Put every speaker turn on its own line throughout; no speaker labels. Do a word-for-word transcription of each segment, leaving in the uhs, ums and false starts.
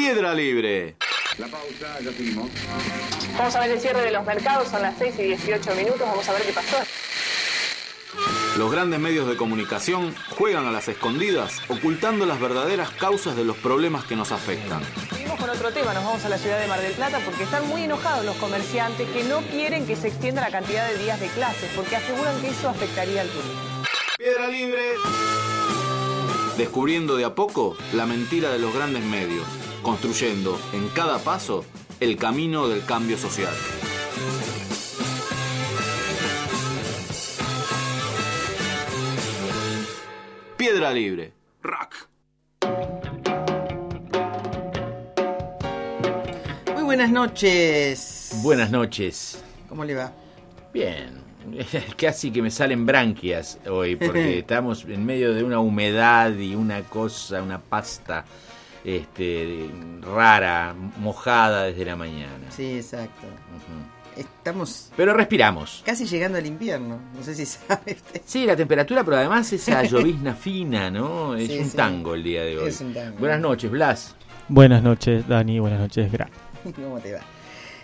Piedra Libre.
La pausa, ya seguimos.
Vamos a ver el cierre de los mercados, son las seis y dieciocho minutos, vamos a ver qué pasó.
Los grandes medios de comunicación juegan a las escondidas, ocultando las verdaderas causas de los problemas que nos afectan.
Seguimos con otro tema, nos vamos a la ciudad de Mar del Plata porque están muy enojados los comerciantes que no quieren que se extienda la cantidad de días de clases porque aseguran que eso afectaría al turismo.
Piedra Libre. Descubriendo de a poco la mentira de los grandes medios, construyendo en cada paso el camino del cambio social. Piedra Libre. Rock.
Muy buenas noches.
Buenas noches.
¿Cómo le va?
Bien. Casi que me salen branquias hoy porque estamos en medio de una humedad y una cosa, una pasta este, rara, mojada desde la mañana.
Sí, exacto. Uh-huh. Estamos...
Pero respiramos.
Casi llegando al invierno, no sé si sabe usted.
Sí, la temperatura, pero además esa llovizna fina, ¿no? Es sí, un sí. tango el día de hoy.
Es un tango.
Buenas noches, Blas.
Buenas noches, Dani. Buenas noches, Gra.
¿Cómo te va?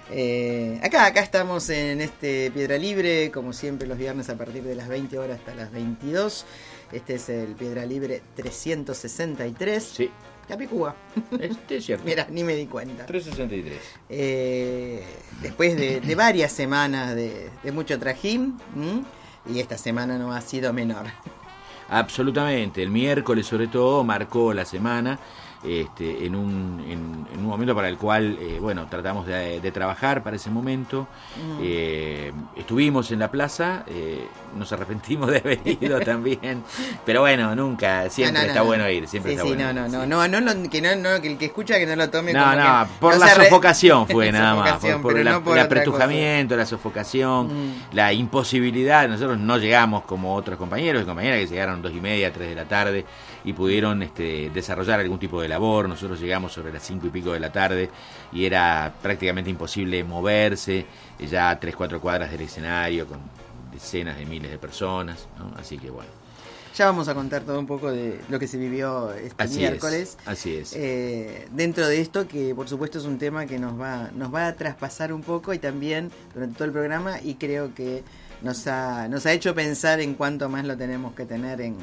Eh, acá, acá estamos en este Piedra Libre, como siempre los viernes a partir de las veinte horas hasta las veintidós. Este es el Piedra Libre trescientos sesenta y tres.
Sí.
Capicúa.
Este es cierto.
Mira, ni me di cuenta.
trescientos sesenta y tres.
Eh, después de, de varias semanas de, de mucho trajín, ¿m? Y esta semana no ha sido menor.
Absolutamente. El miércoles, sobre todo, marcó la semana. Este, en, un, en, en un momento para el cual eh, bueno, tratamos de, de trabajar para ese momento. Mm. Eh, estuvimos en la plaza, eh, nos arrepentimos de haber ido también, pero bueno, nunca, siempre no, no, está no, bueno ir, siempre
sí,
está
sí,
bueno
no,
ir,
no,
sí.
no, no, no, que no, no, que el que escucha que no lo tome
no,
como
no,
que
por
no
la
se
sofocación fue nada más,
sofocación,
por, por el
no por
apretujamiento, la sofocación, mm. la imposibilidad. Nosotros no llegamos como otros compañeros y compañeras que llegaron dos y media, tres de la tarde y pudieron este, desarrollar algún tipo de labor. Nosotros llegamos sobre las cinco y pico de la tarde y era prácticamente imposible moverse, ya a tres, cuatro cuadras del escenario con decenas de miles de personas, ¿no? Así que bueno.
Ya vamos a contar todo un poco de lo que se vivió este
así
miércoles.
Es, así es.
Eh, dentro de esto, que por supuesto es un tema que nos va, nos va a traspasar un poco y también durante todo el programa, y creo que nos ha, nos ha hecho pensar en cuánto más lo tenemos que tener en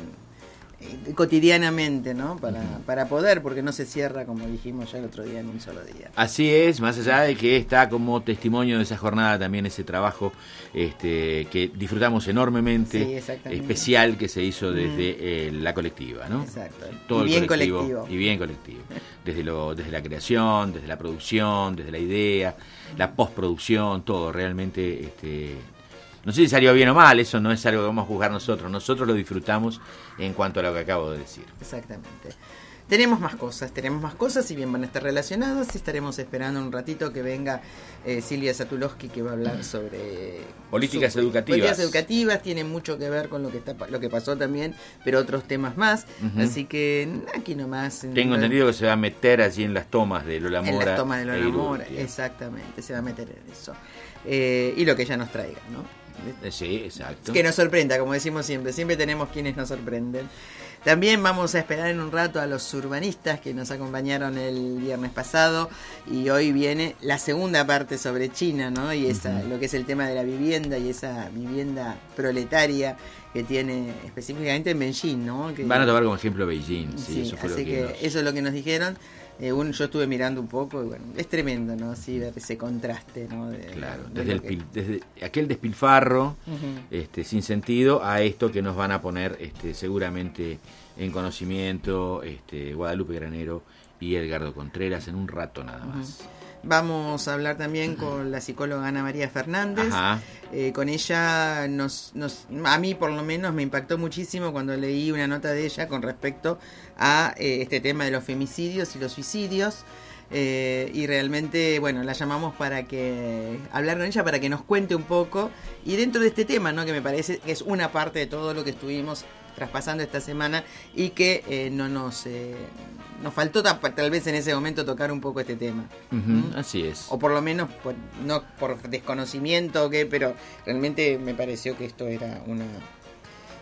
cotidianamente, ¿no? Para, uh-huh. para poder, porque no se cierra, como dijimos ya el otro día, en un solo día.
Así es, más allá de que está como testimonio de esa jornada también ese trabajo este, que disfrutamos enormemente,
sí,
especial, que se hizo desde uh-huh. eh, la colectiva, ¿no?
Exacto.
Todo
y
el
bien
colectivo,
colectivo.
Y bien colectivo. Desde, lo, desde la creación, desde la producción, desde la idea, la postproducción, todo realmente... Este, no sé si salió bien o mal, eso no es algo que vamos a juzgar nosotros. Nosotros lo disfrutamos en cuanto a lo que acabo de decir.
Exactamente. Tenemos más cosas, tenemos más cosas, si bien van a estar relacionadas, estaremos esperando un ratito que venga eh, Silvia Satulowski, que va a hablar sobre...
Políticas
su,
educativas.
Políticas educativas, tiene mucho que ver con lo que está lo que pasó también, pero otros temas más. Uh-huh. Así que aquí nomás...
Tengo
en,
entendido que se va a meter allí en las tomas de Lola Mora.
En las tomas de Lola Mora, exactamente, se va a meter en eso. Eh, y lo que ella nos traiga, ¿no?
Sí, exacto.
Que nos sorprenda, como decimos siempre. Siempre tenemos quienes nos sorprenden. También vamos a esperar en un rato a los urbanistas que nos acompañaron el viernes pasado. Y hoy viene la segunda parte sobre China, ¿no? Y esa, uh-huh. lo que es el tema de la vivienda y esa vivienda proletaria que tiene específicamente en Beijing, ¿no? Que,
van a tomar como ejemplo Beijing. Sí,
sí,
eso fue
así
lo que,
que
nos...
eso es lo que nos dijeron. Eh, un, yo estuve mirando un poco y bueno, es tremendo, ¿no? Así ver ese contraste, ¿no? De,
claro,
de
desde, el
que...
pil, desde aquel despilfarro
uh-huh.
este, sin sentido a esto que nos van a poner este, seguramente en conocimiento este, Guadalupe Granero y Edgardo Contreras en un rato nada más.
Uh-huh. Vamos a hablar también con la psicóloga Ana María Fernández. Eh, con ella, nos, nos, a mí por lo menos me impactó muchísimo cuando leí una nota de ella con respecto a eh, este tema de los femicidios y los suicidios. Eh, y realmente, bueno, la llamamos para que hablar con ella, para que nos cuente un poco. Y dentro de este tema, ¿no? Que me parece que es una parte de todo lo que estuvimos traspasando esta semana y que eh, no nos eh, nos faltó tal, tal vez en ese momento tocar un poco este tema.
Uh-huh, ¿Mm? Así es.
O por lo menos por, no por desconocimiento o qué, pero realmente me pareció que esto era una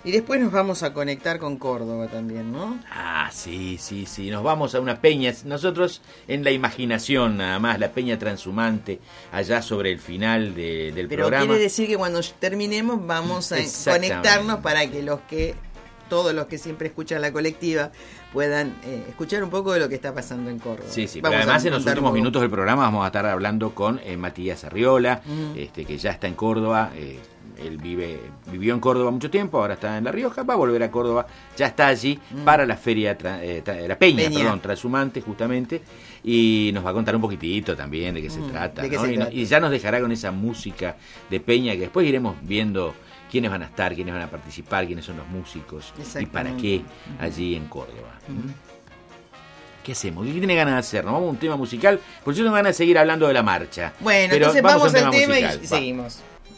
Y después nos vamos a conectar con Córdoba también, ¿no?
Ah, sí, sí, sí. Nos vamos a una peña. Nosotros en la imaginación, nada más, la peña transhumante, allá sobre el final de, del
Pero
programa.
Pero quiere decir que cuando terminemos vamos a conectarnos para que los que, todos los que siempre escuchan la colectiva, puedan eh, escuchar un poco de lo que está pasando en Córdoba.
Sí, sí.
Vamos
Pero además en los últimos minutos del programa vamos a estar hablando con eh, Matías Arriola, uh-huh. este, que ya está en Córdoba. Eh, Él vive, vivió en Córdoba mucho tiempo, ahora está en La Rioja, va a volver a Córdoba, ya está allí mm. para la feria, tra, eh, tra, la peña, peña. perdón, transhumante justamente, y nos va a contar un poquitito también de qué mm. se trata,
¿De qué
¿no?
se
y,
trata?
No, y ya nos dejará con esa música de peña que después iremos viendo quiénes van a estar, quiénes van a participar, quiénes son los músicos y para qué allí en Córdoba. Mm. ¿Qué hacemos? ¿Qué tiene ganas de hacer? ¿Nos vamos a un tema musical? Porque yo tengo ganas de seguir hablando de la marcha.
Bueno,
pero
entonces
vamos,
vamos al tema,
tema
y seguimos.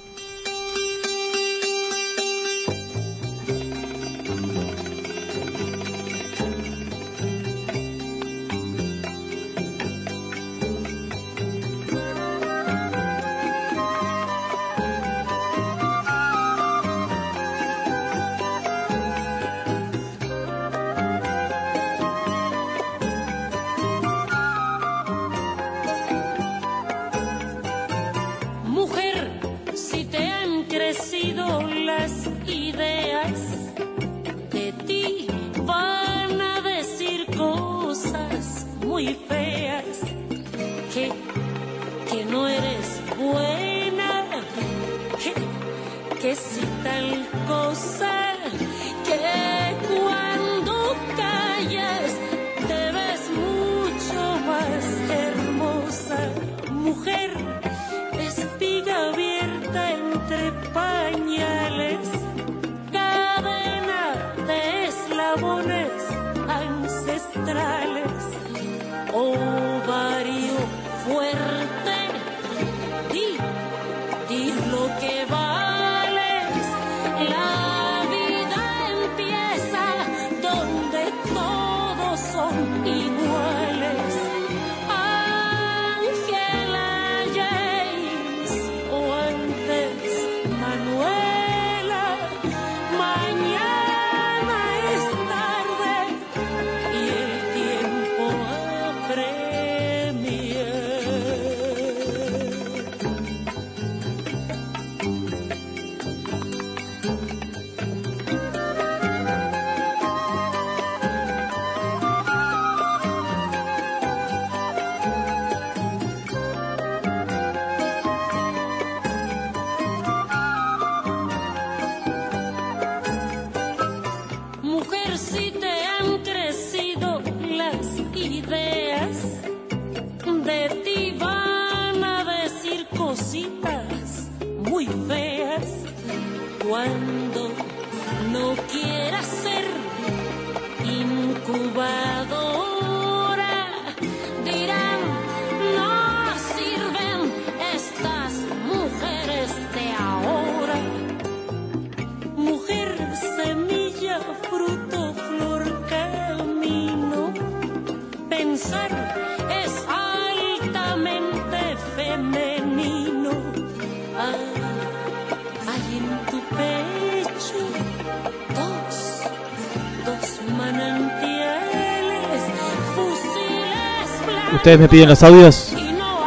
¿Ustedes me piden los audios?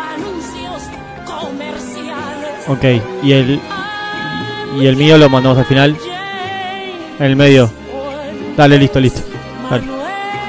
Ok, y el y el mío lo mandamos al final. En el medio. Dale, listo, listo. Dale.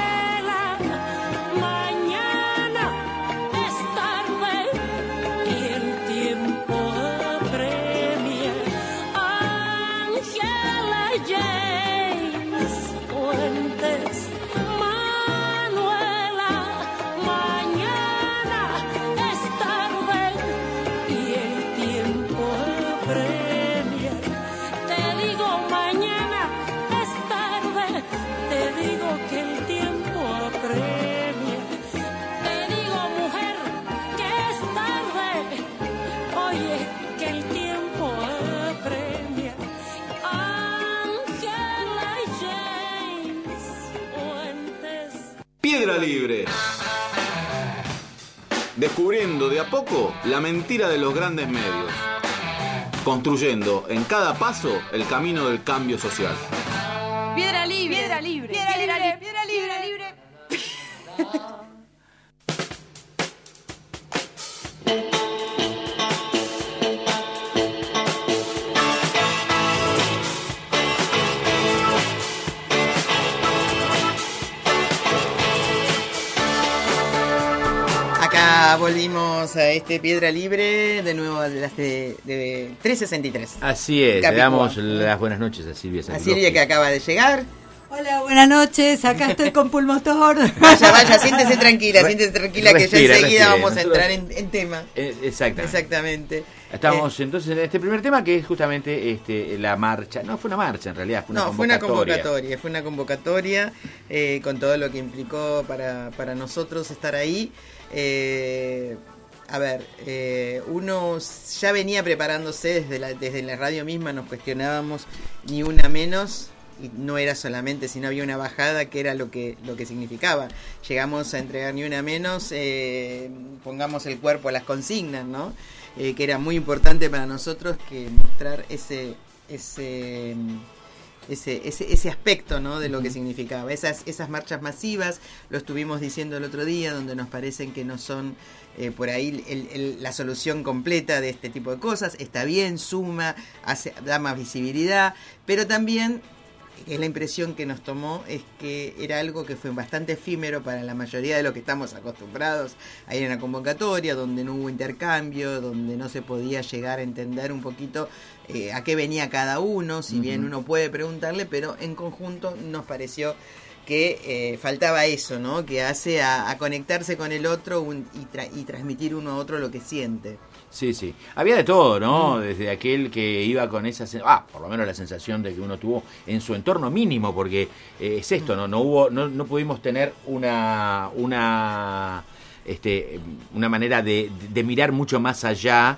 Piedra Libre. Descubriendo de a poco la mentira de los grandes medios. Construyendo en cada paso el camino del cambio social.
Piedra libre, piedra, piedra libre, libre, piedra libre, piedra libre.
Acá volvimos a este Piedra Libre, de nuevo de las de, de trescientos sesenta y tres.
Así es,
Capicúa.
Le damos las buenas noches a Silvia
A Silvia, que acaba de llegar.
Hola, buenas noches, acá estoy con pulmotor.
Vaya, vaya, siéntese tranquila, siéntese tranquila,
Respira,
que ya enseguida
respire.
vamos a entrar en, en tema.
Eh, exactamente.
Exactamente.
Estamos
Eh,
entonces en este primer tema, que es justamente este la marcha. No fue una marcha en realidad, fue una
no, fue una
convocatoria.
convocatoria, fue una convocatoria eh, con todo lo que implicó para, para nosotros estar ahí. Eh, a ver, eh, uno ya venía preparándose desde la, desde la radio misma, nos cuestionábamos ni una menos. Y no era solamente, sino había una bajada que era lo que lo que significaba. Llegamos a entregar ni una menos, eh, pongamos el cuerpo a las consignas, ¿no? Eh, que era muy importante para nosotros que mostrar ese ese ese ese, ese aspecto, ¿no? De lo que significaba. Esas esas marchas masivas, lo estuvimos diciendo el otro día, donde nos parecen que no son eh, por ahí el, el, la solución completa de este tipo de cosas. Está bien, suma, hace, da más visibilidad, pero también es la impresión que nos tomó es que era algo que fue bastante efímero para la mayoría de lo que estamos acostumbrados a ir a una convocatoria, donde no hubo intercambio, donde no se podía llegar a entender un poquito eh, a qué venía cada uno, si uh-huh. bien uno puede preguntarle, pero en conjunto nos pareció que eh, faltaba eso, ¿no? Que hace a, a conectarse con el otro un, y, tra- y transmitir uno a otro lo que siente.
Sí, sí. Había de todo, ¿no? Mm. Desde aquel que iba con esa... Ah, por lo menos la sensación de que uno tuvo en su entorno mínimo, porque eh, es esto, ¿no? No hubo, no, no pudimos tener una... una este una manera de, de mirar mucho más allá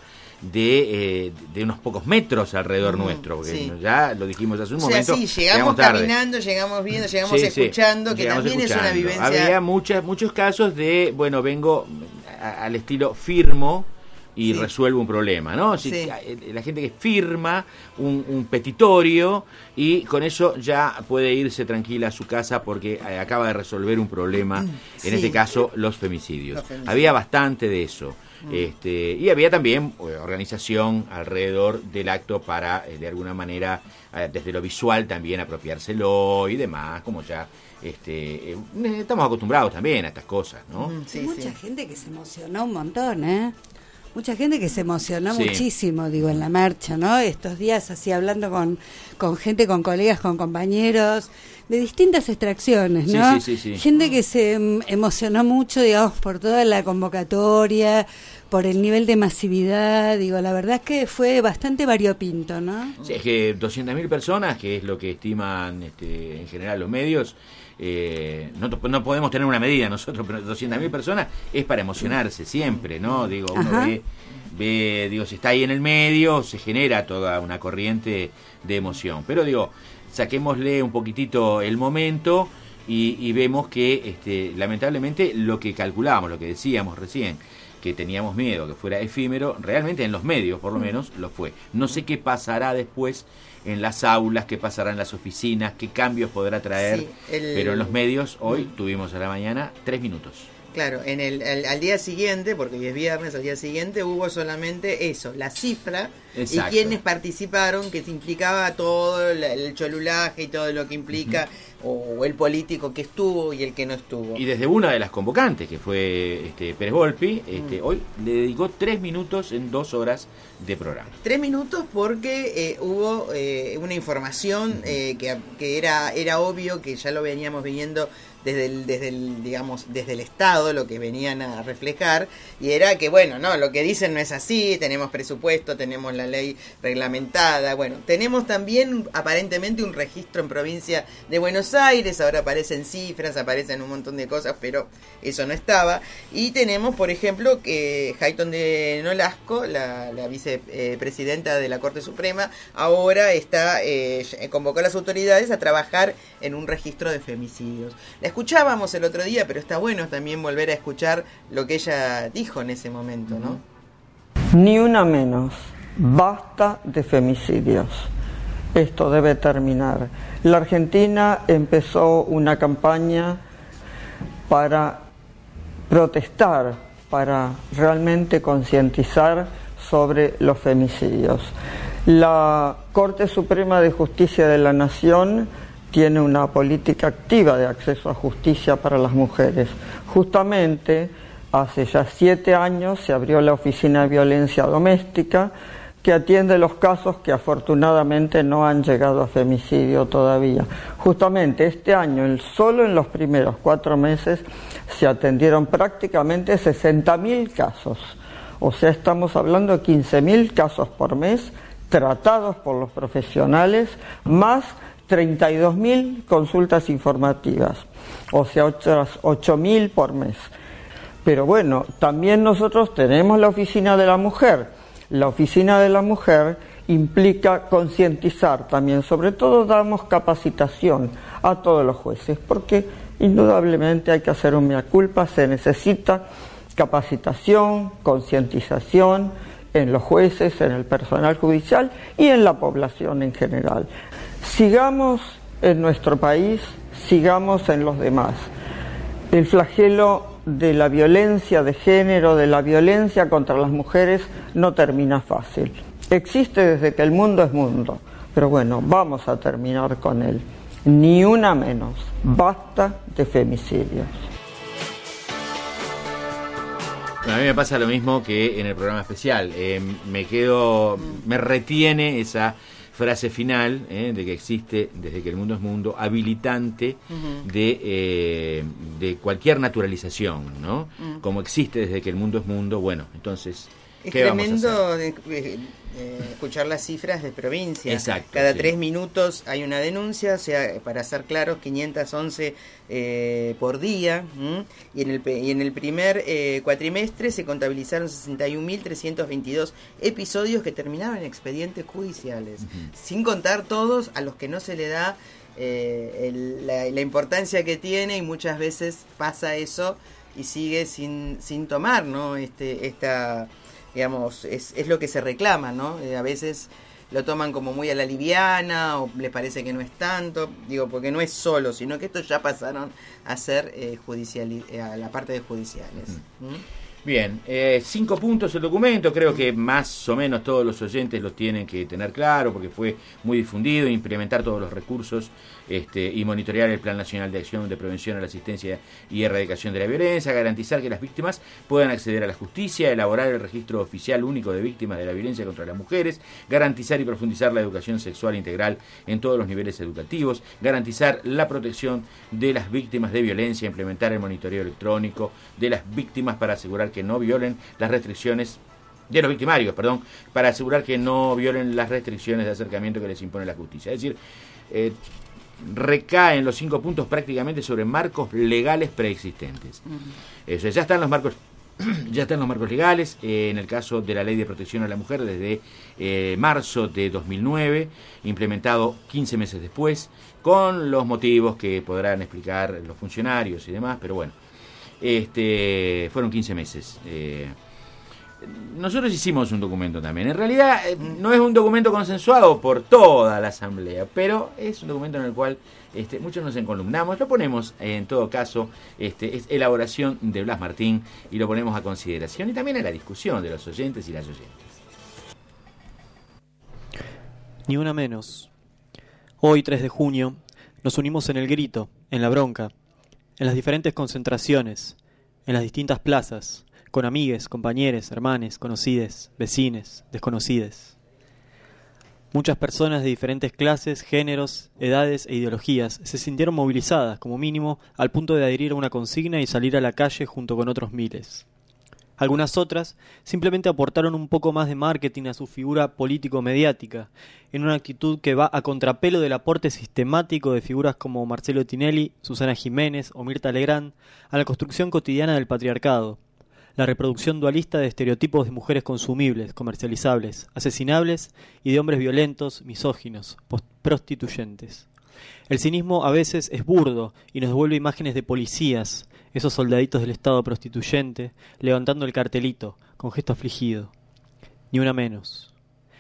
de, eh, de unos pocos metros alrededor mm, nuestro, porque sí. ya lo dijimos hace un
o sea,
momento.
Sí, llegamos caminando, llegamos viendo, llegamos sí, escuchando, sí, que llegamos también escuchando. Es una vivencia.
Había muchas, muchos casos de, bueno, vengo a, al estilo firmo y sí. resuelvo un problema, ¿no? Si, sí. La gente que firma un, un petitorio y con eso ya puede irse tranquila a su casa porque acaba de resolver un problema, sí. en este caso los femicidios. los femicidios. Había bastante de eso. Mm. Este, y había también organización alrededor del acto para, de alguna manera, desde lo visual también apropiárselo y demás, como ya este, estamos acostumbrados también a estas cosas, ¿no?
Mm, sí, Hay mucha sí. gente que se emocionó un montón, ¿eh? Mucha gente que se emocionó sí. muchísimo, digo, en la marcha, ¿no? Estos días así hablando con, con gente, con colegas, con compañeros de distintas extracciones, ¿no?
Sí, sí, sí, sí.
Gente que se emocionó mucho, digamos, por toda la convocatoria, por el nivel de masividad, digo, la verdad es que fue bastante variopinto, ¿no?
Sí, es que doscientas mil personas, que es lo que estiman este, en general los medios, eh, no, no podemos tener una medida nosotros, pero doscientas mil personas es para emocionarse siempre, ¿no? Digo, uno Ajá. ve, ve, digo, si está ahí en el medio, se genera toda una corriente de emoción, pero digo, saquémosle un poquitito el momento y, y vemos que este, lamentablemente lo que calculábamos, lo que decíamos recién, que teníamos miedo que fuera efímero, realmente en los medios por lo menos lo fue. No sé qué pasará después en las aulas, qué pasará en las oficinas, qué cambios podrá traer, sí, el... pero en los medios hoy tuvimos a la mañana tres minutos.
Claro, en el, el al día siguiente, porque hoy es viernes, al día siguiente hubo solamente eso, la cifra Exacto. y quienes participaron, que se implicaba todo el, el cholulaje y todo lo que implica, uh-huh. o el político que estuvo y el que no estuvo.
Y desde una de las convocantes, que fue este, Pérez Volpi, este, uh-huh. hoy le dedicó tres minutos en dos horas de programa.
Tres minutos porque eh, hubo eh, una información uh-huh. eh, que, que era, era obvio, que ya lo veníamos viendo desde el, desde el, digamos, desde el Estado, lo que venían a reflejar, y era que, bueno, no, lo que dicen no es así, tenemos presupuesto, tenemos la ley reglamentada, bueno, tenemos también aparentemente un registro en provincia de Buenos Aires, ahora aparecen cifras, aparecen un montón de cosas, pero eso no estaba, y tenemos, por ejemplo, que Hayton de Nolasco, la, la vicepresidenta de la Corte Suprema, ahora está, eh, convocó a las autoridades a trabajar en un registro de femicidios. La escuchábamos el otro día, pero está bueno también volver a escuchar lo que ella dijo en ese momento, ¿no?
Ni una menos. Basta de femicidios. Esto debe terminar. La Argentina empezó una campaña para protestar, para realmente concientizar sobre los femicidios. La Corte Suprema de Justicia de la Nación tiene una política activa de acceso a justicia para las mujeres. Justamente hace ya siete años se abrió la Oficina de Violencia Doméstica, que atiende los casos que afortunadamente no han llegado a femicidio todavía. Justamente este año, solo en los primeros cuatro meses, se atendieron prácticamente sesenta mil casos. O sea, estamos hablando de quince mil casos por mes tratados por los profesionales, más treinta y dos mil consultas informativas, o sea, otras ocho mil por mes. Pero bueno, también nosotros tenemos la Oficina de la Mujer. La Oficina de la Mujer implica concientizar también, sobre todo damos capacitación a todos los jueces, porque indudablemente hay que hacer un mea culpa, se necesita capacitación, concientización en los jueces, en el personal judicial y en la población en general. Sigamos en nuestro país, sigamos en los demás. El flagelo de la violencia de género, de la violencia contra las mujeres, no termina fácil. Existe desde que el mundo es mundo, pero bueno, vamos a terminar con él. Ni una menos. Basta de femicidios.
A mí me pasa lo mismo que en el programa especial. Eh, me quedo, me retiene esa frase final, eh, de que existe desde que el mundo es mundo, habilitante uh-huh. de, eh, de cualquier naturalización, ¿no? Uh-huh. Como existe desde que el mundo es mundo, bueno, entonces,
es
¿qué
tremendo
vamos a hacer?
de, de, de escuchar las cifras de provincia.
Exacto,
Cada
sí.
tres minutos hay una denuncia, o sea, para ser claros, quinientos once eh, por día, ¿m? y en el y en el primer eh, cuatrimestre se contabilizaron sesenta y un mil trescientos veintidós episodios que terminaron en expedientes judiciales, uh-huh. sin contar todos a los que no se le da eh, el, la, la importancia que tiene, y muchas veces pasa eso y sigue sin sin tomar, ¿no? Este esta digamos, es, es lo que se reclama, ¿no? Eh, a veces lo toman como muy a la liviana, o les parece que no es tanto, digo, porque no es solo, sino que estos ya pasaron a ser eh, judicial, eh, a la parte de judiciales. ¿Mm? ¿Mm?
Bien, eh, cinco puntos el documento, creo que más o menos todos los oyentes lo tienen que tener claro, porque fue muy difundido, implementar todos los recursos este, y monitorear el Plan Nacional de Acción de Prevención a la Asistencia y Erradicación de la Violencia, garantizar que las víctimas puedan acceder a la justicia, elaborar el registro oficial único de víctimas de la violencia contra las mujeres, garantizar y profundizar la educación sexual integral en todos los niveles educativos, garantizar la protección de las víctimas de violencia, implementar el monitoreo electrónico de las víctimas para asegurar que no violen las restricciones de los victimarios, perdón, para asegurar que no violen las restricciones de acercamiento que les impone la justicia. Es decir, eh, recaen los cinco puntos prácticamente sobre marcos legales preexistentes. Uh-huh. Eso, ya están los marcos ya están los marcos legales, eh, en el caso de la Ley de Protección a la Mujer desde eh, marzo de dos mil nueve, implementado quince meses después, con los motivos que podrán explicar los funcionarios y demás, pero bueno, este fueron quince meses. Eh, nosotros hicimos un documento también. En realidad eh, no es un documento consensuado por toda la Asamblea, pero es un documento en el cual este, muchos nos encolumnamos. Lo ponemos, eh, en todo caso, este, es elaboración de Blas Martín, y lo ponemos a consideración y también a la discusión de los oyentes y las oyentes.
Ni una menos. Hoy, tres de junio, nos unimos en el grito, en la bronca, en las diferentes concentraciones, en las distintas plazas, con amigues, compañeros, hermanes, conocides, vecines, desconocides. Muchas personas de diferentes clases, géneros, edades e ideologías se sintieron movilizadas, como mínimo, al punto de adherir a una consigna y salir a la calle junto con otros miles. Algunas otras simplemente aportaron un poco más de marketing a su figura político-mediática, en una actitud que va a contrapelo del aporte sistemático de figuras como Marcelo Tinelli, Susana Jiménez o Mirta Legrand a la construcción cotidiana del patriarcado, la reproducción dualista de estereotipos de mujeres consumibles, comercializables, asesinables y de hombres violentos, misóginos, prostituyentes. El cinismo a veces es burdo y nos devuelve imágenes de policías, esos soldaditos del Estado prostituyente, levantando el cartelito, con gesto afligido. Ni una menos.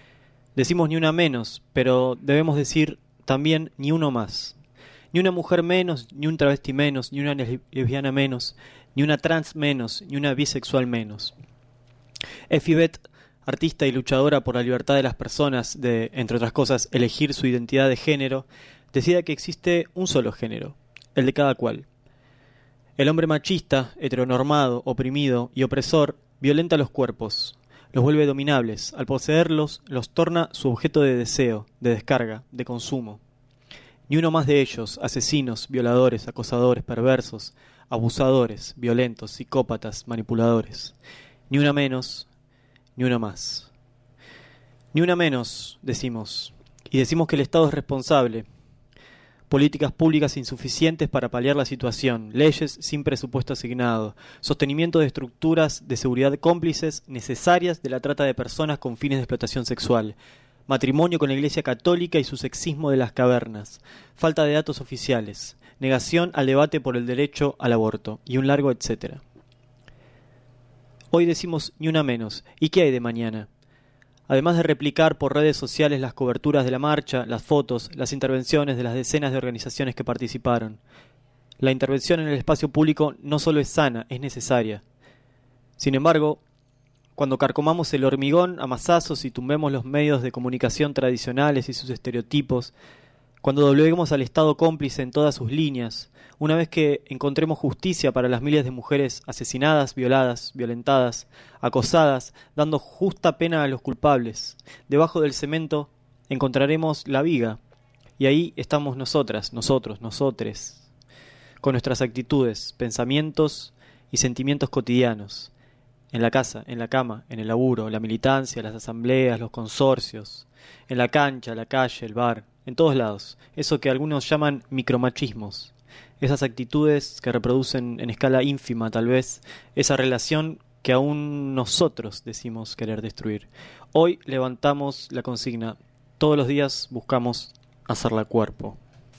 Decimos ni una menos, pero debemos decir también ni uno más. Ni una mujer menos, ni un travesti menos, ni una lesbiana menos, ni una trans menos, ni una bisexual menos. Effie Beth, artista y luchadora por la libertad de las personas de, entre otras cosas, elegir su identidad de género, decía que existe un solo género, el de cada cual. El hombre machista, heteronormado, oprimido y opresor violenta los cuerpos, los vuelve dominables, al poseerlos los torna su objeto de deseo, de descarga, de consumo. Ni uno más de ellos, asesinos, violadores, acosadores, perversos, abusadores, violentos, psicópatas, manipuladores. Ni una menos, ni una más. Ni una menos, decimos. Y decimos que el Estado es responsable. Políticas públicas insuficientes para paliar la situación, leyes sin presupuesto asignado, sostenimiento de estructuras de seguridad cómplices necesarias de la trata de personas con fines de explotación sexual, matrimonio con la Iglesia Católica y su sexismo de las cavernas, falta de datos oficiales, negación al debate por el derecho al aborto, y un largo etcétera. Hoy decimos ni una menos. ¿Y qué hay de mañana? Además de replicar por redes sociales las coberturas de la marcha, las fotos, las intervenciones de las decenas de organizaciones que participaron. La intervención en el espacio público no solo es sana, es necesaria. Sin embargo, cuando carcomamos el hormigón a mazazos y tumbemos los medios de comunicación tradicionales y sus estereotipos, cuando dobleguemos al Estado cómplice en todas sus líneas, una vez que encontremos justicia para las miles de mujeres asesinadas, violadas, violentadas, acosadas, dando justa pena a los culpables, debajo del cemento encontraremos la viga, y ahí estamos nosotras, nosotros, nosotres, con nuestras actitudes, pensamientos y sentimientos cotidianos, en la casa, en la cama, en el laburo, la militancia, las asambleas, los consorcios, en la cancha, la calle, el bar, en todos lados, eso que algunos llaman micromachismos. Esas actitudes que reproducen en escala ínfima, tal vez, esa relación que aún nosotros decimos querer destruir. Hoy levantamos la consigna. Todos los días buscamos hacerla cuerpo.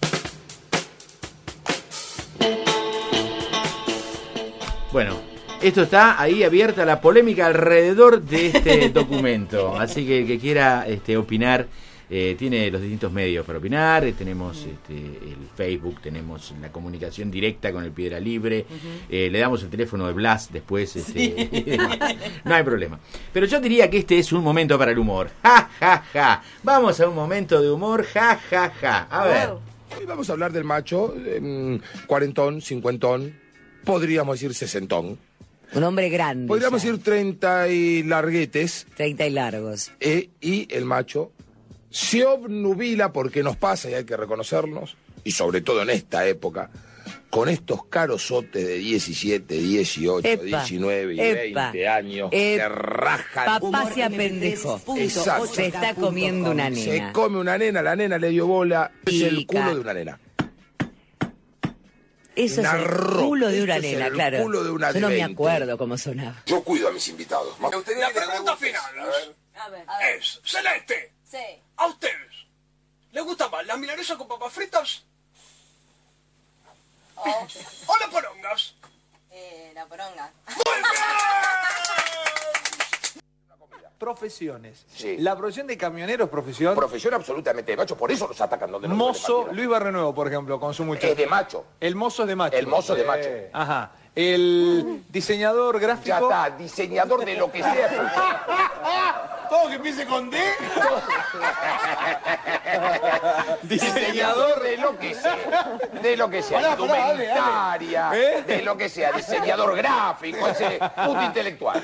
Bueno, esto está ahí abierta la polémica alrededor de este documento. Así que el que quiera este, opinar... Eh, tiene los distintos medios para opinar, eh, tenemos este, el Facebook, tenemos la comunicación directa con el Piedra Libre, uh-huh. eh, le damos el teléfono de Blas después, este, sí. No hay problema. Pero yo diría que este es un momento para el humor. Ja, ja, ja. Vamos a un momento de humor, ja, ja, ja. A ver.
Hoy vamos a hablar del macho, eh, cuarentón, cincuentón, podríamos decir sesentón.
Un hombre grande.
Podríamos
ya.
decir treinta y larguetes.
Treinta y largos.
Eh, y el macho se obnubila, porque nos pasa y hay que reconocernos, y sobre todo en esta época, con estos carozotes de diecisiete, dieciocho, epa, diecinueve y epa, veinte años epa, que rajan.
Papá se apendejó. Se está comiendo una nena.
Se come una nena, la nena le dio bola, es el culo de una nena.
Eso es el culo de una nena,
el
claro.
Culo de una
Yo no
de
me acuerdo cómo sonaba.
Yo cuido a mis invitados.
La pregunta final
a ver, a ver.
es, Celeste,
sí.
¿a ustedes les gusta más las milanesas con papas fritas
Oh.
o las porongas?
Eh, la poronga.
¡Muy bien!
Profesiones.
Sí.
La profesión de camionero es profesión.
Profesión absolutamente de macho, por eso los atacan donde no
Mozo, Luis Barrenuevo, por ejemplo, con su muchacho.
Es de macho.
El mozo es de macho.
El mozo de
eh.
macho.
Ajá. El diseñador gráfico.
Ya está, diseñador de lo que sea.
Todo que empiece con D.
Diseñador de lo que sea. De lo que sea.
Pará, pará,
Indumentaria.
dale, dale. ¿Eh?
De lo que sea. Diseñador gráfico. Ese puto intelectual.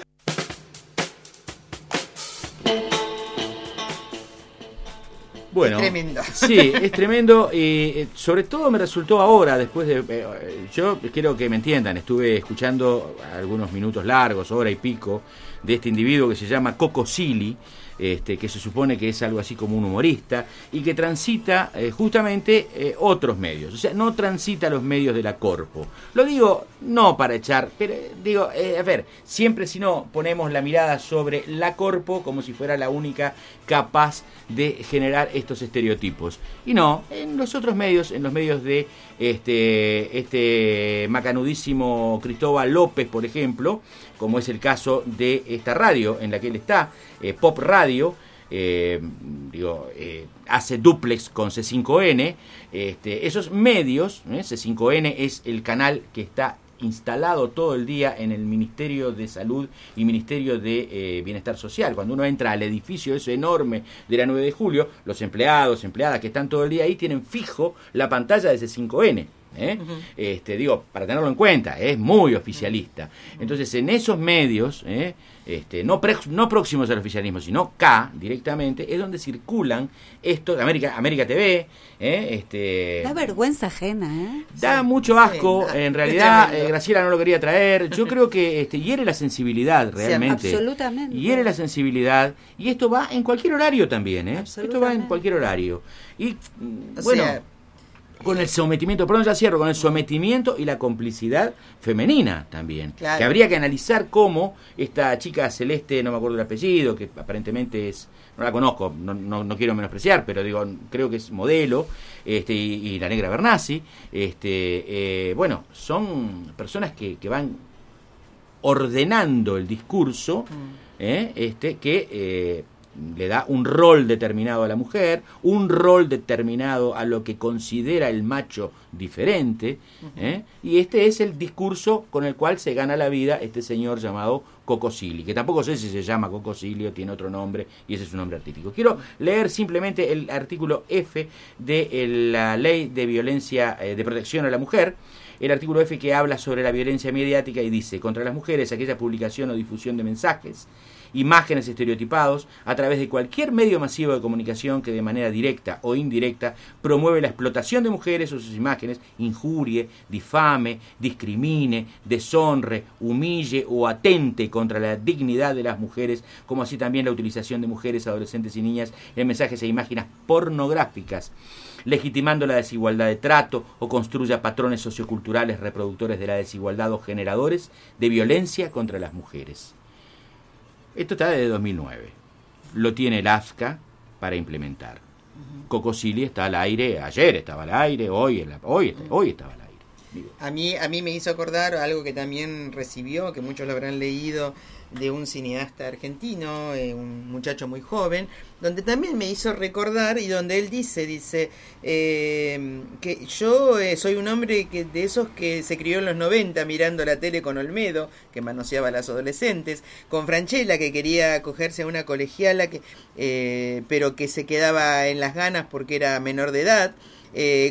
Bueno,
es tremendo.
Sí, es tremendo. Eh, sobre todo me resultó ahora, después de... Eh, yo quiero que me entiendan, estuve escuchando algunos minutos largos, hora y pico, de este individuo que se llama Coco Silly, este, que se supone que es algo así como un humorista, y que transita eh, justamente eh, otros medios. O sea, no transita los medios de la Corpo. Lo digo no para echar, pero digo, eh, a ver, siempre si no ponemos la mirada sobre la Corpo como si fuera la única capaz de generar estos estereotipos. Y no, en los otros medios, en los medios de este, este macanudísimo Cristóbal López, por ejemplo, como es el caso de esta radio en la que él está, eh, Pop Radio, eh, digo, eh, hace dúplex con C cinco N. Este, esos medios, ¿eh? C cinco N es el canal que está instalado todo el día en el Ministerio de Salud y Ministerio de eh, Bienestar Social. Cuando uno entra al edificio ese enorme de la nueve de julio, los empleados, empleadas que están todo el día ahí tienen fijo la pantalla de C cinco N. ¿eh? Uh-huh. Este, digo, para tenerlo en cuenta, es muy oficialista. Entonces, en esos medios, ¿eh? este, no, pre, no próximos al oficialismo, sino K, directamente, es donde circulan estos, América, América T V, ¿eh? este,
da vergüenza ajena, ¿eh?
Da sí, mucho asco, sí, en realidad, eh, Graciela no lo quería traer, yo creo que este, hiere la sensibilidad realmente.
Sí, absolutamente.
Hiere la sensibilidad, y esto va en cualquier horario también, ¿eh? Esto va en cualquier horario. Y,
o
bueno...
sea,
con el sometimiento, perdón, ya cierro, con el sometimiento y la complicidad femenina también.
Claro.
Que habría que analizar cómo esta chica Celeste, no me acuerdo el apellido, que aparentemente es, no la conozco, no, no, no quiero menospreciar, pero digo, creo que es modelo, este, y, y la negra Bernasi, este, eh, bueno, son personas que, que van ordenando el discurso, mm. eh, este, que... Eh, le da un rol determinado a la mujer, un rol determinado a lo que considera el macho diferente, ¿eh? Y este es el discurso con el cual se gana la vida este señor llamado Cocosili, que tampoco sé si se llama Cocosili o tiene otro nombre, y ese es un nombre artístico. Quiero leer simplemente el artículo F de la Ley de Violencia eh, de Protección a la Mujer, el artículo F que habla sobre la violencia mediática y dice: contra las mujeres, aquella publicación o difusión de mensajes, imágenes estereotipados a través de cualquier medio masivo de comunicación que de manera directa o indirecta promueve la explotación de mujeres o sus imágenes, injurie, difame, discrimine, deshonre, humille o atente contra la dignidad de las mujeres, como así también la utilización de mujeres, adolescentes y niñas en mensajes e imágenes pornográficas, legitimando la desigualdad de trato o construya patrones socioculturales reproductores de la desigualdad o generadores de violencia contra las mujeres. Esto está desde dos mil nueve. Lo tiene el A F C A para implementar. Uh-huh. Cocosili está al aire, ayer estaba al aire, hoy, en la, hoy, está, hoy estaba al aire. Digo.
A mí, a mí me hizo acordar algo que también recibió, que muchos lo habrán leído, de un cineasta argentino, eh, un muchacho muy joven, donde también me hizo recordar, y donde él dice, dice, eh, que yo eh, soy un hombre que de esos que se crió en los noventa mirando la tele con Olmedo, que manoseaba a las adolescentes, con Franchella, que quería acogerse a una colegiala, que, eh, pero que se quedaba en las ganas porque era menor de edad, Eh,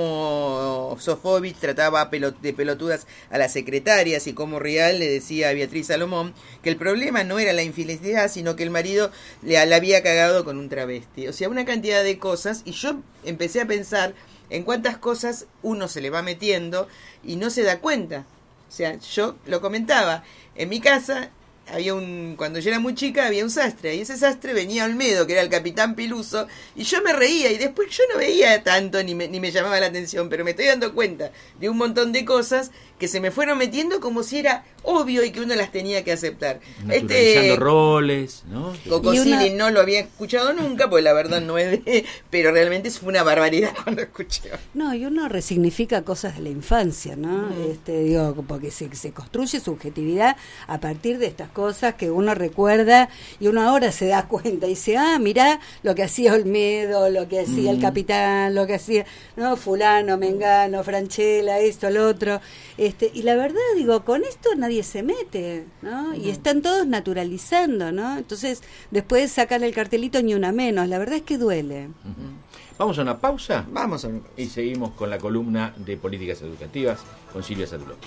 cómo Sofovich trataba de pelotudas a las secretarias y cómo Rial le decía a Beatriz Salomón que el problema no era la infidelidad, sino que el marido le, la había cagado con un travesti. O sea, una cantidad de cosas, y yo empecé a pensar en cuántas cosas uno se le va metiendo y no se da cuenta. O sea, yo lo comentaba, en mi casa había un, cuando yo era muy chica había un sastre, y ese sastre venía Olmedo, que era el capitán Piluso, y yo me reía, y después yo no veía tanto ni me, ni me llamaba la atención, pero me estoy dando cuenta de un montón de cosas que se me fueron metiendo como si era obvio y que uno las tenía que aceptar.
Naturalizando este, roles, ¿no?
Cocosili una... no lo había escuchado nunca, pues la verdad no es de... Pero realmente fue una barbaridad cuando escuché.
No, y uno resignifica cosas de la infancia, ¿no? Mm. Este, digo, porque se, se construye subjetividad a partir de estas cosas que uno recuerda, y uno ahora se da cuenta y dice, ah, mirá lo que hacía Olmedo, lo que hacía mm. el capitán, lo que hacía, no, fulano, mengano, Franchella, esto, lo otro... Este, y la verdad, digo, con esto nadie se mete, ¿no? Uh-huh. Y están todos naturalizando, ¿no? Entonces, después sacan el cartelito ni una menos. La verdad es que duele.
Uh-huh. ¿Vamos a una pausa?
Vamos a una pausa.
Y seguimos con la columna de políticas educativas con Silvia Saduló.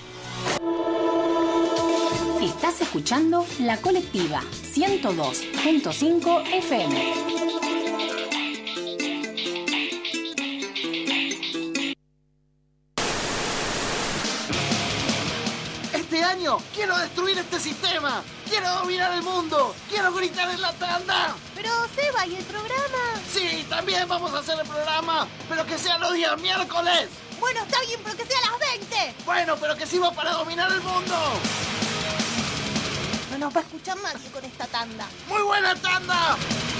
Estás escuchando La Colectiva ciento dos punto cinco F M.
Quiero destruir este sistema. Quiero dominar el mundo. Quiero gritar en la tanda.
Pero, Seba, ¿y el programa?
Sí, también vamos a hacer el programa, pero que sea los días miércoles.
Bueno, está bien, pero que sea a las veinte.
Bueno, pero que sirva para dominar el mundo.
No nos va a escuchar nadie con esta tanda.
¡Muy buena tanda!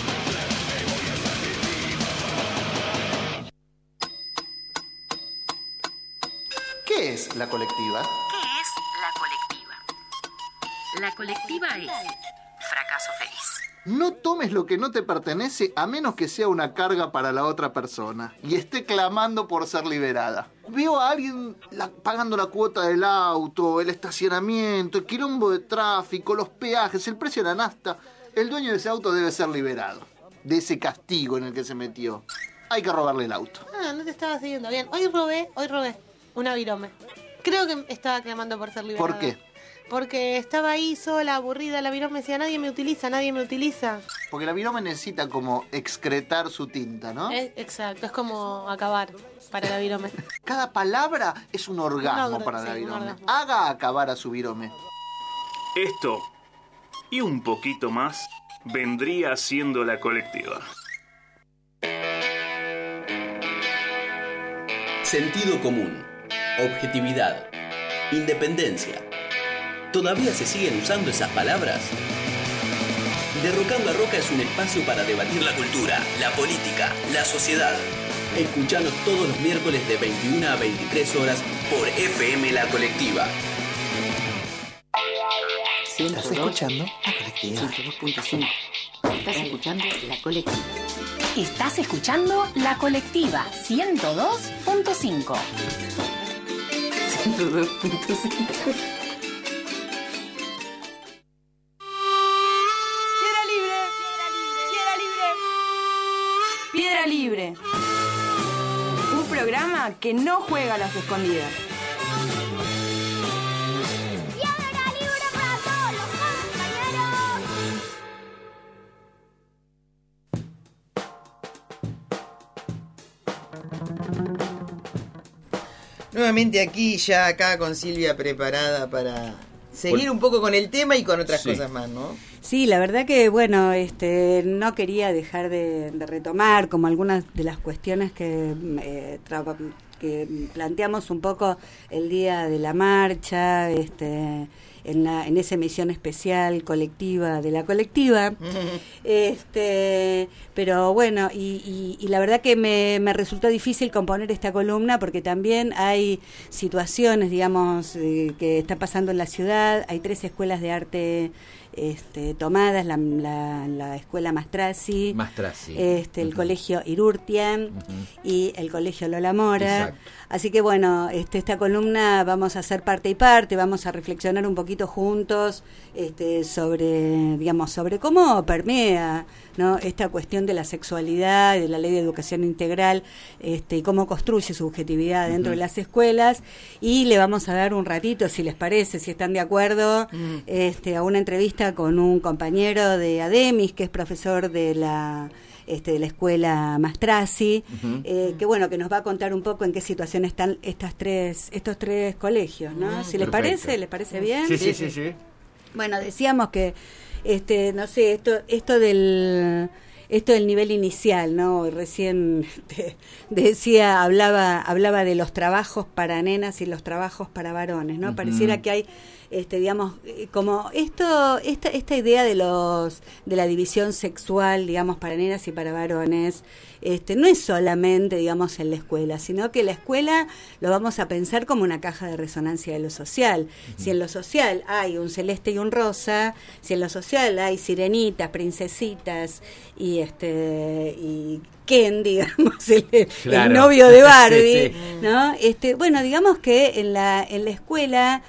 ¿Qué es la colectiva?
¿Qué es la colectiva? La colectiva es fracaso feliz.
No tomes lo que no te pertenece a menos que sea una carga para la otra persona y esté clamando por ser liberada. Veo a alguien la, pagando la cuota del auto, el estacionamiento, el quilombo de tráfico, los peajes, el precio de la nafta. El dueño de ese auto debe ser liberado de ese castigo en el que se metió. Hay que robarle el auto.
Ah, no te estaba siguiendo bien. Hoy robé, hoy robé una virome. Creo que estaba clamando por ser liberada.
¿Por qué?
Porque estaba ahí sola, aburrida, la virome decía, nadie me utiliza, nadie me utiliza.
Porque la virome necesita como excretar su tinta, ¿no?
Es, exacto, es como acabar para la virome.
Cada palabra es un orgasmo
un,
para
sí,
la virome.
orgasmo.
Haga acabar a su virome.
Esto, y un poquito más, vendría siendo la colectiva.
Sentido común, objetividad, independencia. ¿Todavía se siguen usando esas palabras? De Rocando a Roca es un espacio para debatir la cultura, la política, la sociedad. Escuchanos todos los miércoles de veintiuna a veintitrés horas por F M La Colectiva.
¿Estás escuchando? La Colectiva. ciento dos punto cinco. Estás escuchando La Colectiva.
Estás escuchando La Colectiva ciento dos punto cinco.
ciento dos punto cinco.
Piedra Libre. Un programa que no juega a las escondidas.
¡Piedra libre para todos los compañeros!
Nuevamente aquí, ya acá con Silvia preparada para seguir un poco con el tema y con otras sí. cosas más, ¿no?
Sí, la verdad que, bueno, este, no quería dejar de, de retomar como algunas de las cuestiones que, eh, tra- que planteamos un poco el día de la marcha, este, en, la, en esa emisión especial colectiva de la colectiva. este, pero bueno, y, y, y la verdad que me, me resultó difícil componer esta columna porque también hay situaciones, digamos, eh, que está pasando en la ciudad. Hay tres escuelas de arte Este, tomadas, la, la, la escuela Mastrazzi,
Mastrazzi.
Este, el uh-huh. colegio Irurtian uh-huh. y el colegio Lola Mora. Exacto. Así que bueno, este, esta columna vamos a hacer parte y parte, vamos a reflexionar un poquito juntos este, sobre, digamos, sobre cómo permea, ¿no?, esta cuestión de la sexualidad, de la ley de educación integral, este, y cómo construye subjetividad dentro uh-huh. de las escuelas. Y le vamos a dar un ratito, si les parece, si están de acuerdo, uh-huh. este, a una entrevista con un compañero de ADEMIS, que es profesor de la este, de la escuela Mastrazzi, uh-huh. eh, que bueno, que nos va a contar un poco en qué situación están estas tres, estos tres colegios, ¿no? Uh-huh. Si les parece, ¿les parece bien?
Sí, sí, sí, sí.
Bueno, decíamos que, este, no sé, esto, esto del esto del nivel inicial, ¿no? Recién te decía, hablaba, hablaba de los trabajos para nenas y los trabajos para varones, ¿no? Uh-huh. Pareciera que hay este digamos como esto esta esta idea de los de la división sexual, digamos, para nenas y para varones, este no es solamente, digamos, en la escuela, sino que la escuela lo vamos a pensar como una caja de resonancia de lo social. Uh-huh. Si en lo social hay un celeste y un rosa, si en lo social hay sirenitas, princesitas y este y Ken, digamos, el, claro. el novio de Barbie, sí, sí. ¿no? Este, bueno, digamos que en la en la escuela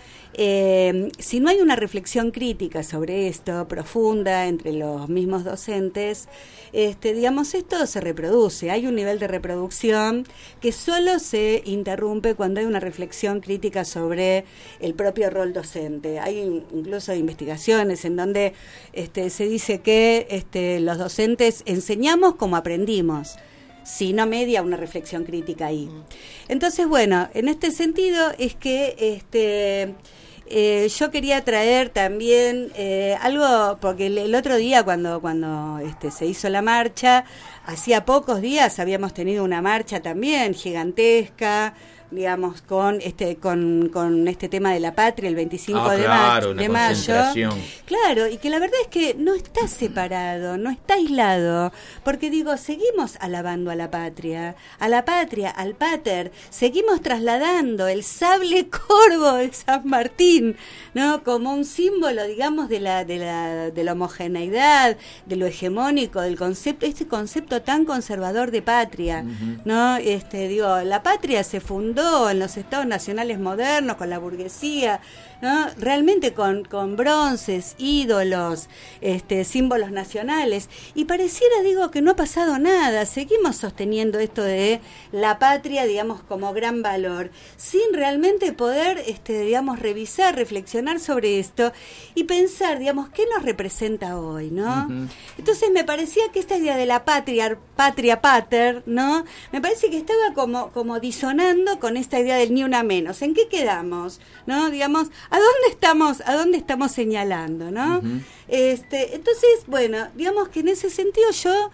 Eh, si no hay una reflexión crítica sobre esto, profunda, entre los mismos docentes, este, digamos, esto se reproduce. Hay un nivel de reproducción que solo se interrumpe cuando hay una reflexión crítica sobre el propio rol docente. Hay incluso investigaciones en donde este, se dice que este, los docentes enseñamos como aprendimos, si no media una reflexión crítica ahí. Entonces, bueno, en este sentido es que este eh, yo quería traer también eh, algo, porque el, el otro día cuando cuando este se hizo la marcha, hacía pocos días habíamos tenido una marcha también gigantesca digamos, con este con, con este tema de la patria el veinticinco
ah,
de,
claro,
ma- de mayo.
Claro,
Claro, y que la verdad es que no está separado, no está aislado, porque digo, seguimos alabando a la patria, a la patria, al pater, seguimos trasladando el sable corvo de San Martín, ¿no? Como un símbolo, digamos, de la, de la, de la homogeneidad, de lo hegemónico, del concepto, este concepto tan conservador de patria, uh-huh. ¿no? Este, digo, la patria se fundó en los estados nacionales modernos, con la burguesía, ¿no? Realmente con, con bronces, ídolos, este, símbolos nacionales, y pareciera, digo, que no ha pasado nada, seguimos sosteniendo esto de la patria, digamos, como gran valor, sin realmente poder, este, digamos, revisar, reflexionar sobre esto y pensar, digamos, qué nos representa hoy, ¿no? Uh-huh. Entonces me parecía que esta idea de la patria, patria pater, ¿no? Me parece que estaba como, como disonando con esta idea del ni una menos. ¿En qué quedamos? ¿No? Digamos, ¿a dónde estamos, a dónde estamos señalando, ¿no? Uh-huh. Este, entonces, bueno, digamos que en ese sentido yo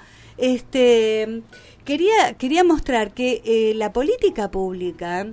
este quería quería mostrar que eh, la política pública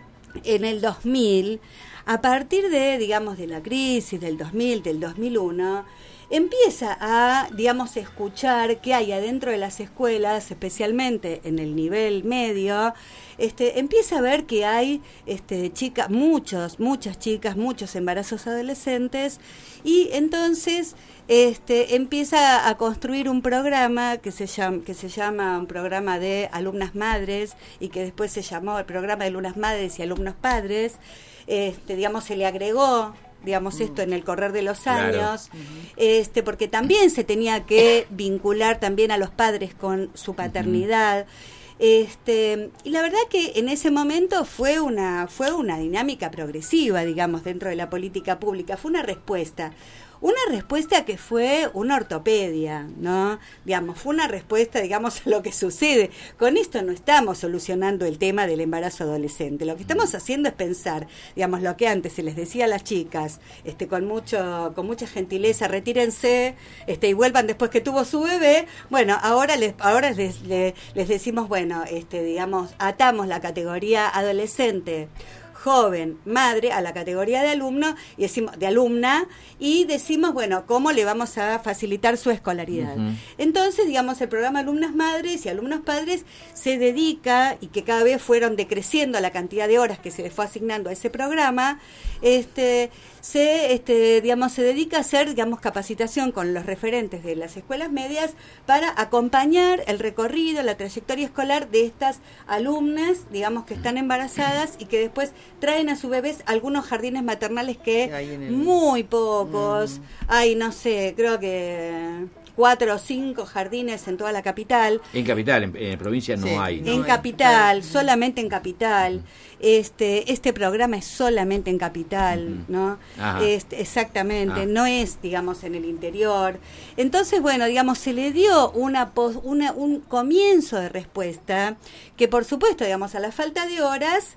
en el dos mil, a partir de, digamos, de la crisis del dos mil, del dos mil uno, empieza a, digamos, escuchar que hay adentro de las escuelas, especialmente en el nivel medio, este, empieza a ver que hay este, chicas, muchos, muchas chicas, muchos embarazos adolescentes, y entonces este, empieza a construir un programa que se llama, que se llama un programa de alumnas madres, y que después se llamó el programa de alumnas madres y alumnos padres. Este, digamos, se le agregó, digamos, mm. esto en el correr de los años, claro. uh-huh. este, porque también se tenía que vincular también a los padres con su paternidad. Uh-huh. Este, y la verdad que en ese momento fue una, fue una dinámica progresiva, digamos, dentro de la política pública, fue una respuesta. Una respuesta que fue una ortopedia, ¿no? Digamos, fue una respuesta, digamos, a lo que sucede. Con esto no estamos solucionando el tema del embarazo adolescente. Lo que estamos haciendo es pensar, digamos, lo que antes se les decía a las chicas, este, con mucho, con mucha gentileza, retírense, este, y vuelvan después que tuvo su bebé. Bueno, ahora les, ahora les, les, les decimos, bueno, este, digamos, atamos la categoría adolescente, joven, madre, a la categoría de alumno y decimos de alumna y decimos, bueno, cómo le vamos a facilitar su escolaridad. Uh-huh. Entonces, digamos, el programa Alumnas Madres y Alumnos Padres se dedica, y que cada vez fueron decreciendo la cantidad de horas que se le fue asignando a ese programa, este se este digamos se dedica a hacer, digamos, capacitación con los referentes de las escuelas medias para acompañar el recorrido, la trayectoria escolar de estas alumnas, digamos, que están embarazadas y que después traen a sus bebés a algunos jardines maternales que, que el... muy pocos, mm. hay, no sé, creo que cuatro o cinco jardines en toda la capital.
En capital, en, en provincia no sí, hay.
En
no
capital,
hay.
solamente en capital. Este este programa es solamente en capital, uh-huh. ¿no? Este, exactamente, ah. no es, digamos, en el interior. Entonces, bueno, digamos, se le dio una, pos, una un comienzo de respuesta que, por supuesto, digamos, a la falta de horas,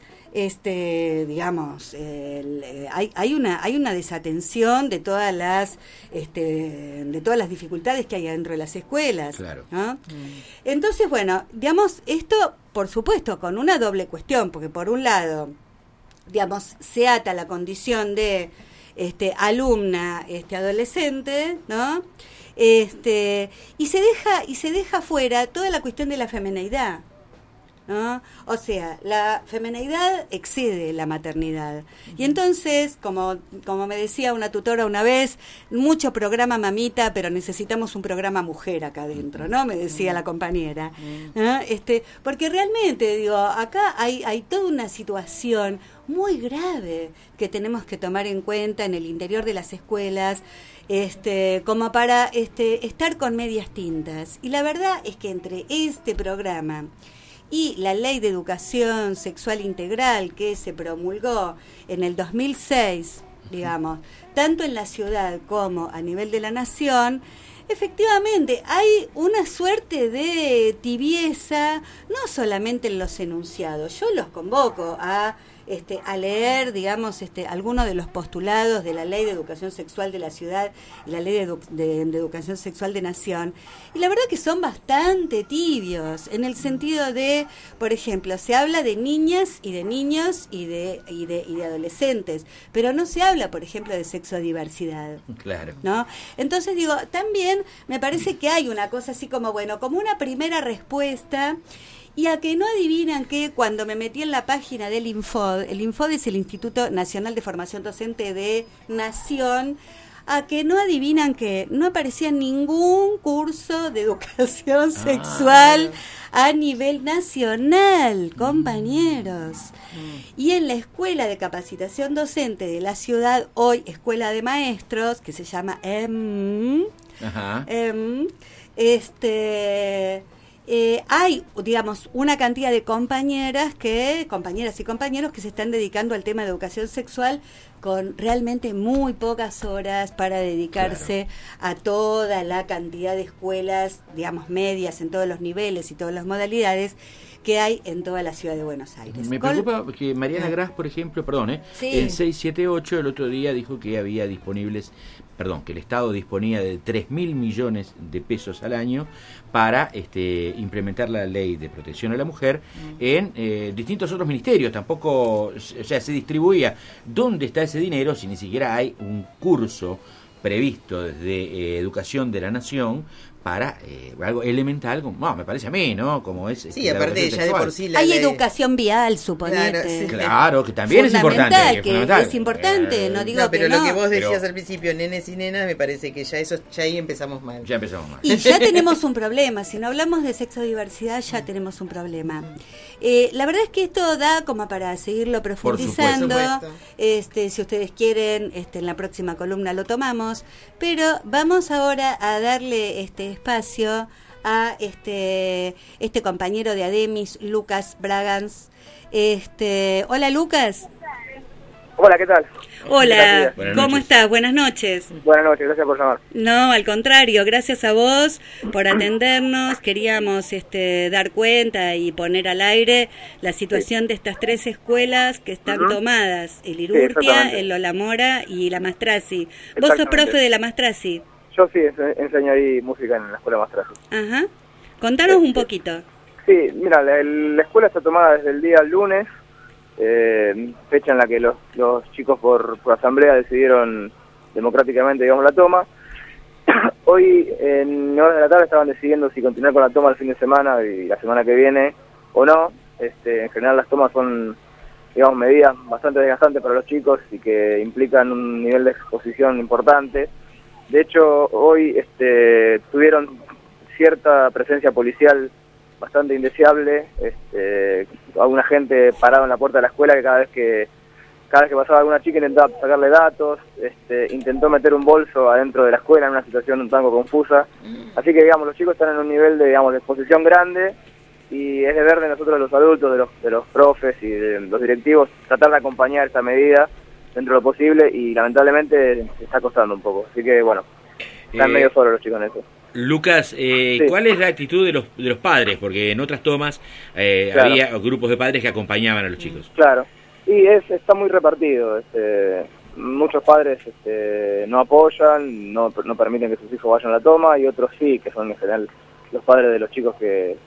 este digamos el, eh, hay hay una hay una desatención de todas las este de todas las dificultades que hay dentro de las escuelas,
claro,
¿no? Mm. Entonces, bueno, digamos, esto por supuesto con una doble cuestión, porque por un lado, digamos, se ata la condición de este alumna este adolescente, ¿no? Este y se deja y se deja fuera toda la cuestión de la femineidad, ¿no? O sea, la femineidad excede la maternidad. Uh-huh. Y entonces, como como me decía una tutora una vez, mucho programa mamita, pero necesitamos un programa mujer acá adentro, ¿no? Me decía uh-huh. la compañera. Uh-huh. ¿No? Este, porque realmente, digo, acá hay hay toda una situación muy grave que tenemos que tomar en cuenta en el interior de las escuelas, este como para este estar con medias tintas. Y la verdad es que entre este programa y la Ley de Educación Sexual Integral que se promulgó en el dos mil seis, digamos, tanto en la ciudad como a nivel de la nación, efectivamente hay una suerte de tibieza, no solamente en los enunciados. Yo los convoco a este, a leer, digamos, este, algunos de los postulados de la Ley de Educación Sexual de la Ciudad y la Ley de, edu de, de Educación Sexual de Nación, y la verdad que son bastante tibios, en el sentido de, por ejemplo, se habla de niñas y de niños y de, y de, y de adolescentes, pero no se habla, por ejemplo, de sexodiversidad.
Claro.
¿No? Entonces digo, también me parece que hay una cosa así como, bueno, como una primera respuesta, y a que no adivinan que cuando me metí en la página del INFOD, el INFOD es el Instituto Nacional de Formación Docente de Nación, a que no adivinan que no aparecía ningún curso de educación ah. sexual a nivel nacional, compañeros. Mm. Y en la Escuela de Capacitación Docente de la ciudad, hoy Escuela de Maestros, que se llama E M, Ajá. E M este... Eh, hay, digamos, una cantidad de compañeras que, compañeras y compañeros que se están dedicando al tema de educación sexual con realmente muy pocas horas para dedicarse claro. a toda la cantidad de escuelas, digamos, medias en todos los niveles y todas las modalidades que hay en toda la ciudad de Buenos Aires.
Me preocupa Col que Mariana Gras, por ejemplo, perdón, ¿eh? Sí. En seis siete ocho el otro día dijo que había disponibles, perdón, que el Estado disponía de tres mil millones de pesos al año para este, implementar la ley de protección a la mujer mm. en eh, distintos otros ministerios. Tampoco, o sea, se distribuía. ¿Dónde está ese dinero si ni siquiera hay un curso previsto desde eh, Educación de la Nación para eh, algo elemental, como, no, me parece a mí, ¿no? Como es.
Sí, aparte ya de por sí la hay ley... educación vial, suponete.
Claro, sí. Claro, que también es importante.
Que es fundamental, es importante, no digo
no, pero
que no.
lo que vos decías
pero...
al principio, nenes y nenas, me parece que ya eso ya ahí empezamos mal.
Ya empezamos mal.
Y ya tenemos un problema, si no hablamos de sexodiversidad ya tenemos un problema. Eh, la verdad es que esto da como para seguirlo profundizando.
Por supuesto.
Este, si ustedes quieren, este, en la próxima columna lo tomamos, pero vamos ahora a darle este espacio a este este compañero de Ademis, Lucas Bragans. Este, hola Lucas.
Hola, ¿qué tal?
Hola, ¿cómo estás? Buenas noches.
Buenas noches, gracias por llamar.
No, al contrario, gracias a vos por atendernos. Queríamos este, dar cuenta y poner al aire la situación sí. de estas tres escuelas que están uh-huh. tomadas, el Irurtia, sí, el Lola Mora y la Mastrasi. ¿Vos sos profe de la Mastrasi?
Yo sí, enseño ahí música en la escuela Mastrasi.
Ajá. Contanos sí, un poquito.
Sí, mira, la, la escuela está tomada desde el día lunes. Eh, fecha en la que los, los chicos por, por asamblea decidieron democráticamente, digamos, la toma. Hoy en horas de la tarde estaban decidiendo si continuar con la toma el fin de semana y la semana que viene o no. Este, en general las tomas son, digamos, medidas bastante desgastantes para los chicos y que implican un nivel de exposición importante. De hecho, hoy este, tuvieron cierta presencia policial bastante indeseable, este, alguna gente parada en la puerta de la escuela que cada vez que cada vez que pasaba alguna chica intentaba sacarle datos, este, intentó meter un bolso adentro de la escuela en una situación un tanto confusa, así que digamos los chicos están en un nivel de digamos de exposición grande y es deber de nosotros los adultos, de los de los profes y de los directivos tratar de acompañar esta medida dentro de lo posible y lamentablemente se está costando un poco, así que bueno, están eh... medio solos los chicos en eso.
Lucas, eh, sí. ¿cuál es la actitud de los de los padres? Porque en otras tomas eh, claro. había grupos de padres que acompañaban a los chicos.
Claro, y es está muy repartido. Este, muchos padres este, no apoyan, no, no permiten que sus hijos vayan a la toma, y otros sí, que son en general los padres de los chicos que,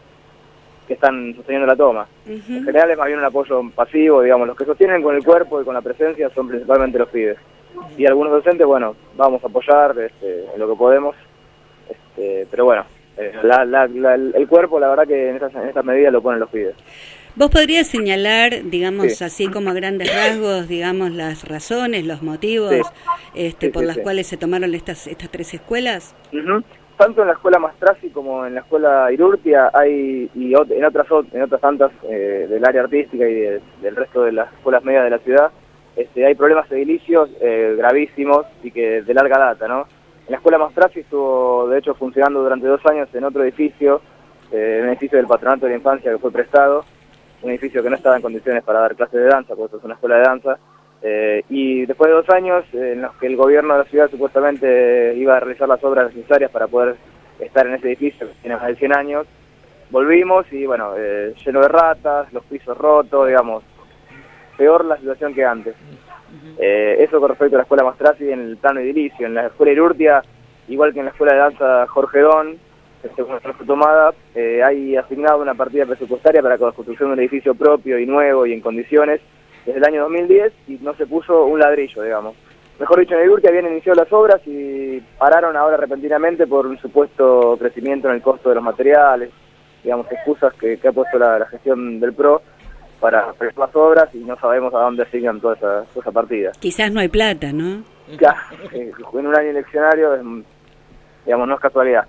que están sosteniendo la toma. Uh-huh. En general es más bien un apoyo pasivo, digamos, los que sostienen con el cuerpo y con la presencia son principalmente los pibes. Y algunos docentes, bueno, vamos a apoyar este, en lo que podemos. Este, pero bueno, eh, la, la, la, el cuerpo la verdad que en estas en esta medidas lo ponen los pibes.
¿Vos podrías señalar, digamos, sí. así como a grandes rasgos, digamos, las razones, los motivos sí. este, sí, por sí, las sí. cuales se tomaron estas estas tres escuelas?
Uh-huh. Tanto en la escuela Mastrasi como en la escuela Irurtia hay y en otras en otras tantas eh, del área artística y de, del resto de las escuelas medias de la ciudad, este, hay problemas edilicios eh, gravísimos y que de larga data, ¿no? En la escuela Mastrasi estuvo, de hecho, funcionando durante dos años en otro edificio, eh, un edificio del Patronato de la Infancia que fue prestado, un edificio que no estaba en condiciones para dar clases de danza, porque esto es una escuela de danza, eh, y después de dos años eh, en los que el gobierno de la ciudad supuestamente iba a realizar las obras necesarias para poder estar en ese edificio que tiene más de cien años, volvimos y bueno, eh, lleno de ratas, los pisos rotos, digamos, peor la situación que antes. Eh, eso con respecto a la escuela Mastrasi en el plano edilicio. En la escuela Irurtia, igual que en la escuela de danza Jorge Don, según nuestra tomada, eh, hay asignado una partida presupuestaria para la construcción de un edificio propio y nuevo y en condiciones desde el año dos mil diez y no se puso un ladrillo, digamos. Mejor dicho, en el Irurtia habían iniciado las obras y pararon ahora repentinamente por un supuesto crecimiento en el costo de los materiales, digamos, excusas que, que ha puesto la, la gestión del P R O para hacer las obras y no sabemos a dónde asignan toda esa, toda esa partida.
Quizás no hay plata, ¿no?
Ya, eh, en un año eleccionario, es, digamos, no es casualidad.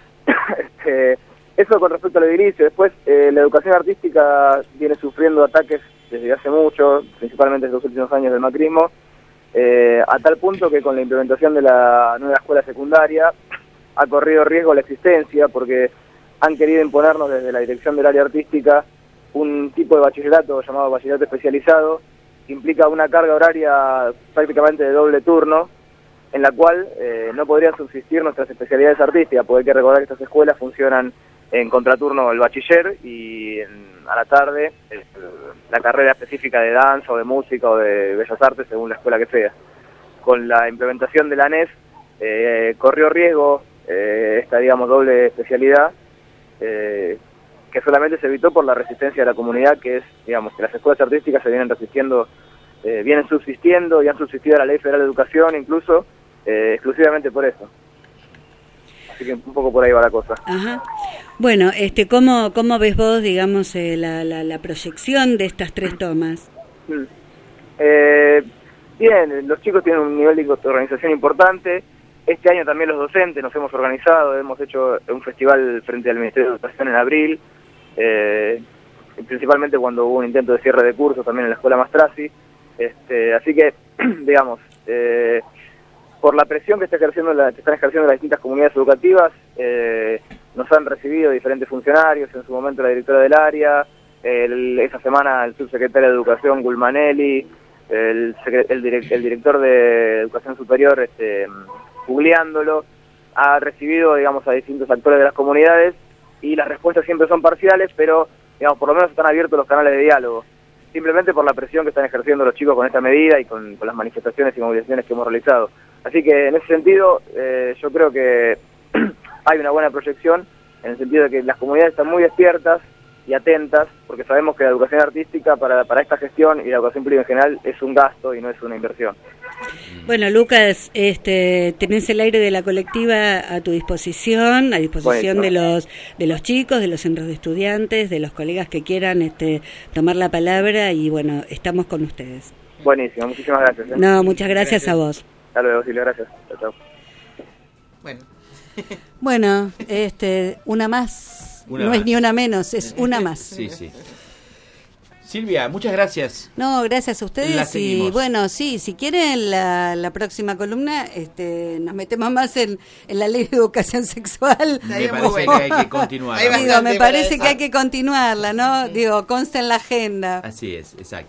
este, eso con respecto al edilicio. Después, eh, la educación artística viene sufriendo ataques desde hace mucho, principalmente en los últimos años del macrismo, eh, a tal punto que con la implementación de la nueva escuela secundaria ha corrido riesgo la existencia, porque han querido imponernos desde la dirección del área artística un tipo de bachillerato llamado bachillerato especializado, que implica una carga horaria prácticamente de doble turno, en la cual eh, no podrían subsistir nuestras especialidades artísticas, porque hay que recordar que estas escuelas funcionan en contraturno el bachiller y en, a la tarde el, la carrera específica de danza o de música o de bellas artes, según la escuela que sea. Con la implementación de la N E S eh, corrió riesgo eh, esta, digamos, doble especialidad, eh, que solamente se evitó por la resistencia de la comunidad, que es, digamos, que las escuelas artísticas se vienen resistiendo, eh, vienen subsistiendo y han subsistido a la Ley Federal de Educación incluso, eh, exclusivamente por eso. Así que un poco por ahí va la cosa.
Ajá. Bueno, este, ¿cómo, cómo ves vos, digamos, eh, la, la, la proyección de estas tres tomas?
Mm. Eh, bien, los chicos tienen un nivel de organización importante. Este año también los docentes nos hemos organizado, hemos hecho un festival frente al Ministerio de Educación en abril, eh, principalmente cuando hubo un intento de cierre de cursos también en la escuela Mastrasi. Este, así que, digamos, eh, por la presión que, está ejerciendo la, que están ejerciendo las distintas comunidades educativas, eh, nos han recibido diferentes funcionarios, en su momento la directora del área, el, esa semana el subsecretario de Educación Gulmanelli, el, el, direct, el director de Educación Superior, este, googleándolo, ha recibido, digamos, a distintos actores de las comunidades y las respuestas siempre son parciales, pero, digamos, por lo menos están abiertos los canales de diálogo, simplemente por la presión que están ejerciendo los chicos con esta medida y con, con las manifestaciones y movilizaciones que hemos realizado. Así que en ese sentido, eh, yo creo que hay una buena proyección, en el sentido de que las comunidades están muy despiertas y atentas, porque sabemos que la educación artística para, para esta gestión y la educación pública en general es un gasto y no es una inversión.
Bueno, Lucas, este, tenés el aire de la colectiva a tu disposición, a disposición de los de los chicos, de los centros de estudiantes, de los colegas que quieran este, tomar la palabra y bueno, estamos con ustedes.
Buenísimo, muchísimas gracias. ¿eh?
No, muchas gracias, gracias a vos.
Hasta luego, Silvia, gracias. Chao, chao.
Bueno.
Bueno, este, una más. Una no más. Es ni una menos, es una más.
Sí, sí. Silvia, muchas gracias.
No, gracias a ustedes. Y bueno, sí, si quieren la, la próxima columna, este, nos metemos más en, en la ley de educación sexual.
Me parece bueno. que hay que continuar.
Digo, me parece que hay que continuarla, ¿no? Digo, consta en la agenda.
Así es, exacto.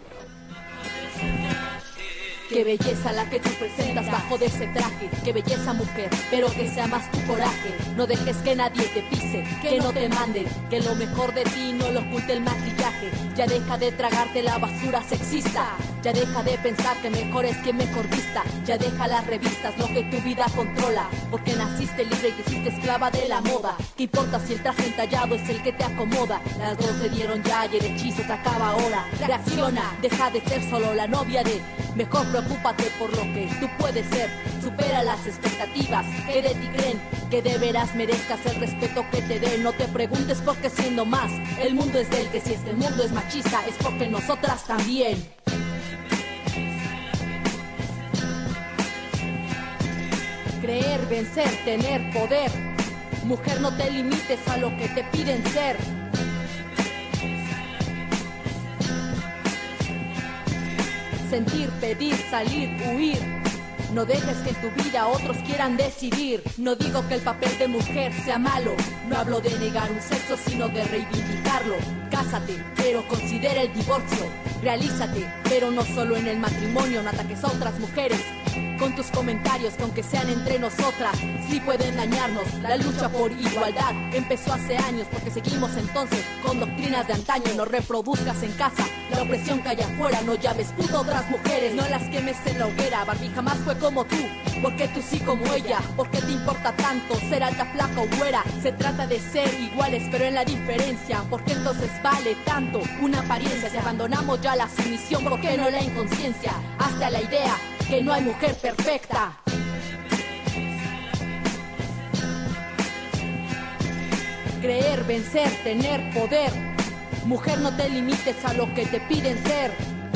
Qué belleza la que tú presentas bajo de ese traje. Qué belleza, mujer, pero que sea más tu coraje. No dejes que nadie te pise, que no te manden, que lo mejor de ti no lo oculte el maquillaje. Ya deja de tragarte la basura sexista. Ya deja de pensar que mejor es quien mejor vista. Ya deja las revistas, lo que tu vida controla. Porque naciste libre y te hiciste esclava de la moda. ¿Qué importa si el traje entallado es el que te acomoda? Las dos se dieron ya y el hechizo se acaba ahora. Reacciona, deja de ser solo la novia de... Mejor preocúpate por lo que tú puedes ser. Supera las expectativas que de ti creen. Que de veras merezcas el respeto que te den. No te preguntes por qué siendo más. El mundo es del que si este mundo es machista es porque nosotras también. Creer, vencer, tener poder. Mujer, no te limites a lo que te piden ser. Sentir, pedir, salir, huir. No dejes que en tu vida otros quieran decidir. No digo que el papel de mujer sea malo. No hablo de negar un sexo, sino de reivindicarlo. cásate, pero considera el divorcio. Realízate, pero no solo en el matrimonio, no ataques a otras mujeres con tus comentarios, que aunque sean entre nosotras, sí pueden dañarnos. La lucha por igualdad empezó hace años, porque seguimos entonces con doctrinas de antaño. No reproduzcas en casa la opresión que hay afuera, no llames puto a otras mujeres, no las quemes en la hoguera. Barbie jamás fue como tú, porque tú sí como ella. ¿Por qué te importa tanto ser alta, flaca o güera? Se trata de ser iguales, pero en la diferencia. ¿Por qué entonces vale tanto una apariencia? Si abandonamos ya la sumisión, ¿por qué no la inconsciencia? Hasta la idea que no hay mujer perfecta. Creer, vencer, tener poder. Mujer, no te limites a lo que te piden ser.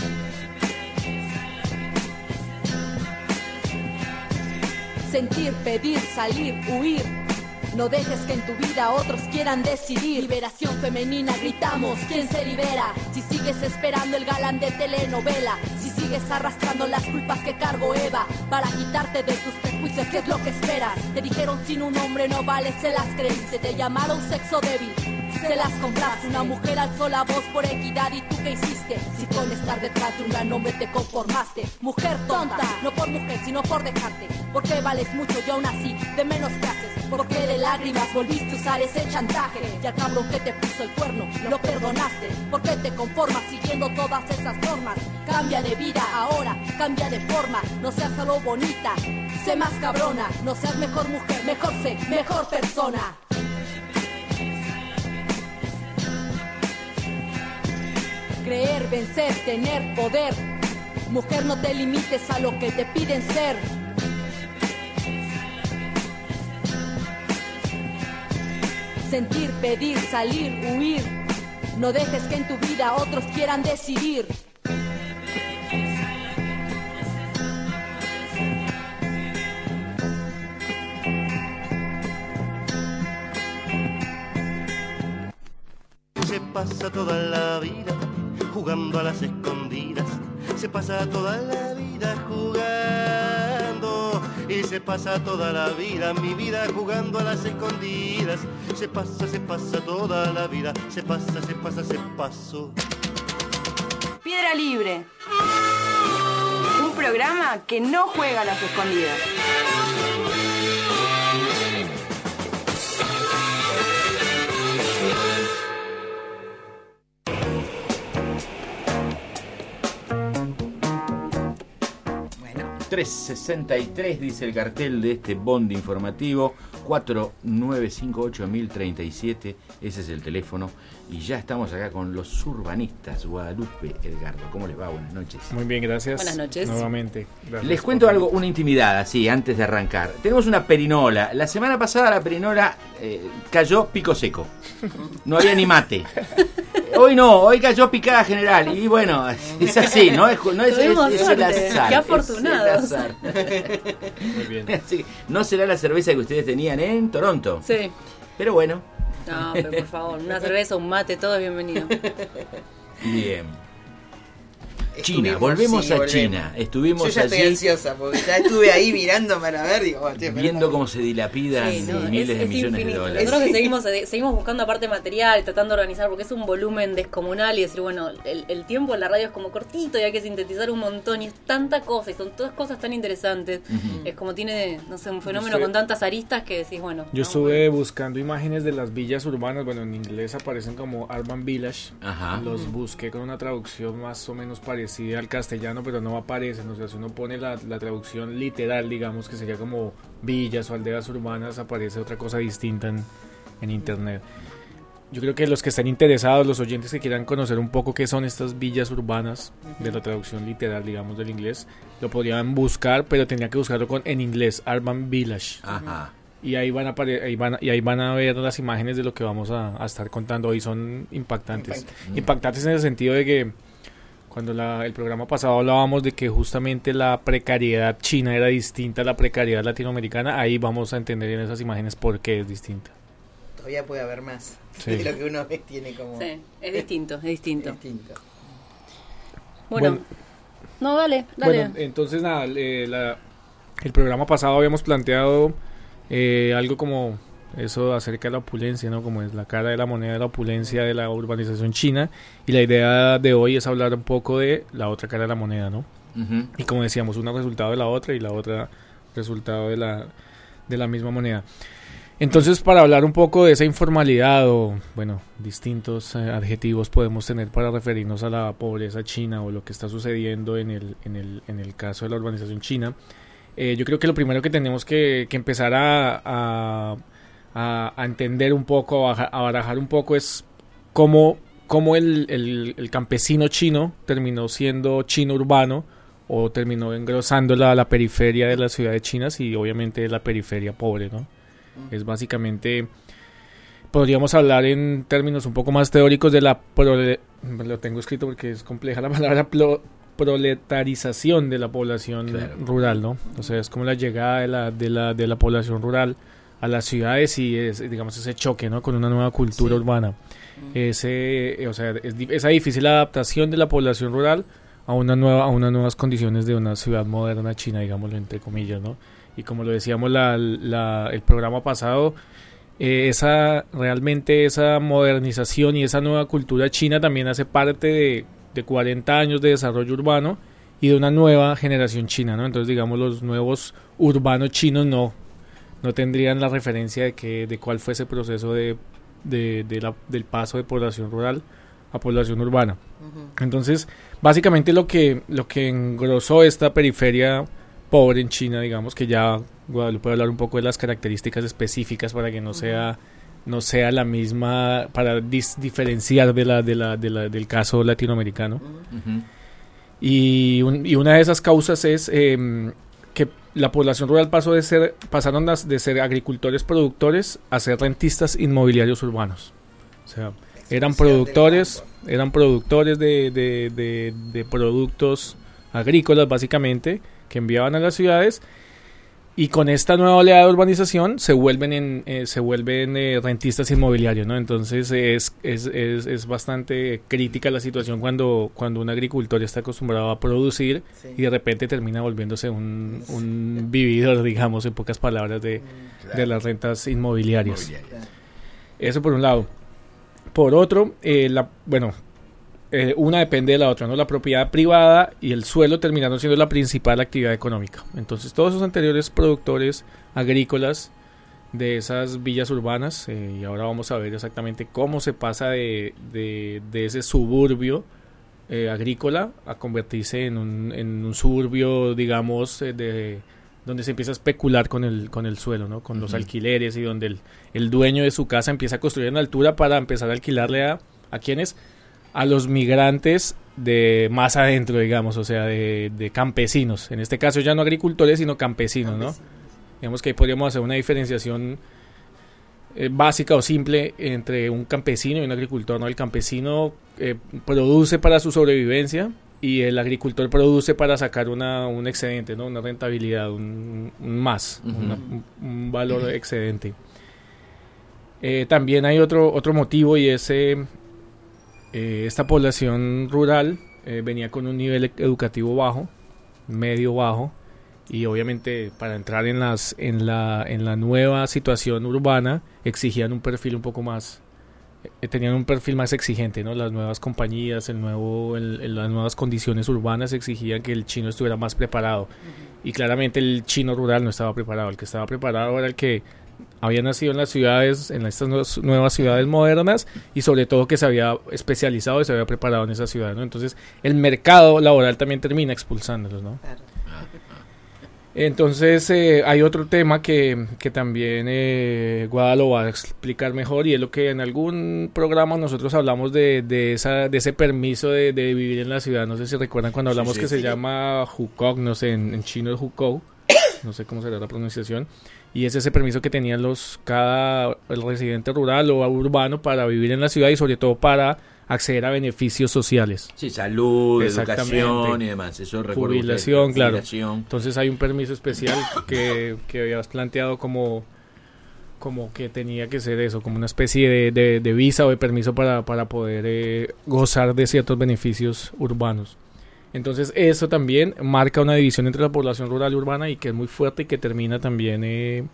Sentir, pedir, salir, huir. No dejes que en tu vida otros quieran decidir. Liberación femenina, gritamos, ¿quién se libera? Si sigues esperando el galán de telenovela, si sigues arrastrando las culpas que cargó Eva para quitarte de tus prejuicios, ¿qué es lo que esperas? Te dijeron sin un hombre no vales, se las creíste. Te llamaron sexo débil, se las compraste. Una mujer alzó la voz por equidad, ¿y tú qué hiciste? Si con estar detrás de un gran hombre te conformaste. Mujer tonta, no por mujer sino por dejarte, porque vales mucho y aún así de menos que haces. Porque de lágrimas volviste a usar ese chantaje, y al cabrón que te puso el cuerno lo perdonaste. ¿Por qué te conformas siguiendo todas esas normas? Cambia de vida ahora, cambia de forma. No seas solo bonita, sé más cabrona. No seas mejor mujer, mejor sé, mejor persona. Creer, vencer, tener poder. Mujer, no te limites a lo que te piden ser. Sentir, pedir, salir, huir. No dejes que en tu vida otros quieran decidir.
Se pasa toda la vida jugando a las escondidas. Se pasa toda la vida jugando. Y se pasa toda la vida, mi vida jugando a las escondidas. Se pasa, se pasa toda la vida. Se pasa, se pasa, se pasó.
Piedra Libre. Un programa que no juega a las escondidas.
tres sesenta y tres dice el cartel de este bondi informativo. Cuatro nueve cinco ocho mil treinta y siete, ese es el teléfono. Y ya estamos acá con los urbanistas. Guadalupe, Edgardo, ¿cómo les va? Buenas noches.
Muy bien, gracias.
Buenas noches.
Nuevamente.
Gracias. Les cuento algo, una intimidad, así, antes de arrancar. Tenemos una perinola. La semana pasada la perinola eh, cayó pico seco. No había ni mate. Hoy no, hoy cayó picada general. Y bueno, es así, ¿no? Es, no es, es, es el azar.
Qué afortunados.
Es el azar. Muy bien. Así, no será la cerveza que ustedes tenían en Toronto.
Sí.
Pero bueno.
No, pero por favor, una cerveza, un mate, todo es bienvenido.
Bien. China, volvemos
sí,
a
volvemos.
China. Estuvimos
Yo ya
allí.
estoy ansiosa porque ya estuve ahí mirando para ver, digo, oh, tío,
viendo cómo se dilapidan
sí, no,
miles
es,
de
es
millones
infinito.
de dólares.
Nosotros que seguimos, seguimos buscando aparte material, tratando de organizar, porque es un volumen descomunal y decir, bueno, el, el tiempo en la radio es como cortito y hay que sintetizar un montón y es tanta cosa y son todas cosas tan interesantes. Uh-huh. Es como tiene, no sé, un fenómeno
Usted,
con tantas aristas que decís, bueno.
Yo estuve buscando imágenes de las villas urbanas, bueno, en inglés aparecen como Urban Village.
Ajá.
Los uh-huh. busqué con una traducción más o menos parecida al castellano, pero no aparecen, o sea, si uno pone la, la traducción literal, digamos que sería como villas o aldeas urbanas, aparece otra cosa distinta en, en internet. Yo creo que los que están interesados, los oyentes que quieran conocer un poco qué son estas villas urbanas de la traducción literal, digamos, del inglés, lo podrían buscar, pero tendría que buscarlo con en inglés, Urban Village.
Ajá.
Y ahí van a apare- ahí van a, y ahí van a ver las imágenes de lo que vamos a, a estar contando hoy. Son impactantes.
Impactantes.
Impactantes en el sentido de que cuando la, el programa pasado hablábamos de que justamente la precariedad china era distinta a la precariedad latinoamericana, ahí vamos a entender en esas imágenes por qué es distinta.
Todavía puede haber más
sí.
de lo que uno ve, tiene como...
Sí, es distinto, es distinto.
Es distinto.
Bueno, bueno, no, dale, dale.
Bueno, entonces nada, eh, la, el programa pasado habíamos planteado eh, algo como eso acerca de la opulencia, ¿no? Como es la cara de la moneda de la opulencia de la urbanización china, y la idea de hoy es hablar un poco de la otra cara de la moneda, ¿no? Uh-huh. Y como decíamos, una resultado de la otra y la otra resultado de la, de la misma moneda. Entonces, para hablar un poco de esa informalidad o, bueno, distintos eh, adjetivos podemos tener para referirnos a la pobreza china o lo que está sucediendo en el, en el, en el caso de la urbanización china, eh, yo creo que lo primero que tenemos que, que empezar a, a, a, a entender un poco, a, a barajar un poco es cómo, cómo el, el, el campesino chino terminó siendo chino urbano o terminó engrosando la, la periferia de las ciudades chinas y obviamente la periferia pobre, ¿no? Es básicamente, podríamos hablar en términos un poco más teóricos de la, prole, lo tengo escrito porque es compleja la palabra, pro, proletarización de la población claro. rural, ¿no? O sea, es como la llegada de la, de la, de la población rural a las ciudades y es, digamos, ese choque, ¿no? Con una nueva cultura sí. urbana. Mm. Ese, o sea, es, esa difícil adaptación de la población rural a una nueva, a unas nuevas condiciones de una ciudad moderna china, digámoslo entre comillas, ¿no? Y como lo decíamos la, la, el programa pasado, eh, esa realmente esa modernización y esa nueva cultura china también hace parte de, de cuarenta años de desarrollo urbano y de una nueva generación china, ¿no? Entonces, digamos, los nuevos urbanos chinos no, no tendrían la referencia de que de cuál fue ese proceso de, de, de la, del paso de población rural a población urbana. Uh-huh. Entonces, básicamente lo que, lo que engrosó esta periferia pobre en China, digamos, que ya Guadalupe puede hablar un poco de las características específicas para que no sea no sea la misma, para dis- diferenciar de la, de la, de la del caso latinoamericano. Uh-huh. Y, un, y una de esas causas es eh, que la población rural pasó de ser pasaron de ser agricultores productores a ser rentistas inmobiliarios urbanos. O sea, eran productores, eran productores de, de, de, de productos agrícolas básicamente, que enviaban a las ciudades, y con esta nueva oleada de urbanización se vuelven en, eh, se vuelven eh, rentistas inmobiliarios, ¿no? Entonces es, es, es, es bastante crítica la situación cuando, cuando un agricultor está acostumbrado a producir sí. y de repente termina volviéndose un, un vividor, digamos, en pocas palabras, de, claro. de las rentas inmobiliarias. Inmobiliaria. Eso por un lado. Por otro, eh, la, bueno, Eh, una depende de la otra, ¿no? La propiedad privada y el suelo terminaron siendo la principal actividad económica. Entonces todos esos anteriores productores agrícolas de esas villas urbanas, eh, y ahora vamos a ver exactamente cómo se pasa de, de, de ese suburbio eh, agrícola a convertirse en un, en un suburbio, digamos, eh, de donde se empieza a especular con el, con el suelo, ¿no? Con uh-huh. los alquileres, y donde el, el dueño de su casa empieza a construir en altura para empezar a alquilarle a, a quienes a los migrantes de más adentro, digamos, o sea, de, de campesinos. En este caso ya no agricultores, sino campesinos, ¿no? Digamos que ahí podríamos hacer una diferenciación eh, básica o simple entre un campesino y un agricultor, ¿no? El campesino eh, produce para su sobrevivencia y el agricultor produce para sacar una, un excedente, ¿no? Una rentabilidad, un, un más, uh-huh. una, un, un valor excedente. Eh, también hay otro, otro motivo, y es... Eh, Eh, esta población rural eh, venía con un nivel educativo bajo, medio bajo, y obviamente para entrar en las en la en la nueva situación urbana exigían un perfil un poco más, eh, tenían un perfil más exigente, ¿no? Las nuevas compañías, el nuevo el, el, las nuevas condiciones urbanas exigían que el chino estuviera más preparado, uh-huh. y claramente el chino rural no estaba preparado. El que estaba preparado era el que había nacido en las ciudades, en estas nuevas ciudades modernas, y sobre todo que se había especializado y se había preparado en esas ciudades, ¿no? Entonces el mercado laboral también termina expulsándolos, ¿no? Claro. Entonces eh, hay otro tema que, que también eh, Guada lo va a explicar mejor, y es lo que en algún programa nosotros hablamos de, de, esa, de ese permiso de, de vivir en la ciudad. No sé si recuerdan cuando hablamos sí, sí, que sí. se llama Hukou, no sé, en, en chino es Hukou, no sé cómo será la pronunciación. Y es ese permiso que tenían los cada el residente rural o urbano para vivir en la ciudad, y sobre todo para acceder a beneficios sociales.
Sí, salud, educación y demás. Eso
jubilación, claro. Jubilación. Entonces hay un permiso especial que, que habías planteado como, como que tenía que ser eso, como una especie de, de, de visa o de permiso para, para poder eh, gozar de ciertos beneficios urbanos. Entonces eso también marca una división entre la población rural y urbana, y que es muy fuerte, y que termina también eh,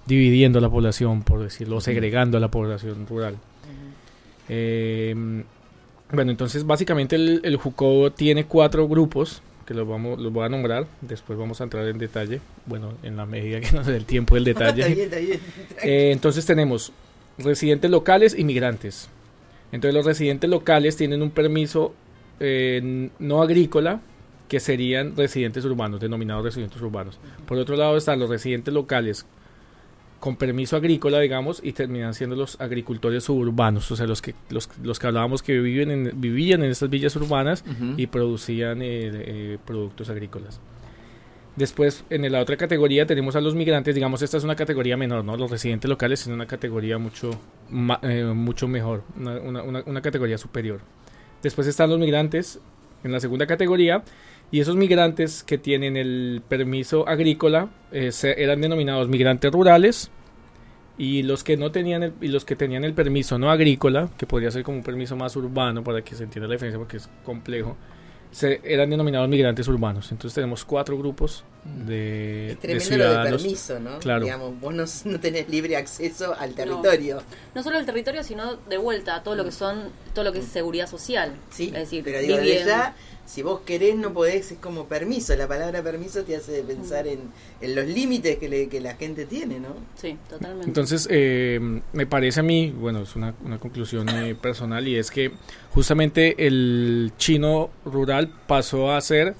dividiendo la población, por decirlo, segregando a la población rural. Uh-huh. Eh, bueno, entonces básicamente el, el Jucobo tiene cuatro grupos, que los, vamos, los voy a nombrar, después vamos a entrar en detalle, bueno, en la medida que nos dé el tiempo del detalle.
Está bien, está bien.
Eh, entonces tenemos residentes locales y migrantes. Entonces los residentes locales tienen un permiso eh, no agrícola, que serían residentes urbanos, denominados residentes urbanos. Por otro lado están los residentes locales con permiso agrícola, digamos, y terminan siendo los agricultores suburbanos, o sea, los que los, los que hablábamos que viven en, vivían en estas villas urbanas uh-huh. y producían eh, eh, productos agrícolas. Después, en la otra categoría tenemos a los migrantes, digamos, esta es una categoría menor, ¿no? Los residentes locales es una categoría mucho, ma, eh, mucho mejor, una, una, una, una categoría superior. Después están los migrantes en la segunda categoría, y esos migrantes que tienen el permiso agrícola eh, se, eran denominados migrantes rurales, y los que no tenían el, y los que tenían el permiso no agrícola, que podría ser como un permiso más urbano para que se entienda la diferencia porque es complejo, se, eran denominados migrantes urbanos. Entonces tenemos cuatro grupos de,
es tremendo
de ciudadanos.
Lo de permiso, ¿no?
Claro.
Digamos, vos no, no tenés libre acceso al territorio.
No, no solo al territorio, sino de vuelta a todo lo que son, todo lo que es seguridad social.
Sí,
es decir,
pero digo, de ya, si vos querés no podés, es como permiso. La palabra permiso te hace pensar en, en los límites que, le, que la gente tiene, ¿no?
Sí, totalmente.
Entonces, eh, me parece a mí, bueno, es una, una conclusión eh, personal, y es que justamente el chino rural pasó a ser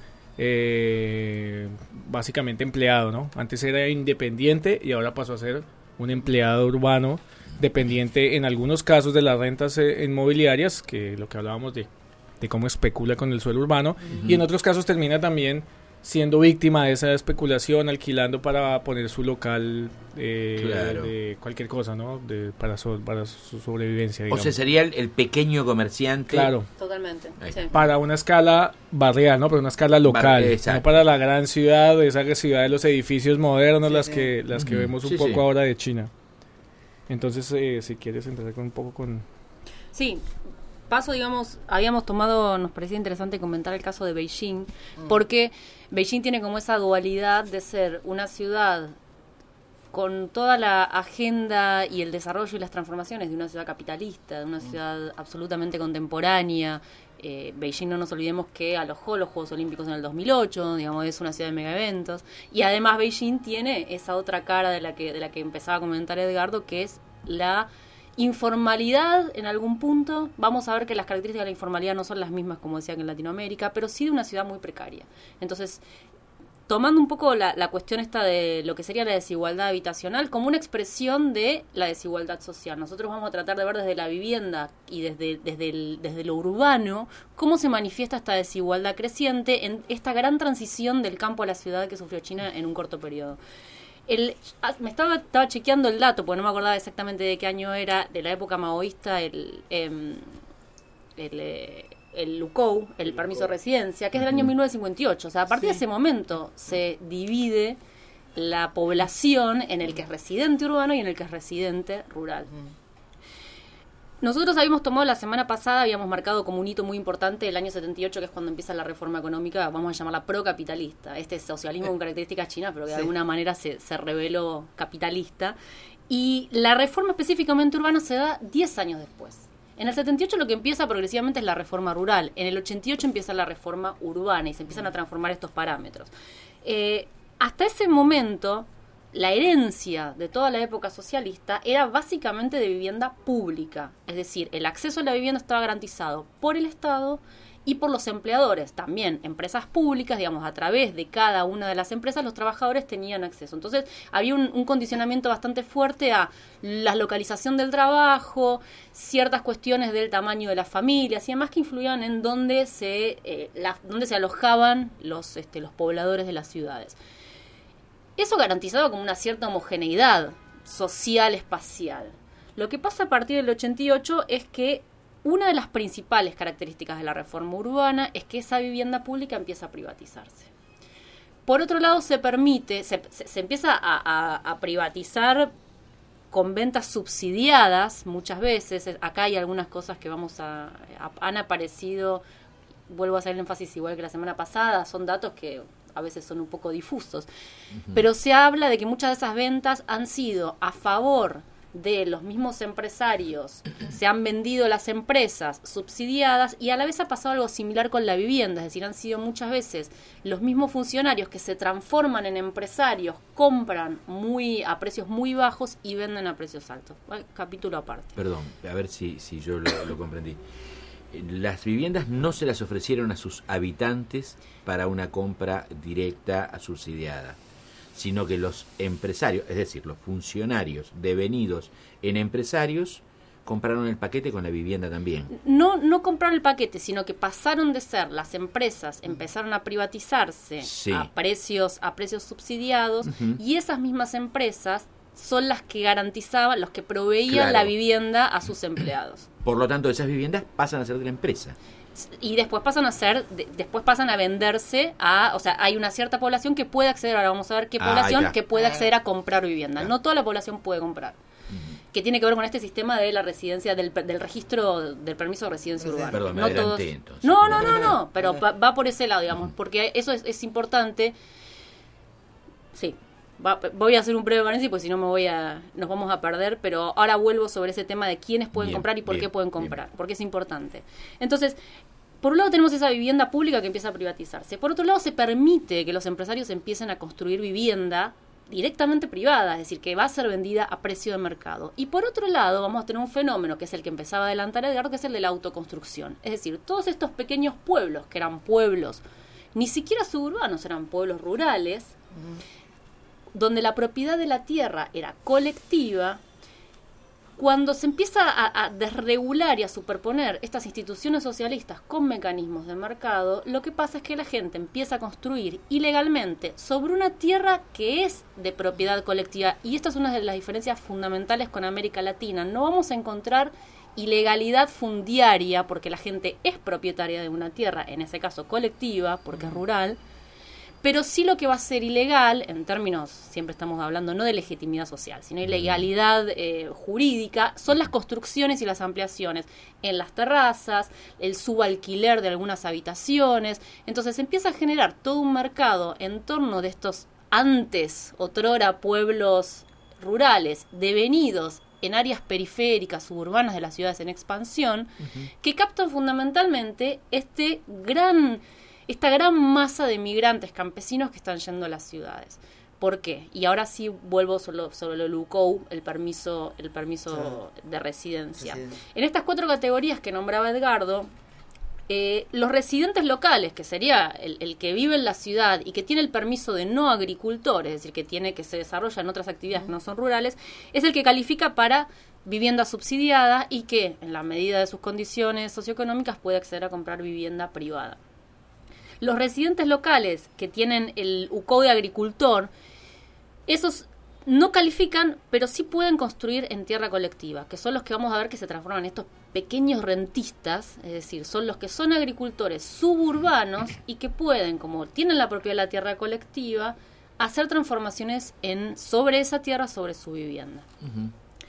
eh, básicamente empleado, ¿no? Antes era independiente y ahora pasó a ser un empleado urbano, dependiente en algunos casos de las rentas eh, inmobiliarias, que lo que hablábamos de de cómo especula con el suelo urbano, uh-huh. y en otros casos termina también siendo víctima de esa especulación, alquilando para poner su local eh,
claro.
de cualquier cosa, ¿no? De, para, so, para su sobrevivencia, digamos.
O sea, sería el, el pequeño comerciante.
Claro.
Totalmente. Sí.
Para una escala barrial, ¿no? Para una escala local, Bar- no para la gran ciudad, esa ciudad de los edificios modernos, sí, las sí. que las uh-huh. que vemos un sí, poco sí. ahora de China. Entonces, eh, si quieres entrar con un poco con...
Sí. Paso, digamos, habíamos tomado, nos parecía interesante comentar el caso de Beijing, mm. porque Beijing tiene como esa dualidad de ser una ciudad con toda la agenda y el desarrollo y las transformaciones de una ciudad capitalista, de una ciudad absolutamente contemporánea. Eh, Beijing, no nos olvidemos que alojó los Juegos Olímpicos en el dos mil ocho, digamos, es una ciudad de mega eventos, y además Beijing tiene esa otra cara de la que, de la que empezaba a comentar Edgardo, que es la informalidad en algún punto. Vamos a ver que las características de la informalidad no son las mismas, como decía, que en Latinoamérica, pero sí de una ciudad muy precaria. Entonces, tomando un poco la, la cuestión esta de lo que sería la desigualdad habitacional como una expresión de la desigualdad social, nosotros vamos a tratar de ver desde la vivienda y desde, desde, el, desde lo urbano cómo se manifiesta esta desigualdad creciente en esta gran transición del campo a la ciudad que sufrió China en un corto periodo. El, me estaba, estaba chequeando el dato, porque no me acordaba exactamente de qué año era, de la época maoísta, el, eh, el, eh, el Lukou, el permiso de residencia, que es del año mil novecientos cincuenta y ocho. O sea, a partir sí. de ese momento se divide la población en el que es residente urbano y en el que es residente rural. Nosotros habíamos tomado la semana pasada, habíamos marcado como un hito muy importante el año setenta y ocho, que es cuando empieza la reforma económica, vamos a llamarla procapitalista. Este socialismo con características chinas, pero que de sí. alguna manera se, se reveló capitalista. Y la reforma específicamente urbana se da diez años después. En el setenta y ocho lo que empieza progresivamente es la reforma rural. En el ochenta y ocho empieza la reforma urbana y se empiezan a transformar estos parámetros. Eh, hasta ese momento, la herencia de toda la época socialista era básicamente de vivienda pública, es decir, el acceso a la vivienda estaba garantizado por el Estado y por los empleadores, también empresas públicas, digamos, a través de cada una de las empresas los trabajadores tenían acceso. Entonces había un, un condicionamiento bastante fuerte a la localización del trabajo, ciertas cuestiones del tamaño de las familias y demás que influían en dónde se, eh, la, dónde se alojaban los, este, los pobladores de las ciudades. Eso garantizaba como una cierta homogeneidad social espacial. Lo que pasa a partir del ochenta y ocho es que una de las principales características de la reforma urbana es que esa vivienda pública empieza a privatizarse. Por otro lado, se permite, se, se, se empieza a, a, a privatizar con ventas subsidiadas muchas veces. Acá hay algunas cosas que vamos a, a han aparecido, vuelvo a hacer el énfasis igual que la semana pasada, son datos que a veces son un poco difusos. Uh-huh. Pero se habla de que muchas de esas ventas han sido a favor de los mismos empresarios, se han vendido las empresas subsidiadas, y a la vez ha pasado algo similar con la vivienda, es decir, han sido muchas veces los mismos funcionarios que se transforman en empresarios, compran muy a precios muy bajos y venden a precios altos. Bueno, capítulo aparte.
Perdón, a ver si, si yo lo, lo comprendí. Las viviendas no se las ofrecieron a sus habitantes para una compra directa subsidiada, sino que los empresarios, es decir, los funcionarios devenidos en empresarios, compraron el paquete con la vivienda también.
No, no compraron el paquete, sino que pasaron de ser las empresas, empezaron a privatizarse sí. a precios, a precios subsidiados, uh-huh. y esas mismas empresas son las que garantizaban, los que proveían claro. la vivienda a sus empleados.
Por lo tanto, esas viviendas pasan a ser de la empresa.
Y después pasan a ser, de, después pasan a venderse a, o sea, hay una cierta población que puede acceder, ahora vamos a ver qué ah, población que puede acceder a comprar vivienda. No toda la población puede comprar. Uh-huh. Que tiene que ver con este sistema de la residencia, del, del registro del permiso de residencia urbana.
Perdón, me
no
adelanté,
todos,
entonces.
No, no, no, no, pero va, va por ese lado, digamos, porque eso es, es importante. Sí. Va, voy a hacer un breve paréntesis porque si no me voy a nos vamos a perder, pero ahora vuelvo sobre ese tema de quiénes pueden bien, comprar y por bien, qué pueden comprar, bien. Porque es importante. Entonces, por un lado tenemos esa vivienda pública que empieza a privatizarse. Por otro lado, se permite que los empresarios empiecen a construir vivienda directamente privada, es decir, que va a ser vendida a precio de mercado. Y por otro lado, vamos a tener un fenómeno que es el que empezaba a adelantar Edgardo, que es el de la autoconstrucción. Es decir, todos estos pequeños pueblos, que eran pueblos ni siquiera suburbanos, eran pueblos rurales, uh-huh. donde la propiedad de la tierra era colectiva. Cuando se empieza a, a desregular y a superponer estas instituciones socialistas con mecanismos de mercado, lo que pasa es que la gente empieza a construir ilegalmente sobre una tierra que es de propiedad colectiva. Y esta es una de las diferencias fundamentales con América Latina. No vamos a encontrar ilegalidad fundiaria porque la gente es propietaria de una tierra, en ese caso colectiva, porque es rural. Pero sí lo que va a ser ilegal, en términos, siempre estamos hablando no de legitimidad social, sino de ilegalidad eh, jurídica, son las construcciones y las ampliaciones en las terrazas, el subalquiler de algunas habitaciones. Entonces empieza a generar todo un mercado en torno de estos antes, otrora, pueblos rurales, devenidos en áreas periféricas, suburbanas de las ciudades en expansión, uh-huh. que captan fundamentalmente este gran... esta gran masa de migrantes campesinos que están yendo a las ciudades. ¿Por qué? Y ahora sí vuelvo sobre, sobre el U C O U, el permiso, el permiso claro. de residencia. Sí. En estas cuatro categorías que nombraba Edgardo, eh, los residentes locales, que sería el, el que vive en la ciudad y que tiene el permiso de no agricultor, es decir, que tiene que se desarrolla en otras actividades uh-huh. que no son rurales, es el que califica para vivienda subsidiada y que, en la medida de sus condiciones socioeconómicas, puede acceder a comprar vivienda privada. Los residentes locales que tienen el U C O de agricultor, esos no califican, pero sí pueden construir en tierra colectiva, que son los que vamos a ver que se transforman en estos pequeños rentistas, es decir, son los que son agricultores suburbanos y que pueden, como tienen la propiedad de la tierra colectiva, hacer transformaciones en sobre esa tierra, sobre su vivienda. Uh-huh.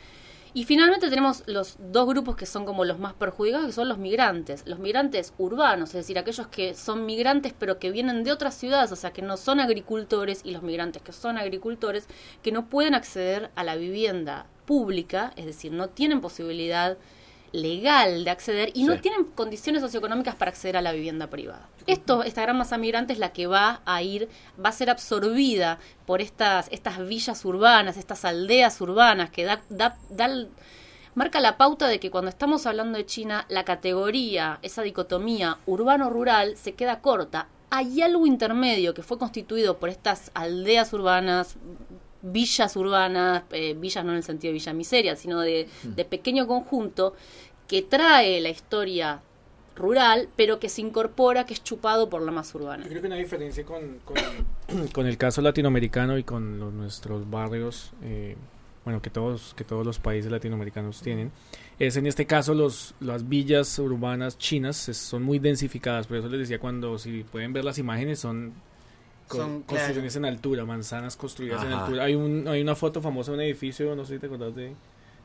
Y finalmente tenemos los dos grupos que son como los más perjudicados, que son los migrantes. Los migrantes urbanos, es decir, aquellos que son migrantes pero que vienen de otras ciudades, o sea, que no son agricultores, y los migrantes que son agricultores, que no pueden acceder a la vivienda pública, es decir, no tienen posibilidad legal de acceder y sí. no tienen condiciones socioeconómicas para acceder a la vivienda privada. Esto, esta gran masa migrante es la que va a ir, va a ser absorbida por estas, estas villas urbanas, estas aldeas urbanas que da, da, da, marca la pauta de que cuando estamos hablando de China, la categoría, esa dicotomía urbano-rural se queda corta. Hay algo intermedio que fue constituido por estas aldeas urbanas, villas urbanas, eh, villas no en el sentido de villa miseria, sino de, de pequeño conjunto, que trae la historia rural, pero que se incorpora, que es chupado por la más urbana.
Yo creo que una diferencia con, con, con el caso latinoamericano y con los, nuestros barrios, eh, bueno, que todos, que todos los países latinoamericanos tienen, es en este caso los las villas urbanas chinas es, son muy densificadas, por eso les decía cuando, si pueden ver las imágenes, son... Son, construcciones claro. en altura, manzanas construidas Ajá. en altura. Hay un hay una foto famosa de un edificio, no sé si te acordás de,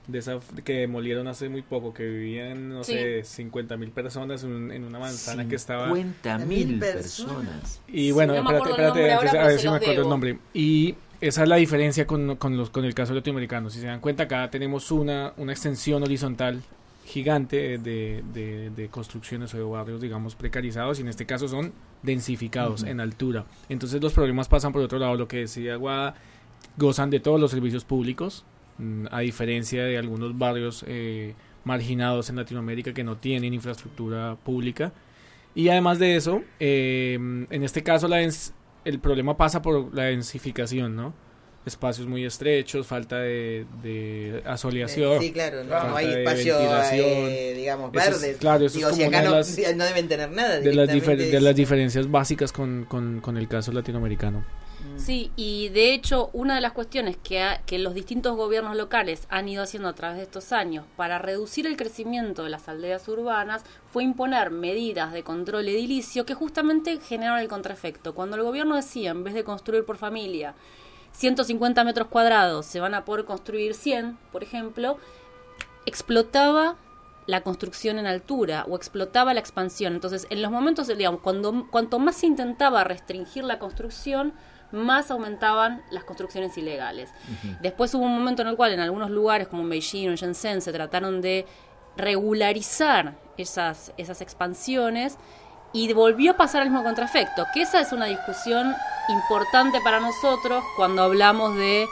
de esa que demolieron hace muy poco, que vivían, no
Sí.
sé, cincuenta mil personas en, en una manzana que estaba...
cincuenta mil personas.
Y bueno,
Sí, no me
espérate,
acuerdo el
espérate,
nombre
antes,
ahora,
a ver
pero
si
se
me
los
acuerdo el
debo.
nombre. Y esa es la diferencia con, con, los, con el caso latinoamericano. Si se dan cuenta, acá tenemos una, una extensión horizontal gigante de, de, de construcciones o de barrios, digamos, precarizados, y en este caso son densificados
Ujú.
en altura. Entonces los problemas pasan por otro lado. Lo que decía Guada, gozan de todos los servicios públicos, mm, a diferencia de algunos barrios eh, marginados en Latinoamérica que no tienen infraestructura pública. Y además de eso, eh, en este caso la dens- el problema pasa por la densificación, ¿no? Espacios muy estrechos, falta de, de asoleación.
Sí, claro, no,
falta
no hay
de
espacio,
ventilación.
eh, digamos,
Eso es-
verdes.
claro, eso
Digo,
es
si
como
acá
una
no,
de las,
no deben tener nada.
de las, difer-
directamente
de
es-
las diferencias básicas con, con, con el caso latinoamericano.
Sí, y de hecho una de las cuestiones que, ha- que los distintos gobiernos locales han ido haciendo a través de estos años para reducir el crecimiento de las aldeas urbanas fue imponer medidas de control edilicio que justamente generaron el contraefecto. Cuando el gobierno decía, en vez de construir por familia ciento cincuenta metros cuadrados, se van a poder construir cien, por ejemplo, explotaba la construcción en altura o explotaba la expansión. Entonces, en los momentos, digamos, cuando cuanto más se intentaba restringir la construcción, más aumentaban las construcciones ilegales.
Ujú.
Después hubo un momento en el cual en algunos lugares como en Beijing o en Shenzhen se trataron de regularizar esas, esas expansiones y volvió a pasar el mismo contraefecto, que esa es una discusión importante para nosotros cuando hablamos de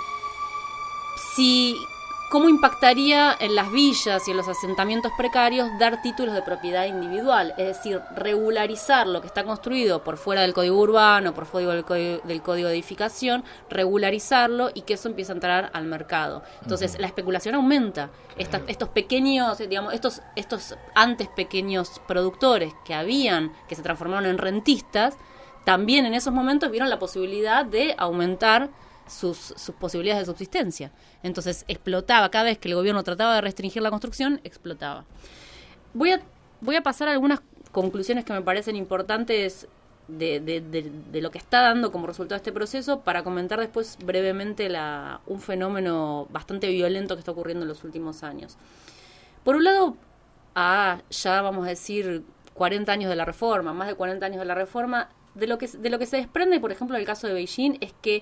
si cómo impactaría en las villas y en los asentamientos precarios dar títulos de propiedad individual, es decir, regularizar lo que está construido por fuera del código urbano, por fuera del código, del código de edificación, regularizarlo y que eso empiece a entrar al mercado. Entonces,
Ujú.
la especulación aumenta. Esta- estos pequeños, digamos, estos, estos antes pequeños productores que habían, que se transformaron en rentistas, también en esos momentos vieron la posibilidad de aumentar sus, sus posibilidades de subsistencia. Entonces explotaba, cada vez que el gobierno trataba de restringir la construcción, explotaba. Voy a, voy a pasar a algunas conclusiones que me parecen importantes de, de, de, de lo que está dando como resultado este proceso, para comentar después brevemente la, un fenómeno bastante violento que está ocurriendo en los últimos años. Por un lado, a ya vamos a decir cuarenta años de la reforma, más de cuarenta años de la reforma, de lo que, de lo que se desprende, por ejemplo, en el caso de Beijing, es que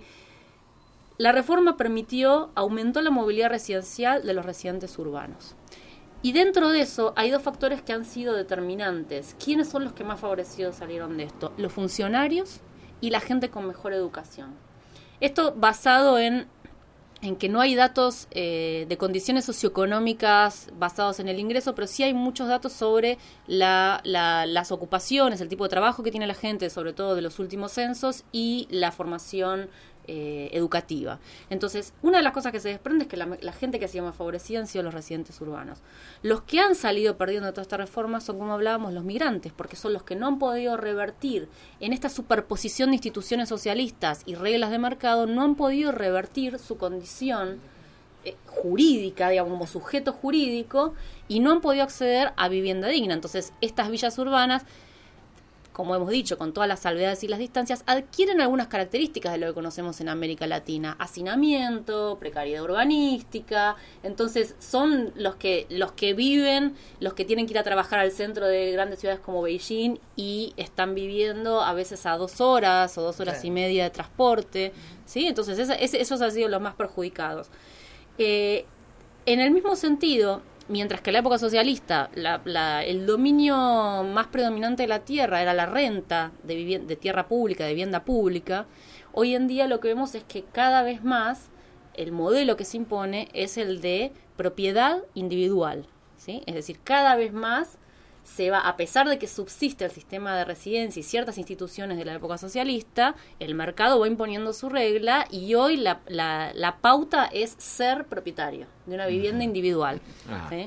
la reforma permitió, aumentó la movilidad residencial de los residentes urbanos. Y dentro de eso hay dos factores que han sido determinantes. ¿Quiénes son los que más favorecidos salieron de esto? Los funcionarios y la gente con mejor educación. Esto basado en, en que no hay datos eh, de condiciones socioeconómicas basados en el ingreso, pero sí hay muchos datos sobre la, la, las ocupaciones, el tipo de trabajo que tiene la gente, sobre todo de los últimos censos, y la formación Eh, educativa. Entonces, una de las cosas que se desprende es que la, la gente que ha sido más favorecida han sido los residentes urbanos. Los que han salido perdiendo de toda esta reforma son, como hablábamos, los migrantes, porque son los que no han podido revertir en esta superposición de instituciones socialistas y reglas de mercado, no han podido revertir su condición eh, jurídica, digamos, como sujeto jurídico, y no han podido acceder a vivienda digna. Entonces, estas villas urbanas, como hemos dicho, con todas las salvedades y las distancias, adquieren algunas características de lo que conocemos en América Latina: hacinamiento, precariedad urbanística. Entonces son los que los que viven, los que tienen que ir a trabajar al centro de grandes ciudades como Beijing y están viviendo a veces a dos horas o dos horas
Claro.
y media de transporte, ¿sí? Entonces esa, ese, esos han sido los más perjudicados. Eh, en el mismo sentido, mientras que en la época socialista la, la, el dominio más predominante de la tierra era la renta de, vivien- de tierra pública, de vivienda pública, hoy en día lo que vemos es que cada vez más el modelo que se impone es el de propiedad individual, ¿sí? Es decir, cada vez más se va, a pesar de que subsiste el sistema de residencia y ciertas instituciones de la época socialista, el mercado va imponiendo su regla y hoy la, la, la pauta es ser propietario de una vivienda individual.
Ah.
¿Sí?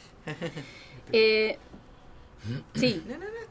Eh, sí.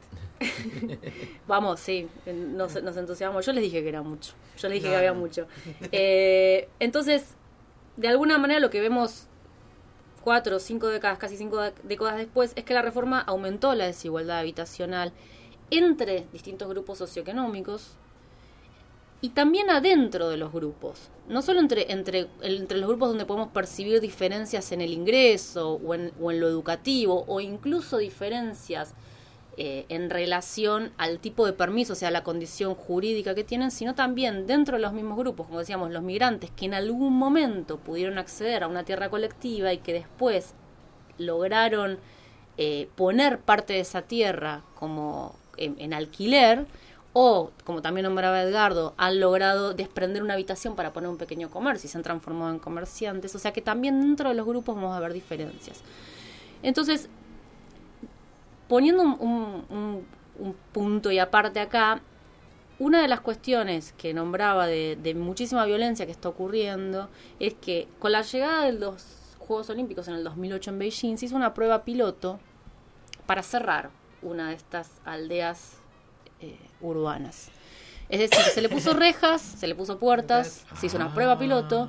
Vamos, sí, nos, nos entusiasmamos. Yo les dije que era mucho. Yo les dije
No,
que había
no.
mucho. Eh, entonces, de alguna manera lo que vemos cuatro o cinco décadas, casi cinco dé- décadas después, es que la reforma aumentó la desigualdad habitacional entre distintos grupos socioeconómicos y también adentro de los grupos. No solo entre, entre, entre los grupos donde podemos percibir diferencias en el ingreso o en, o en lo educativo, o incluso diferencias eh, en relación al tipo de permiso, o sea, la condición jurídica que tienen, sino también dentro de los mismos grupos, como decíamos, los migrantes que en algún momento pudieron acceder a una tierra colectiva y que después lograron eh, poner parte de esa tierra como en, en alquiler, o, como también nombraba Edgardo, han logrado desprender una habitación para poner un pequeño comercio y se han transformado en comerciantes. O sea que también dentro de los grupos vamos a ver diferencias. Entonces, poniendo un, un, un, un punto y aparte acá, una de las cuestiones que nombraba de, de muchísima violencia que está ocurriendo es que con la llegada de los Juegos Olímpicos en el dos mil ocho en Beijing se hizo una prueba piloto para cerrar una de estas aldeas eh, urbanas. Es decir, se le puso rejas, se le puso puertas, se hizo una prueba piloto,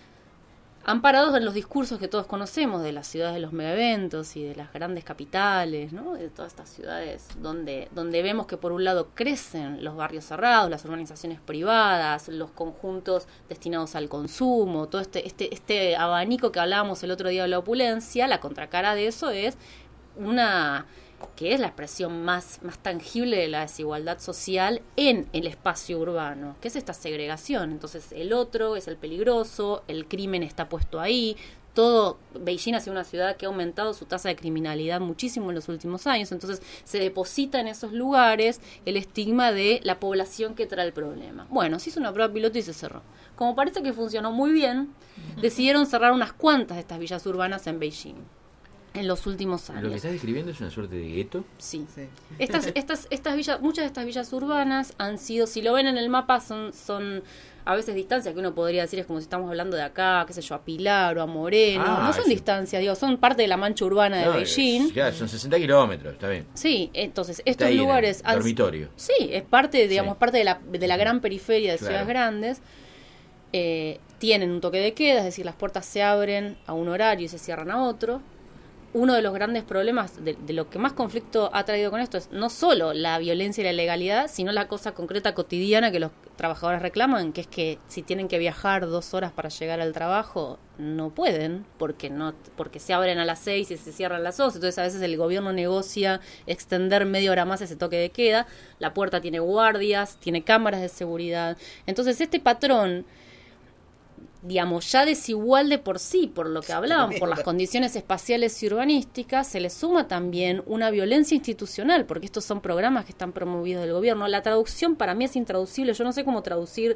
amparados en los discursos que todos conocemos de las ciudades de los megaeventos y de las grandes capitales, ¿no? De todas estas ciudades donde, donde vemos que por un lado crecen los barrios cerrados, las urbanizaciones privadas, los conjuntos destinados al consumo, todo este, este, este abanico que hablábamos el otro día de la opulencia. La contracara de eso es una que es la expresión más, más tangible de la desigualdad social en el espacio urbano, que es esta segregación. Entonces el otro es el peligroso, el crimen está puesto ahí, todo. Beijing ha sido una ciudad que ha aumentado su tasa de criminalidad muchísimo en los últimos años, entonces se deposita en esos lugares el estigma de la población que trae el problema. Bueno, se hizo una prueba piloto y se cerró. Como parece que funcionó muy bien, decidieron cerrar unas cuantas de estas villas urbanas en Beijing en los últimos años.
Lo que estás describiendo es una suerte de gueto.
Sí. sí. Estas, estas, estas villas, muchas de estas villas urbanas han sido, si lo ven en el mapa, son, son a veces distancias que uno podría decir es como si estamos hablando de acá, qué sé yo, a Pilar o a Moreno. Ah, no son sí. distancias, digo, son parte de la mancha urbana de no, Beijing.
Es, ya, son sesenta kilómetros, está bien.
Sí, entonces estos está lugares.
Han, dormitorio.
Sí, es parte, digamos, sí. parte de la, de la gran periferia de claro. ciudades grandes. Eh, tienen un toque de queda, es decir, las puertas se abren a un horario y se cierran a otro. Uno de los grandes problemas, de, de lo que más conflicto ha traído con esto, es no solo la violencia y la ilegalidad, sino la cosa concreta cotidiana que los trabajadores reclaman, que es que si tienen que viajar dos horas para llegar al trabajo, no pueden, porque no porque se abren a las seis y se cierran a las dos. Entonces a veces el gobierno negocia extender media hora más ese toque de queda. La puerta tiene guardias, tiene cámaras de seguridad. Entonces este patrón, digamos, ya desigual de por sí, por lo que hablaban, por las condiciones espaciales y urbanísticas, se le suma también una violencia institucional, porque estos son programas que están promovidos del gobierno. La traducción para mí es intraducible, yo no sé cómo traducir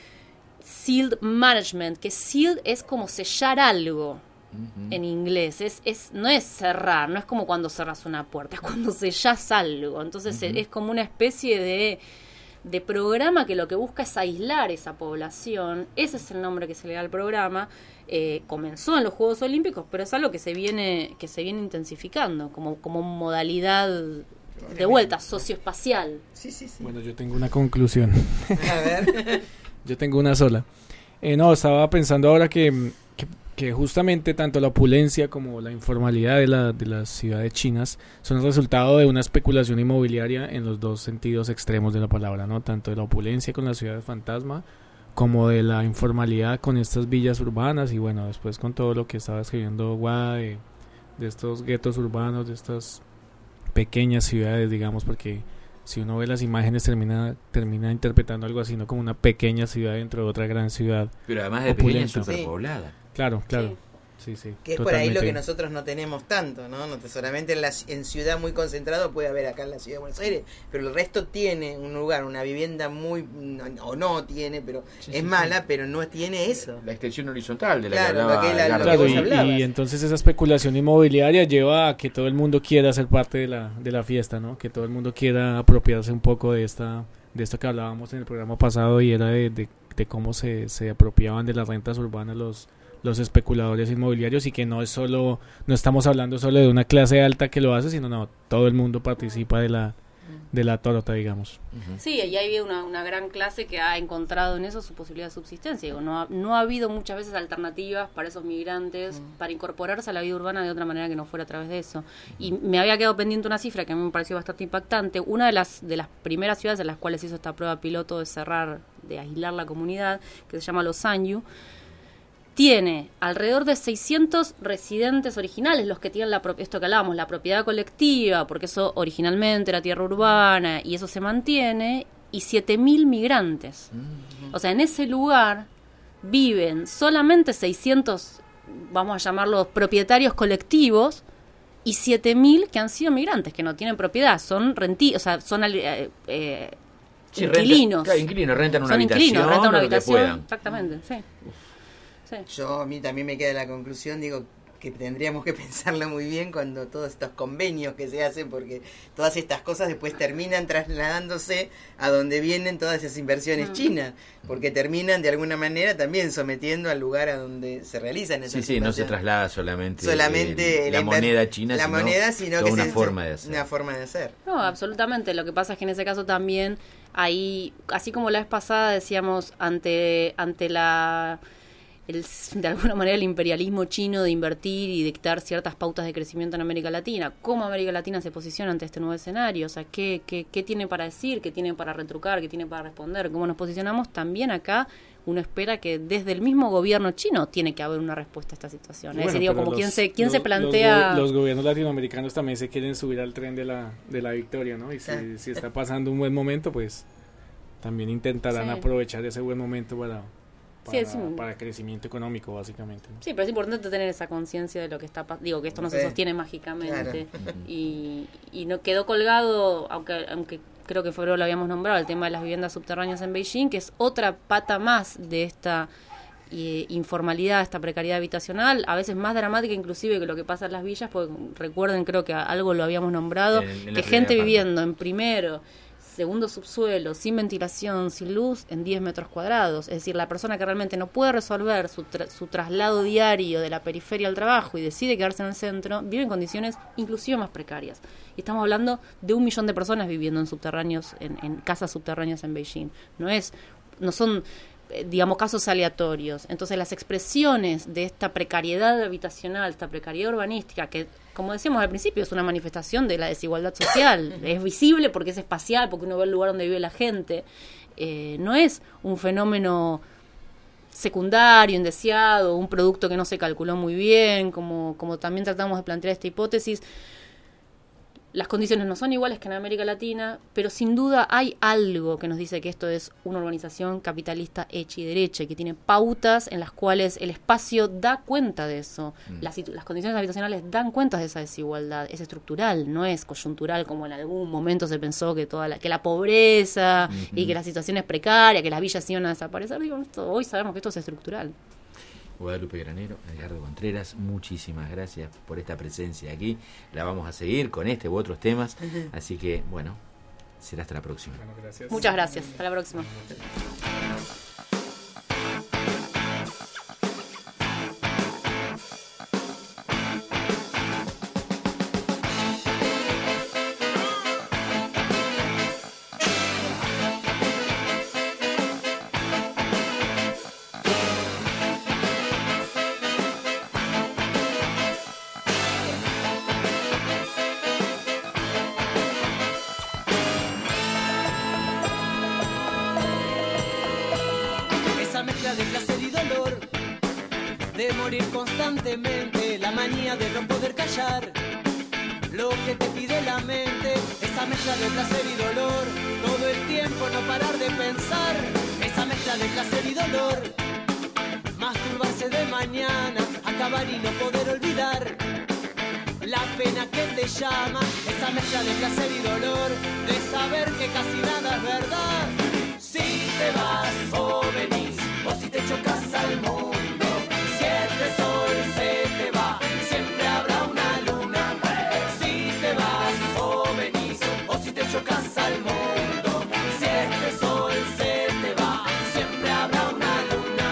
sealed management, que sealed es como sellar algo uh-huh. en inglés, es, es no es cerrar, no es como cuando cerras una puerta, es cuando sellas algo. Entonces uh-huh. es, es como una especie de de programa que lo que busca es aislar esa población. Ese es el nombre que se le da al programa. Eh, comenzó en los Juegos Olímpicos, pero es algo que se viene que se viene intensificando como, como modalidad de vuelta socioespacial.
Sí, sí, sí.
Bueno, yo tengo una conclusión.
A ver.
Yo tengo una sola. Eh, no, estaba pensando ahora que, que que justamente tanto la opulencia como la informalidad de, la, de las ciudades chinas son el resultado de una especulación inmobiliaria en los dos sentidos extremos de la palabra, ¿no? Tanto de la opulencia con las ciudades fantasma como de la informalidad con estas villas urbanas y bueno, después con todo lo que estaba escribiendo Guada de, de estos guetos urbanos, de estas pequeñas ciudades, digamos, porque si uno ve las imágenes termina termina interpretando algo así, no como una pequeña ciudad dentro de otra gran ciudad.
Pero además de pequeña, superpoblada.
Sí. Claro, claro. Sí, sí.
Que es totalmente. Por ahí lo que nosotros no tenemos tanto, ¿no? No solamente en, la, en ciudad muy concentrado puede haber acá en la ciudad de Buenos Aires, pero el resto tiene un lugar, una vivienda muy, no, o no tiene, pero sí, es sí, mala, sí. pero no tiene eso.
La extensión horizontal de la
claro,
que hablaba.
Lo que la,
claro,
lo que vos
y, y entonces esa especulación inmobiliaria lleva a que todo el mundo quiera ser parte de la, de la fiesta, ¿no? Que todo el mundo quiera apropiarse un poco de esta de esto que hablábamos en el programa pasado y era de, de, de cómo se, se apropiaban de las rentas urbanas los los especuladores inmobiliarios y que no es solo no estamos hablando solo de una clase alta que lo hace, sino no todo el mundo participa de la de la torta, digamos.
Sí, y hay una, una gran clase que ha encontrado en eso su posibilidad de subsistencia. Digo, no, ha, no ha habido muchas veces alternativas para esos migrantes mm. para incorporarse a la vida urbana de otra manera que no fuera a través de eso. Y me había quedado pendiente una cifra que a mí me pareció bastante impactante. Una de las de las primeras ciudades en las cuales hizo esta prueba piloto de cerrar, de aislar la comunidad, que se llama Los Anju, tiene alrededor de seiscientos residentes originales, los que tienen la pro- esto que hablábamos, la propiedad colectiva, porque eso originalmente era tierra urbana y eso se mantiene, y siete mil migrantes. Mm-hmm. O sea, en ese lugar viven solamente seiscientos, vamos a llamarlos propietarios colectivos, y siete mil que han sido migrantes, que no tienen propiedad, son renti, o sea, son eh, eh,
sí,
inquilinos.
Renta, claro, inquilinos, rentan una
son
habitación,
inquilinos, rentan una habitación,
puedan.
Exactamente, sí. Sí.
Yo, a mí también me queda la conclusión, digo, que tendríamos que pensarlo muy bien cuando todos estos convenios que se hacen, porque todas estas cosas después terminan trasladándose a donde vienen todas esas inversiones mm. chinas, porque terminan de alguna manera también sometiendo al lugar a donde se realizan esas
Sí, sí, no se traslada solamente,
solamente
el, la, la moneda china,
la
sino,
moneda, sino que
una
se,
forma de hacer.
Una forma de hacer.
No, absolutamente. Lo que pasa es que en ese caso también ahí, así como la vez pasada decíamos, ante ante la... El, de alguna manera el imperialismo chino de invertir y dictar ciertas pautas de crecimiento en América Latina. ¿Cómo América Latina se posiciona ante este nuevo escenario? O sea, ¿qué, qué, qué tiene para decir? ¿Qué tiene para retrucar? ¿Qué tiene para responder? ¿Cómo nos posicionamos? También acá uno espera que desde el mismo gobierno chino tiene que haber una respuesta a esta situación. Bueno, es decir, digo, como los, quien se, quien
los,
se plantea...
Los, los gobiernos latinoamericanos también se quieren subir al tren de la, de la victoria, ¿no? Y si, sí. si está pasando un buen momento, pues también intentarán sí. aprovechar ese buen momento para... Para, sí, es un... para crecimiento económico, básicamente, ¿no?
Sí, pero es importante tener esa conciencia de lo que está pasando. Digo, que esto no sí. se sostiene mágicamente. Claro. Y, y no quedó colgado, aunque aunque creo que febrero lo habíamos nombrado, el tema de las viviendas subterráneas en Beijing, que es otra pata más de esta eh, informalidad, esta precariedad habitacional, a veces más dramática inclusive que lo que pasa en las villas, porque recuerden, creo que algo lo habíamos nombrado, en, en que gente viviendo en primero... segundo subsuelo, sin ventilación, sin luz, en diez metros cuadrados. Es decir, la persona que realmente no puede resolver su, tra- su traslado diario de la periferia al trabajo y decide quedarse en el centro, vive en condiciones inclusive más precarias. Y estamos hablando de un millón de personas viviendo en subterráneos, en, en casas subterráneas en Beijing. No es, no son, eh, digamos, casos aleatorios. Entonces, las expresiones de esta precariedad habitacional, esta precariedad urbanística, que como decíamos al principio, es una manifestación de la desigualdad social. Es visible porque es espacial, porque uno ve el lugar donde vive la gente. Eh, no es un fenómeno secundario, indeseado, un producto que no se calculó muy bien, como, como también tratamos de plantear esta hipótesis. Las condiciones no son iguales que en América Latina, pero sin duda hay algo que nos dice que esto es una urbanización capitalista hecha y derecha, que tiene pautas en las cuales el espacio da cuenta de eso. Mm. Las, las condiciones habitacionales dan cuenta de esa desigualdad. Es estructural, no es coyuntural como en algún momento se pensó que toda la, que la pobreza mm-hmm. y que la situación es precaria, que las villas iban a desaparecer. Digo, esto, hoy sabemos que esto es estructural.
Guadalupe Granero, Edgardo Contreras, muchísimas gracias por esta presencia aquí. La vamos a seguir con este u otros temas. Así que, bueno, será hasta la próxima.
Bueno, gracias. Muchas gracias. Hasta la próxima.
Constantemente la manía de no poder callar lo que te pide la mente, esa mezcla de placer y dolor, todo el tiempo no parar de pensar, esa mezcla de placer y dolor, masturbarse de mañana, acabar y no poder olvidar la pena que te llama, esa mezcla de placer y dolor, de saber que casi nada es verdad. Si te vas o venís, o si te chocas al mundo, si este sol se te va, siempre habrá una luna. Si te vas o venís, o si te chocas al mundo, si este sol se te va, siempre habrá una luna.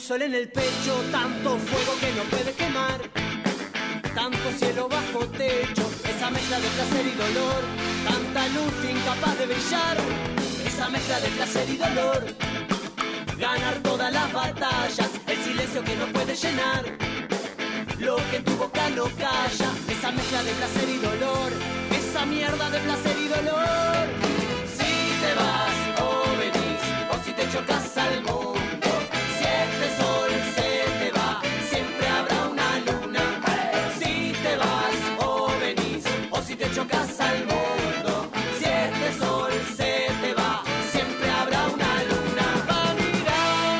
sol en el pecho, tanto fuego que no puede quemar, tanto cielo bajo techo, esa mezcla de placer y dolor, tanta luz incapaz de brillar, esa mezcla de placer y dolor, ganar todas las batallas, el silencio que no puede llenar, lo que tu boca no calla, esa mezcla de placer y dolor, esa mierda de placer y dolor. Si te vas o venís, o si te chocas al mundo, si este sol se te va, siempre habrá una luna. Si te vas o venís, o si te chocas al mundo, si este sol se te va, siempre habrá una luna. Va a mirar,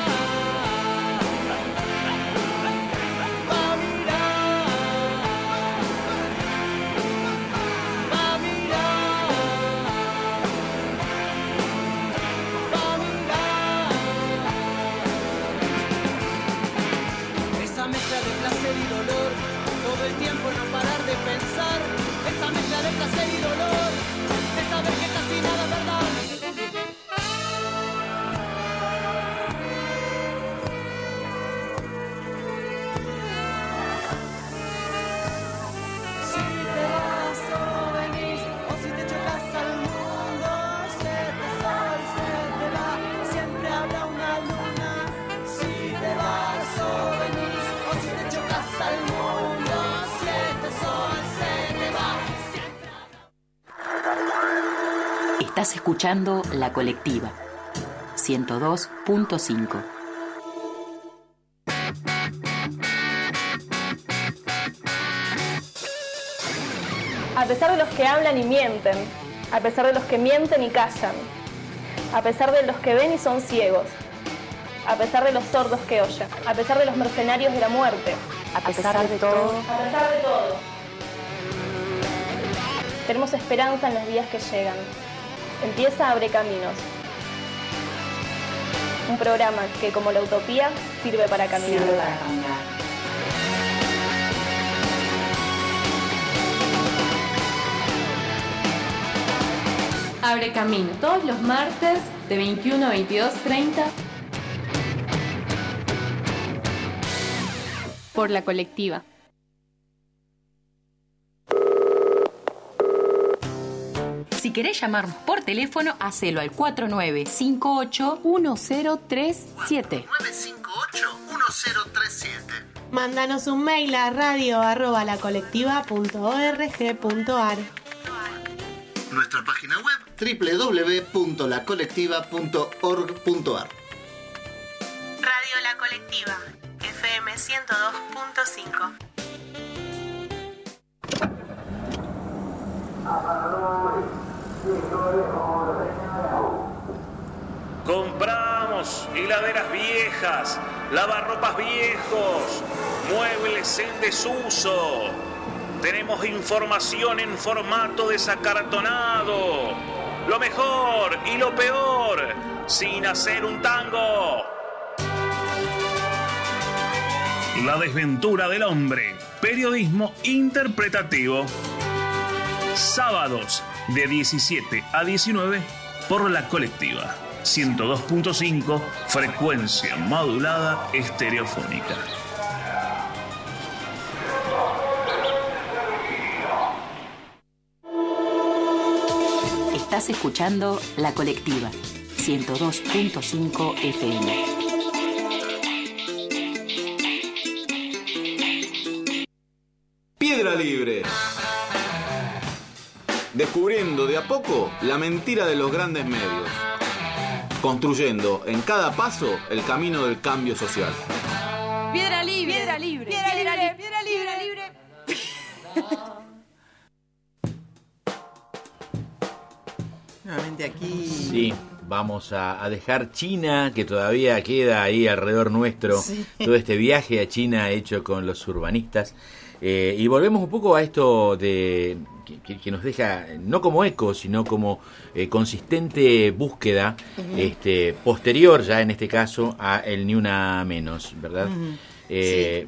va a mirar, va a mirar, va a mirar. Esa mezcla de placer y dolor, todo el tiempo no parar de pensar, esa mezcla de placer y dolor, de saber que casi nada es verdad. Si te vas o venís, o si te chocas al mundo, si este sol se te va, siempre habrá una luna. Si te vas o venís, o si te chocas al mundo, si este sol se te va, siempre habrá.
Estás escuchando La Colectiva, ciento dos punto cinco.
A pesar de los que hablan y mienten, a pesar de los que mienten y callan, a pesar de los que ven y son ciegos, a pesar de los sordos que oyen, a pesar de los mercenarios de la muerte,
A pesar de todo,
a pesar de todo, tenemos esperanza en los días que llegan. Empieza Abre Caminos, un programa que, como la utopía, sirve para caminar.
sirve para caminar.
Abre Camino, todos los martes de veintiuno a veintidós treinta por La Colectiva.
Si querés llamarnos por teléfono, hacelo al cuatro nueve cinco ocho
uno cero tres siete.
nueve cinco ocho uno cero tres siete.
Mándanos un mail a radio arroba lacolectiva punto org punto ar.
Nuestra página web doble u doble u doble u punto la colectiva punto org punto ar.
Radio La Colectiva, F M ciento dos punto cinco.
Compramos heladeras viejas, lavarropas viejos, muebles en desuso. Tenemos información en formato desacartonado. Lo mejor y lo peor, sin hacer un tango. La desventura del hombre. Periodismo interpretativo. Sábados de diecisiete a diecinueve por La Colectiva. ciento dos punto cinco, frecuencia modulada estereofónica.
Estás escuchando La Colectiva, ciento dos punto cinco F M.
Piedra Libre. Descubriendo de a poco la mentira de los grandes medios. Construyendo en cada paso el camino del cambio social.
Piedra libre, piedra libre, piedra libre, piedra libre, libre.
Nuevamente aquí.
Sí, vamos a, a dejar China, que todavía queda ahí alrededor nuestro,
Sí.
todo este viaje a China hecho con los urbanistas. Eh, y volvemos un poco a esto de que, que nos deja, no como eco, sino como eh, consistente búsqueda,
Ujú.
este posterior ya en este caso a el Ni Una Menos, ¿verdad?
Ujú.
Eh,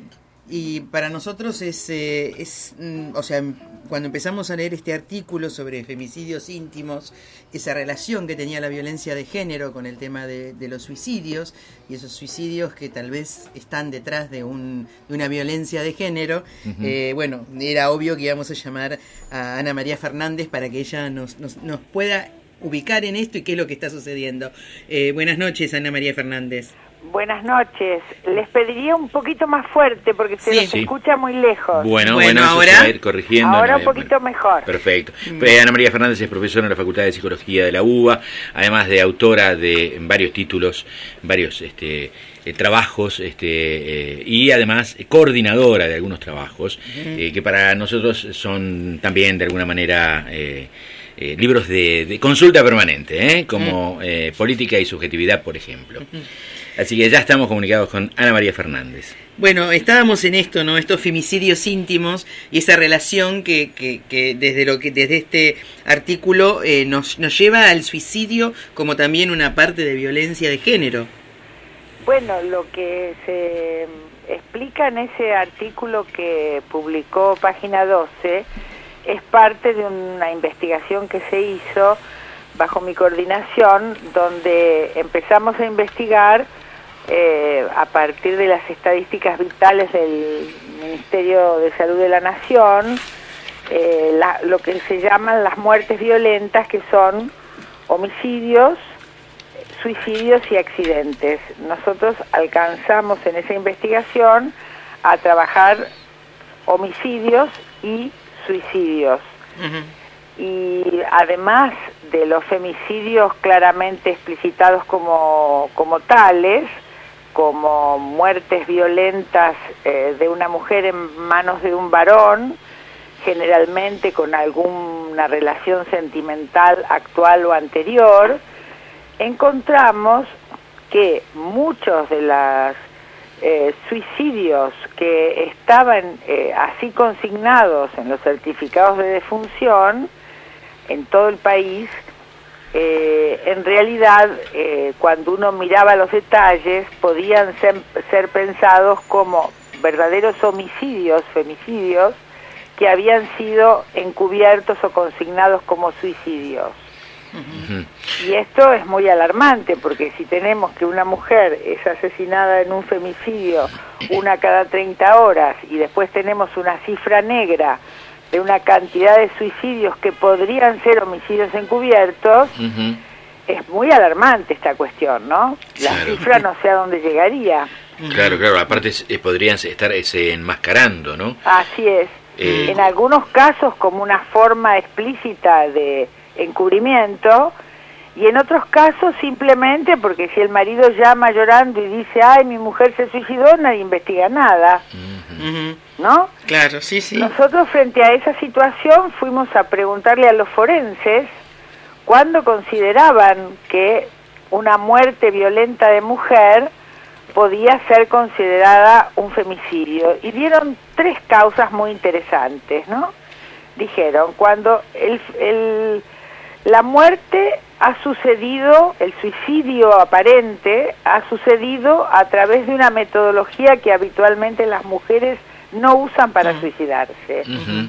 Y para nosotros es, eh, es mm, o sea, cuando empezamos a leer este artículo sobre femicidios íntimos, esa relación que tenía la violencia de género con el tema de, de los suicidios, y esos suicidios que tal vez están detrás de, un, de una violencia de género, uh-huh. eh, bueno, era obvio que íbamos a llamar a Ana María Fernández para que ella nos, nos, nos pueda ubicar en esto y qué es lo que está sucediendo. Eh, buenas noches, Ana María Fernández.
Buenas noches. Les pediría un poquito más fuerte porque se
sí,
los
sí.
escucha muy lejos.
Bueno, bueno,
bueno
eso
ahora
se va a ir corrigiendo.
Ahora
no,
un poquito
bueno,
mejor.
Perfecto. Mm. Pues Ana María Fernández es profesora en la Facultad de Psicología de la U B A, además de autora de varios títulos, varios este, eh, trabajos, este eh, y además coordinadora de algunos trabajos, mm. eh, que para nosotros son también de alguna manera... Eh, Eh, libros de, de consulta permanente, ¿eh? como mm. eh, Política y Subjetividad, por ejemplo. Mm. Así que ya estamos comunicados con Ana María Fernández.
Bueno, estábamos en esto, ¿no? Estos femicidios íntimos y esa relación que, que, que desde lo que desde este artículo eh, nos, nos lleva al suicidio como también una parte de violencia de género.
Bueno, lo que se explica en ese artículo que publicó Página doce es parte de una investigación que se hizo bajo mi coordinación, donde empezamos a investigar eh, a partir de las estadísticas vitales del Ministerio de Salud de la Nación, eh, la, lo que se llaman las muertes violentas, que son homicidios, suicidios y accidentes. Nosotros alcanzamos en esa investigación a trabajar homicidios y suicidios. Uh-huh. Y además de los femicidios claramente explicitados como, como tales, como muertes violentas eh, de una mujer en manos de un varón, generalmente con alguna relación sentimental actual o anterior, encontramos que muchos de los eh, suicidios que estaban eh, así consignados en los certificados de defunción en todo el país, eh, en realidad eh, cuando uno miraba los detalles podían ser, ser pensados como verdaderos homicidios, femicidios, que habían sido encubiertos o consignados como suicidios. Uh-huh. Y esto es muy alarmante, porque si tenemos que una mujer es asesinada en un femicidio una cada treinta horas y después tenemos una cifra negra de una cantidad de suicidios que podrían ser homicidios encubiertos, uh-huh. es muy alarmante esta cuestión, ¿no? La claro. cifra no sé a dónde llegaría.
Claro, claro, aparte eh, podrían estar eh, enmascarando, ¿no?
Así es. Eh... En algunos casos como una forma explícita de encubrimiento, y en otros casos simplemente porque si el marido llama llorando y dice, ay, mi mujer se suicidó, nadie investiga nada, uh-huh. ¿no?
Claro, sí, sí.
Nosotros frente a esa situación fuimos a preguntarle a los forenses cuándo consideraban que una muerte violenta de mujer podía ser considerada un femicidio, y dieron tres causas muy interesantes, ¿no? Dijeron, cuando el, el la muerte ha sucedido, el suicidio aparente ha sucedido a través de una metodología que habitualmente las mujeres no usan para uh-huh. suicidarse. Uh-huh.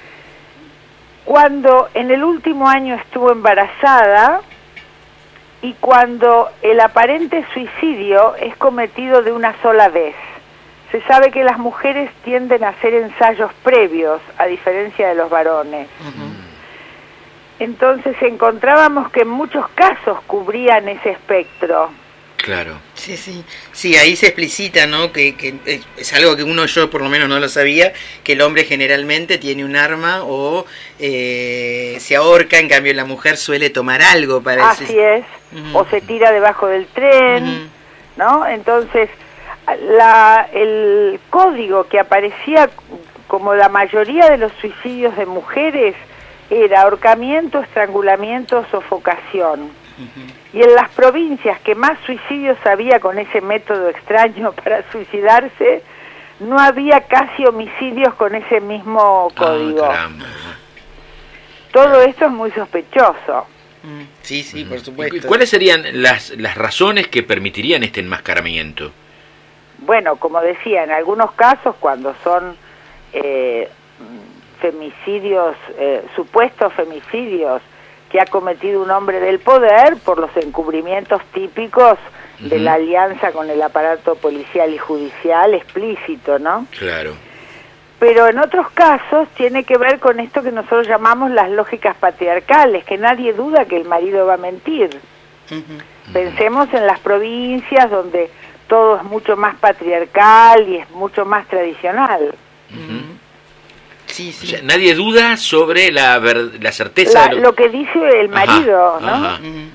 Cuando en el último año estuvo embarazada y cuando el aparente suicidio es cometido de una sola vez. Se sabe que las mujeres tienden a hacer ensayos previos, a diferencia de los varones. Uh-huh. Entonces encontrábamos que en muchos casos cubrían ese espectro.
Claro.
Sí, sí. Sí, ahí se explicita, ¿no? Que, que es algo que uno, yo por lo menos no lo sabía, que el hombre generalmente tiene un arma o eh, se ahorca, en cambio la mujer suele tomar algo para
Así ese... es, uh-huh. o se tira debajo del tren, uh-huh. ¿no? Entonces, la, el código que aparecía como la mayoría de los suicidios de mujeres era ahorcamiento, estrangulamiento, sofocación. Uh-huh. Y en las provincias que más suicidios había con ese método extraño para suicidarse, no había casi homicidios con ese mismo código.
Oh,
Todo esto es muy sospechoso.
Sí, sí, por supuesto.
¿Cuáles serían las, las razones que permitirían este enmascaramiento?
bueno, como decía, en algunos casos cuando son eh, femicidios, eh, supuestos femicidios que ha cometido un hombre del poder por los encubrimientos típicos uh-huh. de la alianza con el aparato policial y judicial explícito, ¿no?
Claro.
Pero en otros casos tiene que ver con esto que nosotros llamamos las lógicas patriarcales, que nadie duda que el marido va a mentir. Uh-huh. Pensemos en las provincias donde todo es mucho más patriarcal y es mucho más tradicional.
Uh-huh. Sí, sí. O sea, nadie duda sobre la, ver, la certeza
la,
de lo...
lo que dice el marido, ajá, ¿no? Ajá.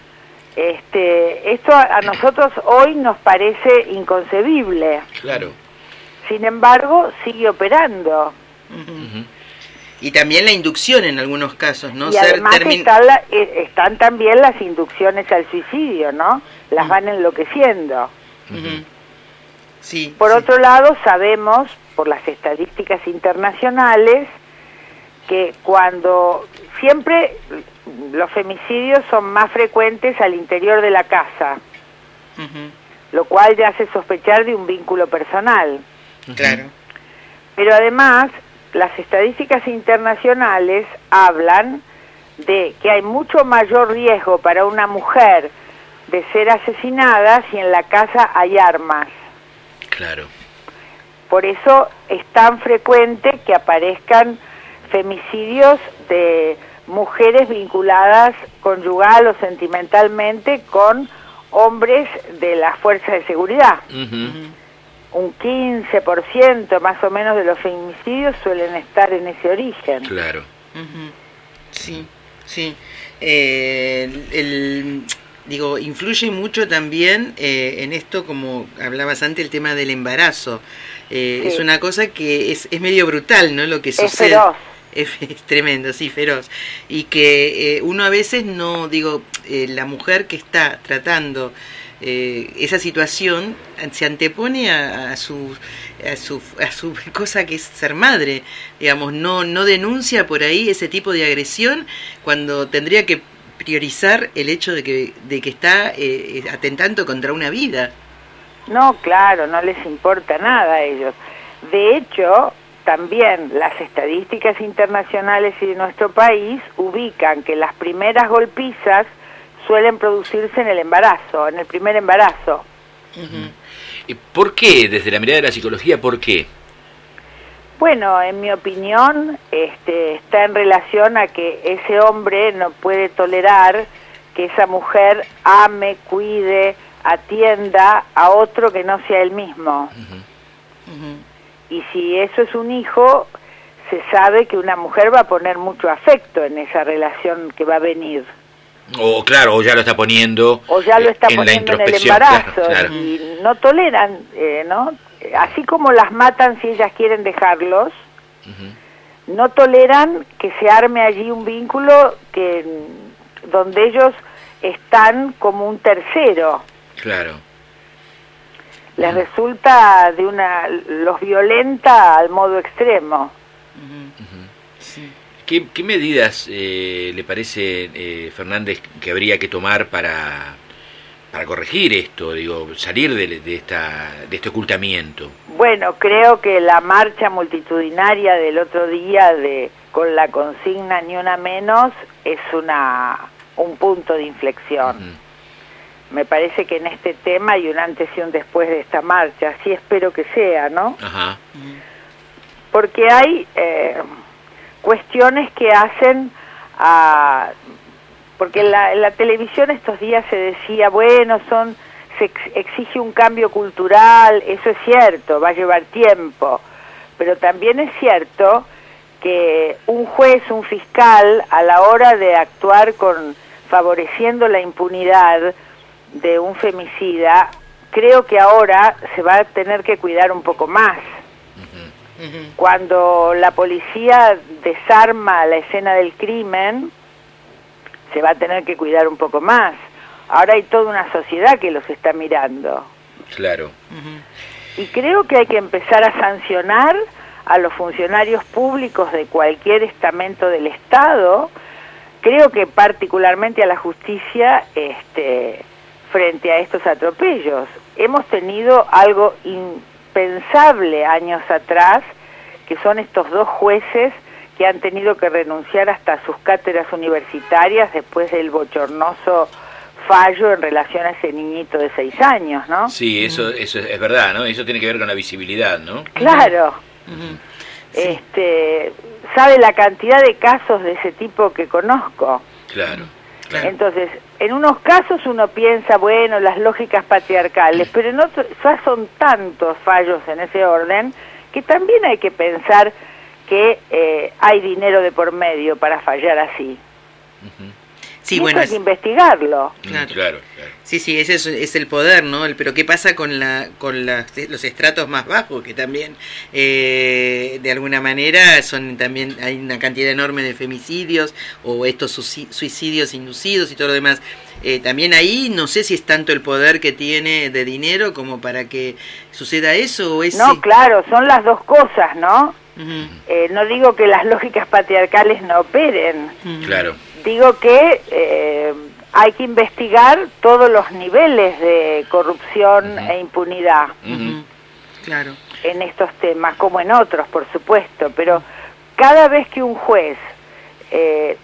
Este, esto a, a nosotros hoy nos parece inconcebible.
Claro.
Sin embargo, sigue operando.
Uh-huh. Y también la inducción en algunos casos, ¿no?
Y
Ser
además
termin...
están, la, eh, están también las inducciones al suicidio, ¿no? Las uh-huh. van enloqueciendo.
Uh-huh. Sí.
Por
sí.
otro lado, sabemos por las estadísticas internacionales que cuando siempre los femicidios son más frecuentes al interior de la casa, uh-huh. lo cual ya hace sospechar de un vínculo personal.
Claro.
Pero además, las estadísticas internacionales hablan de que hay mucho mayor riesgo para una mujer de ser asesinada si en la casa hay armas.
Claro.
Por eso es tan frecuente que aparezcan femicidios de mujeres vinculadas conyugal o sentimentalmente con hombres de las fuerzas de seguridad. Uh-huh. Un quince por ciento más o menos de los femicidios suelen estar en ese origen.
Claro.
Uh-huh. Sí, sí. Eh, el, el, digo, influye mucho también eh, en esto, como hablabas antes, el tema del embarazo. Eh, sí. Es una cosa que es, es medio brutal, ¿no? Lo que
es
sucede.
Feroz.
Es, es tremendo, sí, feroz. Y que eh, uno a veces no, digo, eh, la mujer que está tratando eh, esa situación se antepone a, a su a su a su cosa que es ser madre, digamos, no no denuncia por ahí ese tipo de agresión cuando tendría que priorizar el hecho de que de que está eh, atentando contra una vida.
No, claro, no les importa nada a ellos. De hecho, también las estadísticas internacionales y de nuestro país ubican que las primeras golpizas suelen producirse en el embarazo, en el primer embarazo.
Uh-huh. ¿Y por qué, desde la mirada de la psicología, por qué?
Bueno, en mi opinión, este, está en relación a que ese hombre no puede tolerar que esa mujer ame, cuide, atienda a otro que no sea él mismo. Uh-huh. Uh-huh. Y si eso es un hijo, se sabe que una mujer va a poner mucho afecto en esa relación que va a venir.
O claro, o ya lo está poniendo
o ya lo está
en
poniendo
la
en el embarazo, claro, claro. Y no toleran, eh, ¿no? Así como las matan si ellas quieren dejarlos, uh-huh. no toleran que se arme allí un vínculo que donde ellos están como un tercero.
Claro.
Les uh-huh. resulta de una los violenta al modo extremo.
Uh-huh. Uh-huh. Sí. ¿Qué, qué medidas eh, le parece, eh, Fernández, que habría que tomar para, para corregir esto, digo, salir de, de, esta, de este ocultamiento?
Bueno, creo que la marcha multitudinaria del otro día de con la consigna Ni Una Menos es una un punto de inflexión. Uh-huh. Me parece que en este tema hay un antes y un después de esta marcha, así espero que sea, ¿no?
Ajá.
Porque hay... Eh, cuestiones que hacen a... porque en la, en la televisión estos días se decía, bueno, son se ex, exige un cambio cultural, eso es cierto, va a llevar tiempo, pero también es cierto que un juez, un fiscal, a la hora de actuar con favoreciendo la impunidad de un femicida, creo que ahora se va a tener que cuidar un poco más. Cuando la policía desarma la escena del crimen, se va a tener que cuidar un poco más. Ahora hay toda una sociedad que los está mirando.
Claro.
Y creo que hay que empezar a sancionar a los funcionarios públicos de cualquier estamento del Estado. Creo que particularmente a la justicia, este, frente a estos atropellos. Hemos tenido algo in, impensable años atrás, que son estos dos jueces que han tenido que renunciar hasta a sus cátedras universitarias después del bochornoso fallo en relación a ese niñito de seis años, ¿no?
Sí, eso, eso es verdad, ¿no? Eso tiene que ver con la visibilidad, ¿no?
Claro. Uh-huh. Sí. Este, sabe la cantidad de casos de ese tipo que conozco.
Claro, claro.
Entonces, en unos casos uno piensa, bueno, las lógicas patriarcales, pero en otros ya son tantos fallos en ese orden que también hay que pensar que eh, hay dinero de por medio para fallar así.
Uh-huh. Sí,
y
bueno,
hay
es...
que investigarlo.
Claro, claro, claro.
Sí, sí, ese es, es el poder, ¿no? El, pero ¿qué pasa con la con la, los estratos más bajos? Que también, eh, de alguna manera, son también hay una cantidad enorme de femicidios o estos suicidios inducidos y todo lo demás. Eh, también ahí no sé si es tanto el poder que tiene de dinero como para que suceda eso o es...
No, claro, son las dos cosas, ¿no? Uh-huh. Eh, no digo que las lógicas patriarcales no operen.
Uh-huh. Claro.
Digo que eh, hay que investigar todos los niveles de corrupción uh-huh. e impunidad.
Uh-huh. Claro.
En estos temas, como en otros, por supuesto. Pero cada vez que un juez eh,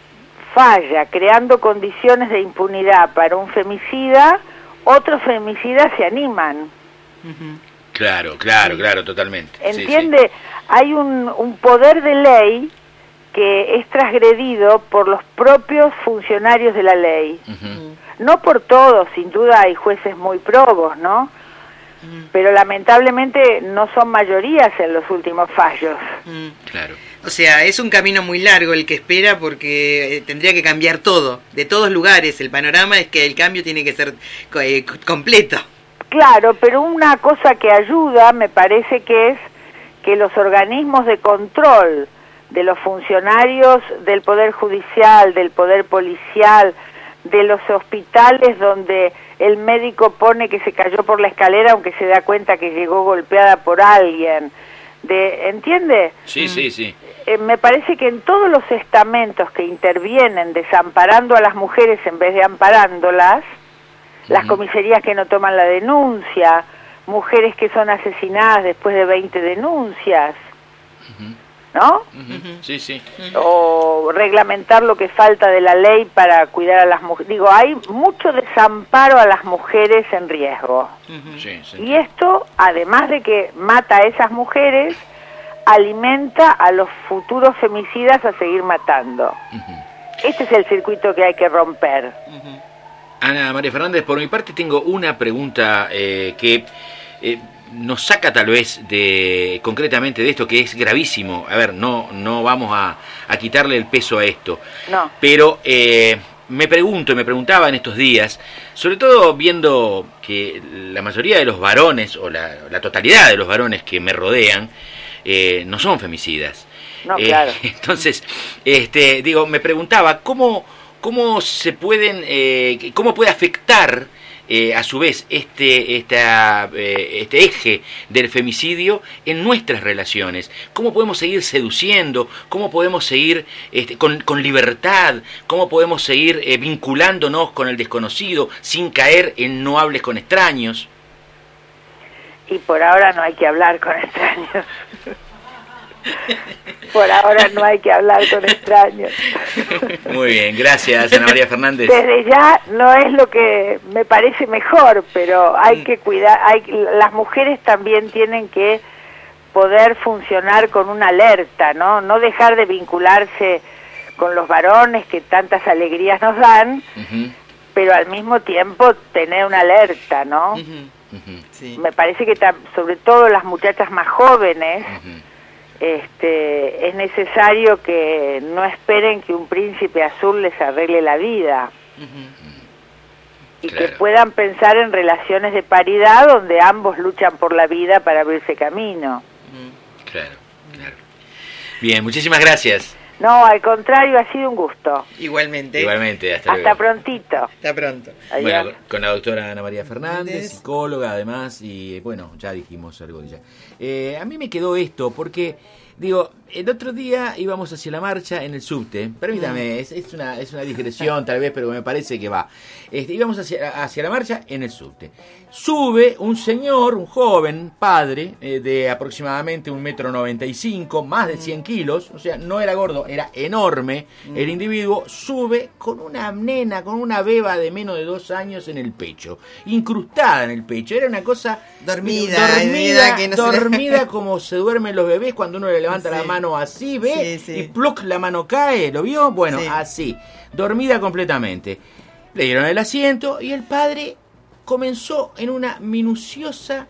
falla creando condiciones de impunidad para un femicida, otros femicidas se animan.
Uh-huh. Claro, claro, claro, totalmente.
¿Entiende?
Sí, sí.
Hay un, un poder de ley que es transgredido por los propios funcionarios de la ley. Uh-huh. No por todos, sin duda hay jueces muy probos, ¿no? Uh-huh. Pero lamentablemente no son mayorías en los últimos fallos.
Uh-huh. Claro. O sea, es un camino muy largo el que espera porque eh, tendría que cambiar todo, de todos lugares. El panorama es que el cambio tiene que ser eh, completo.
Claro, pero una cosa que ayuda, me parece que es que los organismos de control de los funcionarios del Poder Judicial, del Poder Policial, de los hospitales donde el médico pone que se cayó por la escalera aunque se da cuenta que llegó golpeada por alguien, de, ¿entiende?
Sí, sí, sí.
Eh, me parece que en todos los estamentos que intervienen desamparando a las mujeres en vez de amparándolas, uh-huh. las comisarías que no toman la denuncia, mujeres que son asesinadas después de veinte denuncias, uh-huh. ¿no?
Uh-huh. Sí, sí.
O reglamentar lo que falta de la ley para cuidar a las mujeres. Digo, hay mucho desamparo a las mujeres en riesgo.
Uh-huh. Sí, sí.
Y esto, además de que mata a esas mujeres, alimenta a los futuros femicidas a seguir matando. Uh-huh. Este es el circuito que hay que romper.
Uh-huh. Ana María Fernández, por mi parte tengo una pregunta eh, que... Eh, nos saca tal vez de concretamente de esto que es gravísimo. A ver, no no vamos a, a quitarle el peso a esto.
No.
Pero eh, me pregunto, me preguntaba en estos días, sobre todo viendo que la mayoría de los varones, o la, la totalidad de los varones que me rodean, eh, no son femicidas.
No,
eh,
claro.
Entonces, este, digo, me preguntaba, ¿cómo, cómo se pueden, eh, cómo puede afectar Eh, a su vez este esta, eh, este eje del femicidio en nuestras relaciones? ¿Cómo podemos seguir seduciendo? ¿Cómo podemos seguir este, con, con libertad? ¿Cómo podemos seguir eh, vinculándonos con el desconocido sin caer en no hables con extraños?
Y por ahora no hay que hablar con extraños. Por ahora no hay que hablar con extraños.
Muy bien, gracias Ana María Fernández.
Desde ya no es lo que me parece mejor, pero hay que cuidar, hay, las mujeres también tienen que poder funcionar con una alerta, ¿no? No dejar de vincularse con los varones que tantas alegrías nos dan, uh-huh. pero al mismo tiempo tener una alerta, ¿no?
Uh-huh. Uh-huh. Sí.
Me parece que ta- sobre todo las muchachas más jóvenes, uh-huh. Este, es necesario que no esperen que un príncipe azul les arregle la vida. Uh-huh. Y claro. que puedan pensar en relaciones de paridad donde ambos luchan por la vida para abrirse camino.
Uh-huh. Claro, claro. Bien, muchísimas gracias.
No, al contrario, ha sido un gusto.
Igualmente.
Igualmente, hasta luego.
Hasta prontito.
Hasta pronto.
Adiós. Bueno, con la doctora Ana María Fernández, psicóloga además, y bueno, ya dijimos algo de ella. Eh, a mí me quedó esto, porque Digo, el otro día íbamos hacia la marcha en el subte. Permítame, es, es, una, es una digresión tal vez, pero me parece que va. Este, íbamos hacia, hacia la marcha en el subte. Sube un señor, un joven padre, eh, de aproximadamente un metro noventa y cinco, más de cien kilos. O sea, no era gordo, era enorme. El individuo sube con una nena, con una beba de menos de dos años en el pecho. Incrustada en el pecho. Era una cosa...
Dormida.
Dormida,
que no
dormida
se...
como se duermen los bebés cuando uno le levanta sí. la mano así, ¿ve? Sí, sí. Y pluc, la mano cae, ¿lo vio? Bueno, sí. así, dormida completamente. Le dieron el asiento y el padre comenzó en una minuciosa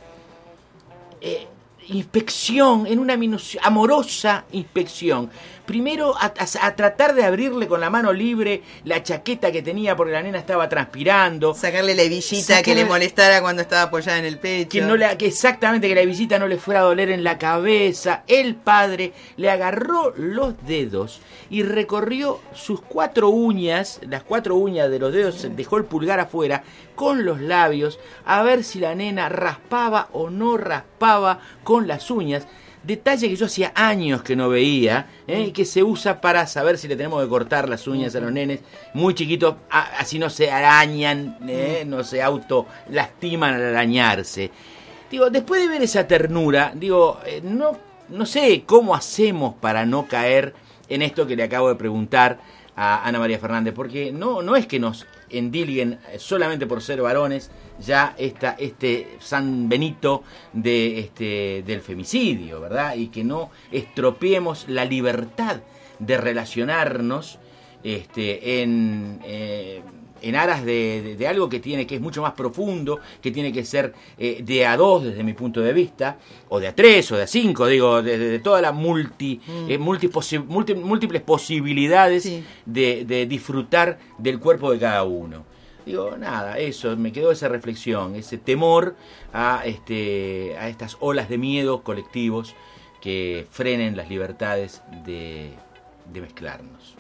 eh, inspección, en una minucio- amorosa inspección. Primero a, a, a tratar de abrirle con la mano libre la chaqueta que tenía porque la nena estaba transpirando.
Sacarle la hebillita Sacarle... que le molestara cuando estaba apoyada en el pecho.
Que no le, que exactamente, que la hebillita no le fuera a doler en la cabeza. El padre le agarró los dedos y recorrió sus cuatro uñas, las cuatro uñas de los dedos, dejó el pulgar afuera, con los labios, a ver si la nena raspaba o no raspaba con las uñas. Detalle que yo hacía años que no veía, ¿eh? y que se usa para saber si le tenemos que cortar las uñas a los nenes muy chiquitos, a, así no se arañan, ¿eh? no se auto lastiman al arañarse. Digo, después de ver esa ternura, digo, eh, no, no sé cómo hacemos para no caer en esto que le acabo de preguntar a Ana María Fernández, porque no, no es que nos endilguen solamente por ser varones ya esta, este San Benito de, este, del femicidio, ¿verdad? Y que no estropeemos la libertad de relacionarnos este, en, eh, en aras de, de, de algo que tiene que es mucho más profundo, que tiene que ser eh, de a dos desde mi punto de vista, o de a tres, o de a cinco, digo, de, de, de toda la multi, mm. eh, multi, posi, multi, múltiples posibilidades sí. de, de disfrutar del cuerpo de cada uno. Digo, nada, eso, me quedó esa reflexión, ese temor a, este, a estas olas de miedo colectivos que frenen las libertades de, de mezclarnos.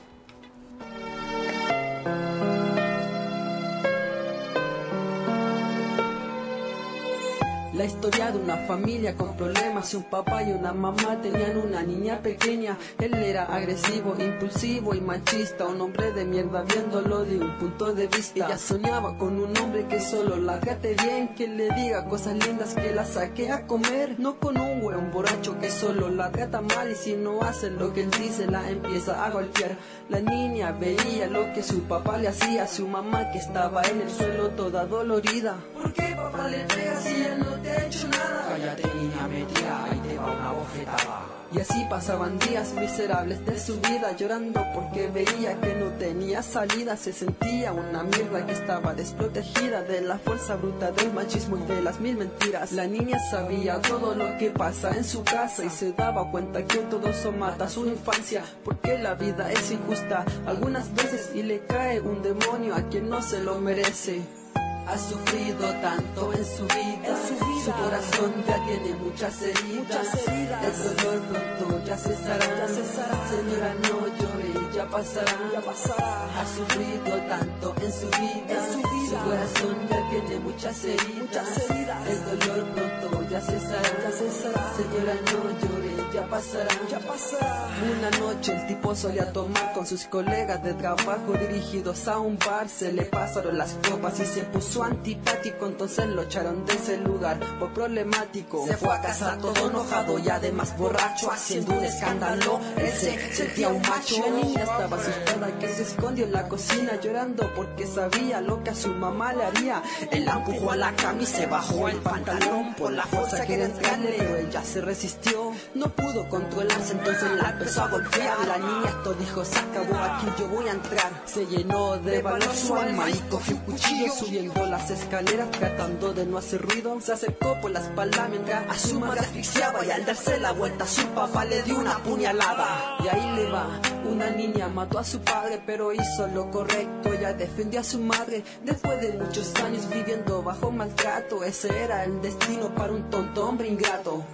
La historia de una familia con problemas y un papá y una mamá tenían una niña pequeña. Él era agresivo, impulsivo y machista, un hombre de mierda viéndolo de un punto de vista. Ella soñaba con un hombre que solo la trate bien, que le diga cosas lindas, que la saque a comer. No con un hueón borracho que solo la trata mal y si no hace lo que él dice la empieza a golpear. La niña veía lo que su papá le hacía, su mamá que estaba en el suelo toda dolorida. ¿Por qué papá le pega si él no te ha hecho nada? Cállate niña, me tira y te va una bofetada. Y así pasaban días miserables de su vida, llorando porque veía que no tenía salida. Se sentía una mierda que estaba desprotegida de la fuerza bruta del machismo y de las mil mentiras. La niña sabía todo lo que pasa en su casa y se daba cuenta que todo eso mata su infancia, porque la vida es injusta algunas veces y le cae un demonio a quien no se lo merece. Ha sufrido tanto en su vida, en su, vida. Su corazón ya tiene muchas heridas, muchas heridas. El dolor pronto ya cesará, ya cesará. Señora, no llore, ya pasará, ya pasará. Ha sufrido tanto en su vida, en su, vida. Su corazón ya tiene muchas heridas, muchas heridas. El dolor pronto ya cesará, ya cesará. Señora, no llore, ya pasará, ya pasará. Una noche el tipo solía tomar con sus colegas de trabajo dirigidos a un bar. Se le pasaron las copas y se puso antipático, entonces lo echaron de ese lugar por problemático. Se fue a casa todo enojado y además borracho, haciendo un escándalo. Él se sentía un macho. La niña estaba asustada que se escondió en la cocina llorando porque sabía lo que a su mamá le haría. Él la empujó a la cama y se bajó el pantalón por la fuerza que era entrarle, pero ella se resistió, no pudo controlarse, entonces la empezó a golpear. La niña esto dijo, se acabó aquí, yo voy a entrar. Se llenó de valor su alma y cogió un cuchillo, subiendo las escaleras tratando de no hacer ruido. Se acercó por la espalda mientras a su madre asfixiaba y al darse la vuelta su papá le dio una puñalada. Y ahí le va, una niña mató a su padre pero hizo lo correcto, ella defendió a su madre después de muchos años viviendo bajo maltrato. Ese era el destino para un tonto hombre ingrato.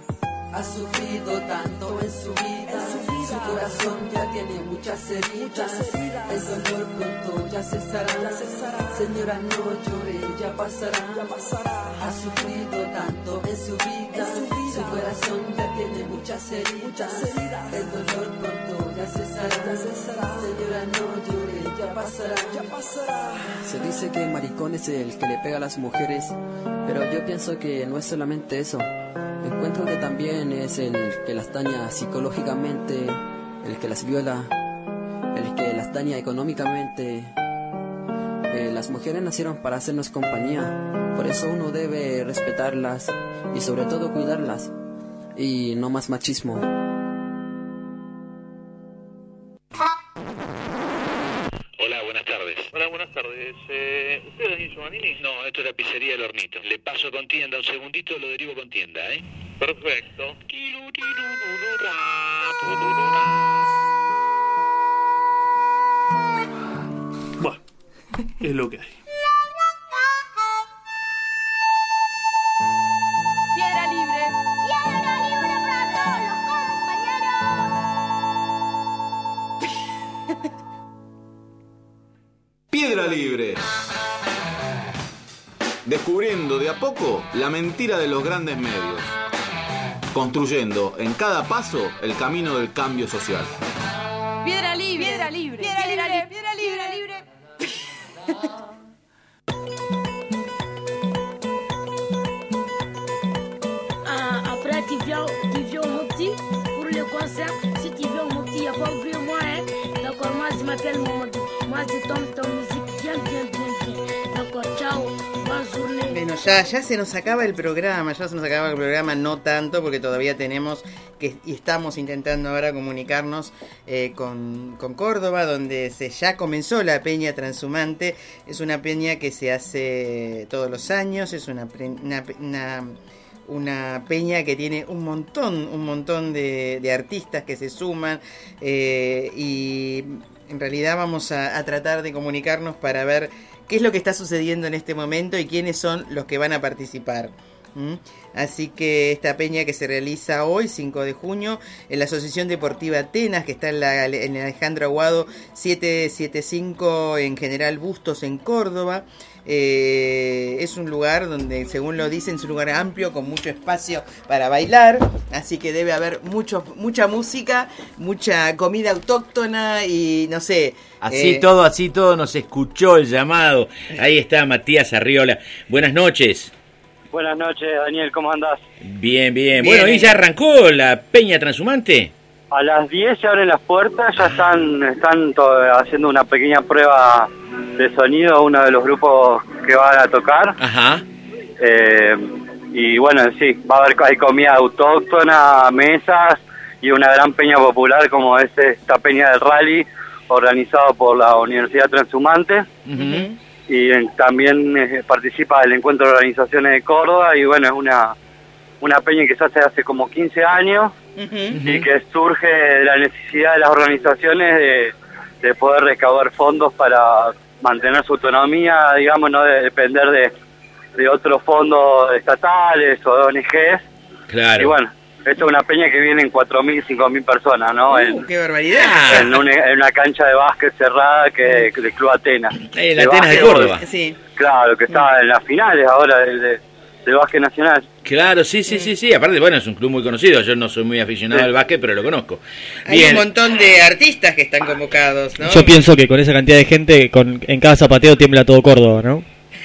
Ha sufrido tanto en su vida, su corazón ya tiene muchas heridas, el dolor pronto ya cesará, señora no llore, ya pasará, ha sufrido tanto en su vida, su corazón ya tiene muchas heridas, el dolor pronto ya cesará, señora no llore, ya pasará, ya pasará.
Se dice que maricón es el que le pega a las mujeres, pero yo pienso que no es solamente eso. Encuentro que también es el que las daña psicológicamente, el que las viola, el que las daña económicamente. Eh, las mujeres nacieron para hacernos compañía, por eso uno debe respetarlas y sobre todo cuidarlas, y no más machismo.
Hola, buenas tardes.
Hola, buenas tardes. Eh, ¿Usted es Daniel Giovannini?
No, esto es la pizzería del Hornito. Le paso con tienda un segundito, lo derivo con tienda, ¿eh?
Perfecto.
Bueno, es lo que hay.
Piedra libre. Piedra libre para todos los compañeros.
Piedra libre. Descubriendo de a poco la mentira de los grandes medios. Construyendo en cada paso el camino del cambio social.
Piedra libre. Piedra libre. Piedra libre. Piedra libre. Piedra libre.
Ah, après, tu viens, tu viens au Mopti pour le concert. Si tu viens au Mopti, il n'y a pas oublié moi, hein. D'accord, moi je m'appelle Mamadou. Moi je tombe ton musique bien, bien, bien, bien. D'accord, ciao.
Bueno, ya, ya se nos acaba el programa, ya se nos acaba el programa, no tanto, porque todavía tenemos que, y estamos intentando ahora comunicarnos eh, con, con Córdoba, donde se ya comenzó la Peña Transhumante. Es una peña que se hace todos los años, es una, una, una, una peña que tiene un montón, un montón de, de artistas que se suman, eh, y en realidad vamos a, a tratar de comunicarnos para ver qué es lo que está sucediendo en este momento y quiénes son los que van a participar. ¿Mm? Así que esta peña que se realiza hoy, cinco de junio, en la Asociación Deportiva Atenas, que está en, la, en Alejandro Aguado setecientos setenta y cinco en General Bustos, en Córdoba. Eh, es un lugar donde, según lo dicen, es un lugar amplio con mucho espacio para bailar, así que debe haber mucho, mucha música, mucha comida autóctona y no sé.
Así
eh,
todo, así todo nos escuchó el llamado. Ahí está Matías Arriola. Buenas noches.
Buenas noches, Daniel, ¿cómo andás?
Bien, bien.
Bien.
Bueno, ¿y ya arrancó la Peña Transhumante?
A las diez se abren las puertas, ya están están to- haciendo una pequeña prueba de sonido, uno de los grupos que van a tocar.
Ajá.
Eh, y bueno, sí, va a haber hay comida autóctona, mesas y una gran peña popular como es esta peña del rally organizado por la Universidad Transhumante.
Uh-huh.
Y en, también eh, participa del Encuentro de Organizaciones de Córdoba y bueno, es una, una peña que se hace hace como quince años.
Uh-huh.
Y que surge de la necesidad de las organizaciones de, de poder recaudar fondos para mantener su autonomía, digamos, no de depender de, de otros fondos estatales o de O N Ges.
Claro.
Y bueno, esto es una peña que viene en cuatro mil, cinco mil personas, ¿no?
Uh,
en,
¡Qué barbaridad!
En una, en una cancha de básquet cerrada que, que del Club Atenas.
Eh, el Atenas de Córdoba.
Sí.
Claro, que está en las finales ahora del, de, del básquet nacional.
Claro, sí, sí, sí, sí. Aparte, bueno, es un club muy conocido. Yo no soy muy aficionado
Sí.
al básquet, pero lo conozco.
Hay
Bien.
un montón de artistas que están convocados, ¿no?
Yo pienso que con esa cantidad de gente, con en cada zapateo tiembla todo Córdoba, ¿no?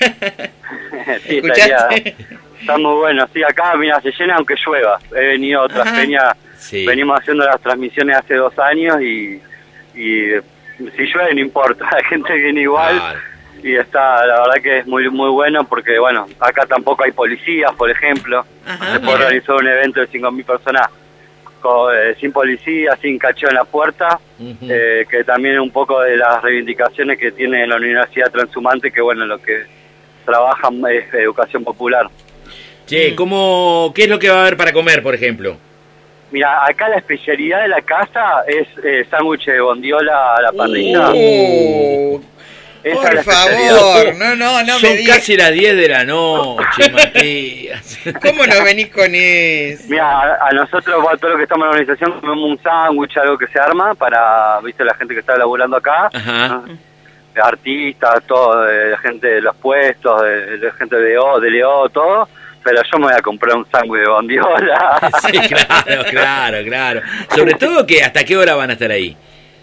Sí, estaría, está muy bueno. Sí, acá, mira, se llena aunque llueva. He venido a otras
Ajá.
peñas,
Sí.
venimos haciendo las transmisiones hace dos años y, y si llueve no importa, la gente viene igual.
Claro.
Y está, la verdad que es muy muy bueno porque, bueno, acá tampoco hay policías, por ejemplo.
Ajá,
se puede
mira.
organizar un evento de cinco mil personas con, eh, sin policía, sin cacheo en la puerta,
Ujú.
eh, que también es un poco de las reivindicaciones que tiene la Universidad Transhumante, que, bueno, lo que trabajan es educación popular.
Che, ¿cómo, ¿qué es lo que va a haber para comer, por ejemplo?
Mira, acá la especialidad de la casa es eh, sándwich de bondiola a la parrilla.
Oh,
Esa
Por
es la
favor, no, no, no
Son
me digas.
casi las diez de la noche, Matías.
¿Cómo nos venís con eso?
Mira, a, a nosotros, bueno, todo lo que estamos en la organización, comemos un sándwich, algo que se arma para, viste, la gente que está laburando acá.
Ajá.
¿no? Artistas, todo, eh, la gente de los puestos, de, la gente de O, de Leo, todo. Pero yo me voy a comprar un sándwich de bondiola.
Sí, claro, claro, claro. Sobre todo que hasta qué hora van a estar ahí.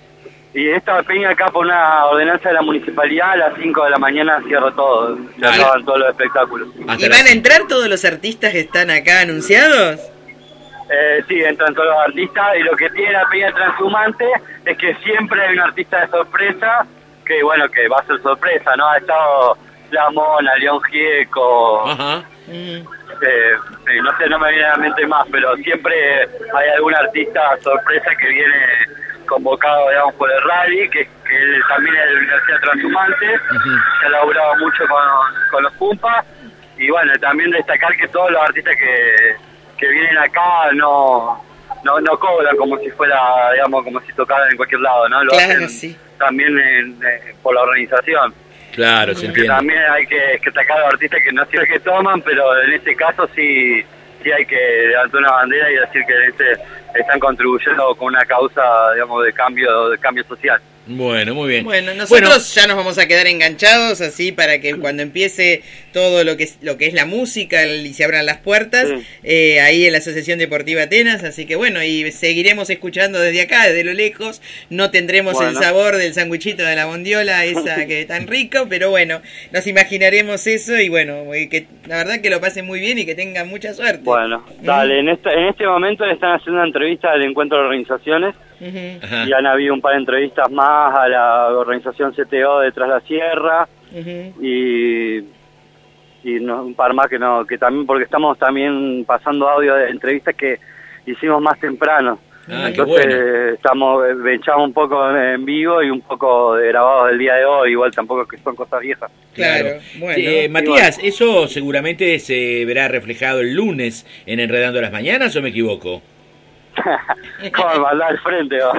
Y esta peña acá por una ordenanza de la municipalidad a las cinco de la mañana cierra todo, se
Vale.
acaban todos los espectáculos.
¿Y van a entrar todos los artistas que están acá anunciados?
Eh, sí, entran todos los artistas y lo que tiene la peña transhumante es que siempre hay un artista de sorpresa que bueno, que va a ser sorpresa, ¿no? Ha estado La Mona, León Gieco,
Ajá.
eh, eh, no sé, no me viene a la mente más, pero siempre hay algún artista sorpresa que viene convocado, digamos, por el rally, que, que él también es de la Universidad Transhumante, se ha laburado mucho con, con los Pumpas, y bueno, también destacar que todos los artistas que, que vienen acá no, no no cobran como si fuera, digamos, como si tocaran en cualquier lado, ¿no? Lo
Claro,
hacen
sí.
también en, eh, por la organización.
Claro, se
Que
entiende.
también hay que, que destacar a los artistas que no siempre que toman, pero en este caso sí sí hay que levantar una bandera y decir que este, están contribuyendo con una causa, digamos, de cambio de cambio social.
Bueno, muy bien.
Bueno, nosotros ya nos vamos a quedar enganchados así para que cuando empiece todo lo que es, lo que es la música y se abran las puertas,
Sí.
eh, ahí en la Asociación Deportiva Atenas, así que bueno, y seguiremos escuchando desde acá, desde lo lejos, no tendremos
Bueno.
el sabor del sanguichito de la bondiola, esa que es tan rico, pero bueno, nos imaginaremos eso y bueno, y que la verdad que lo pasen muy bien y que tengan mucha suerte.
Bueno, dale, en este, en este momento le están haciendo una entrevista al encuentro de organizaciones
Ujú.
Ajá.
y han habido un par de entrevistas más a la organización C T O de Tras la Sierra
Ujú.
y y no, un par más que no, que también porque estamos también pasando audio de entrevistas que hicimos más temprano.
Ah, qué
Entonces
bueno.
estamos eh, echamos un poco en vivo y un poco de grabados del día de hoy, igual tampoco que son cosas viejas.
Claro, bueno.
Sí, eh, Matías, ¿eso seguramente se verá reflejado el lunes en Enredando las Mañanas o me equivoco?
Como me mandó al frente. ¿no?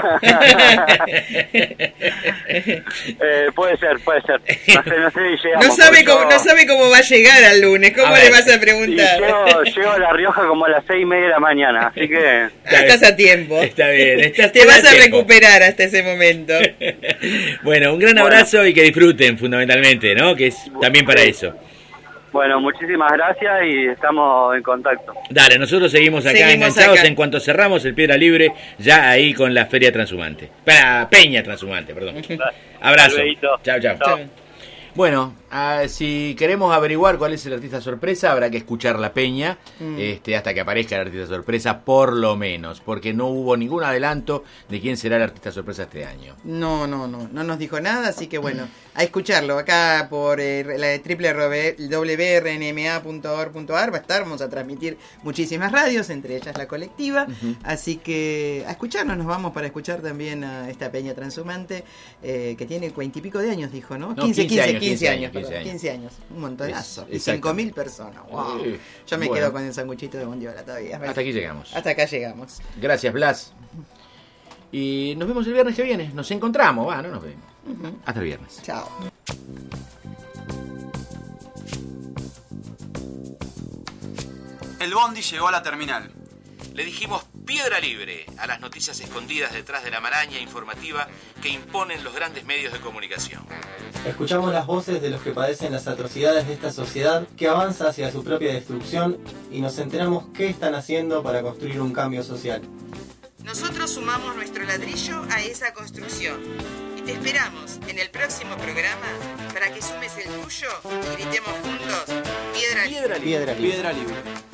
eh, puede ser, puede ser. No sé, no sé si llegamos.
No sabe,
porque
cómo,
yo-
no sabe cómo va a llegar al lunes, ¿cómo
A
le
ver,
vas a
Y
preguntar?
llego, llego a La Rioja como a las seis y media de la mañana, así que...
Estás a tiempo.
Está bien, estás
Te
todo
vas a
tiempo.
recuperar hasta ese momento.
Bueno, un gran
Bueno.
abrazo y que disfruten fundamentalmente, ¿no? Que es también para eso.
Bueno, muchísimas gracias y estamos en contacto.
Dale, nosotros seguimos acá
Seguimos
enganchados
acá.
en cuanto cerramos el Piedra Libre, ya ahí con la Feria Transhumante. Para Peña Transhumante, perdón. Abrazo.
Saludito.
Chao, chao.
Chao.
Bueno, ah, si queremos averiguar cuál es el artista sorpresa, habrá que escuchar la Peña,
Mm.
este, hasta que aparezca el artista sorpresa, por lo menos, porque no hubo ningún adelanto de quién será el artista sorpresa este año.
No, no, no, no nos dijo nada, así que bueno, a escucharlo acá por eh, la de w w r n m a punto org punto a r va a estar, vamos a transmitir muchísimas radios, entre ellas la colectiva, así que a escucharnos nos vamos para escuchar también a esta Peña Transhumante, eh, que tiene veintipico de años, dijo, ¿no?
No,
quince,
quince
quince,
años,
quince
quince
años,
años,
perdón,
quince
quince años, un montonazo,
Es-
y cinco mil personas, wow.
Sí.
Yo me
Bueno.
quedo con el sanguchito de bondiola todavía.
Hasta aquí llegamos.
Hasta acá llegamos.
Gracias, Blas. Y nos vemos el viernes que viene. Nos encontramos, va, no nos vemos. Hasta el viernes.
Chao.
El bondi llegó a la terminal.
Le dijimos piedra libre a las noticias escondidas detrás de la maraña informativa que imponen los grandes medios de comunicación.
Escuchamos las voces de los que padecen las atrocidades de esta sociedad que avanza hacia su propia destrucción y nos enteramos qué están haciendo para construir un cambio social.
Nosotros sumamos nuestro ladrillo a esa construcción y te esperamos en el próximo programa para que sumes el tuyo y gritemos juntos piedra libre.
Piedra libre. Piedra libre.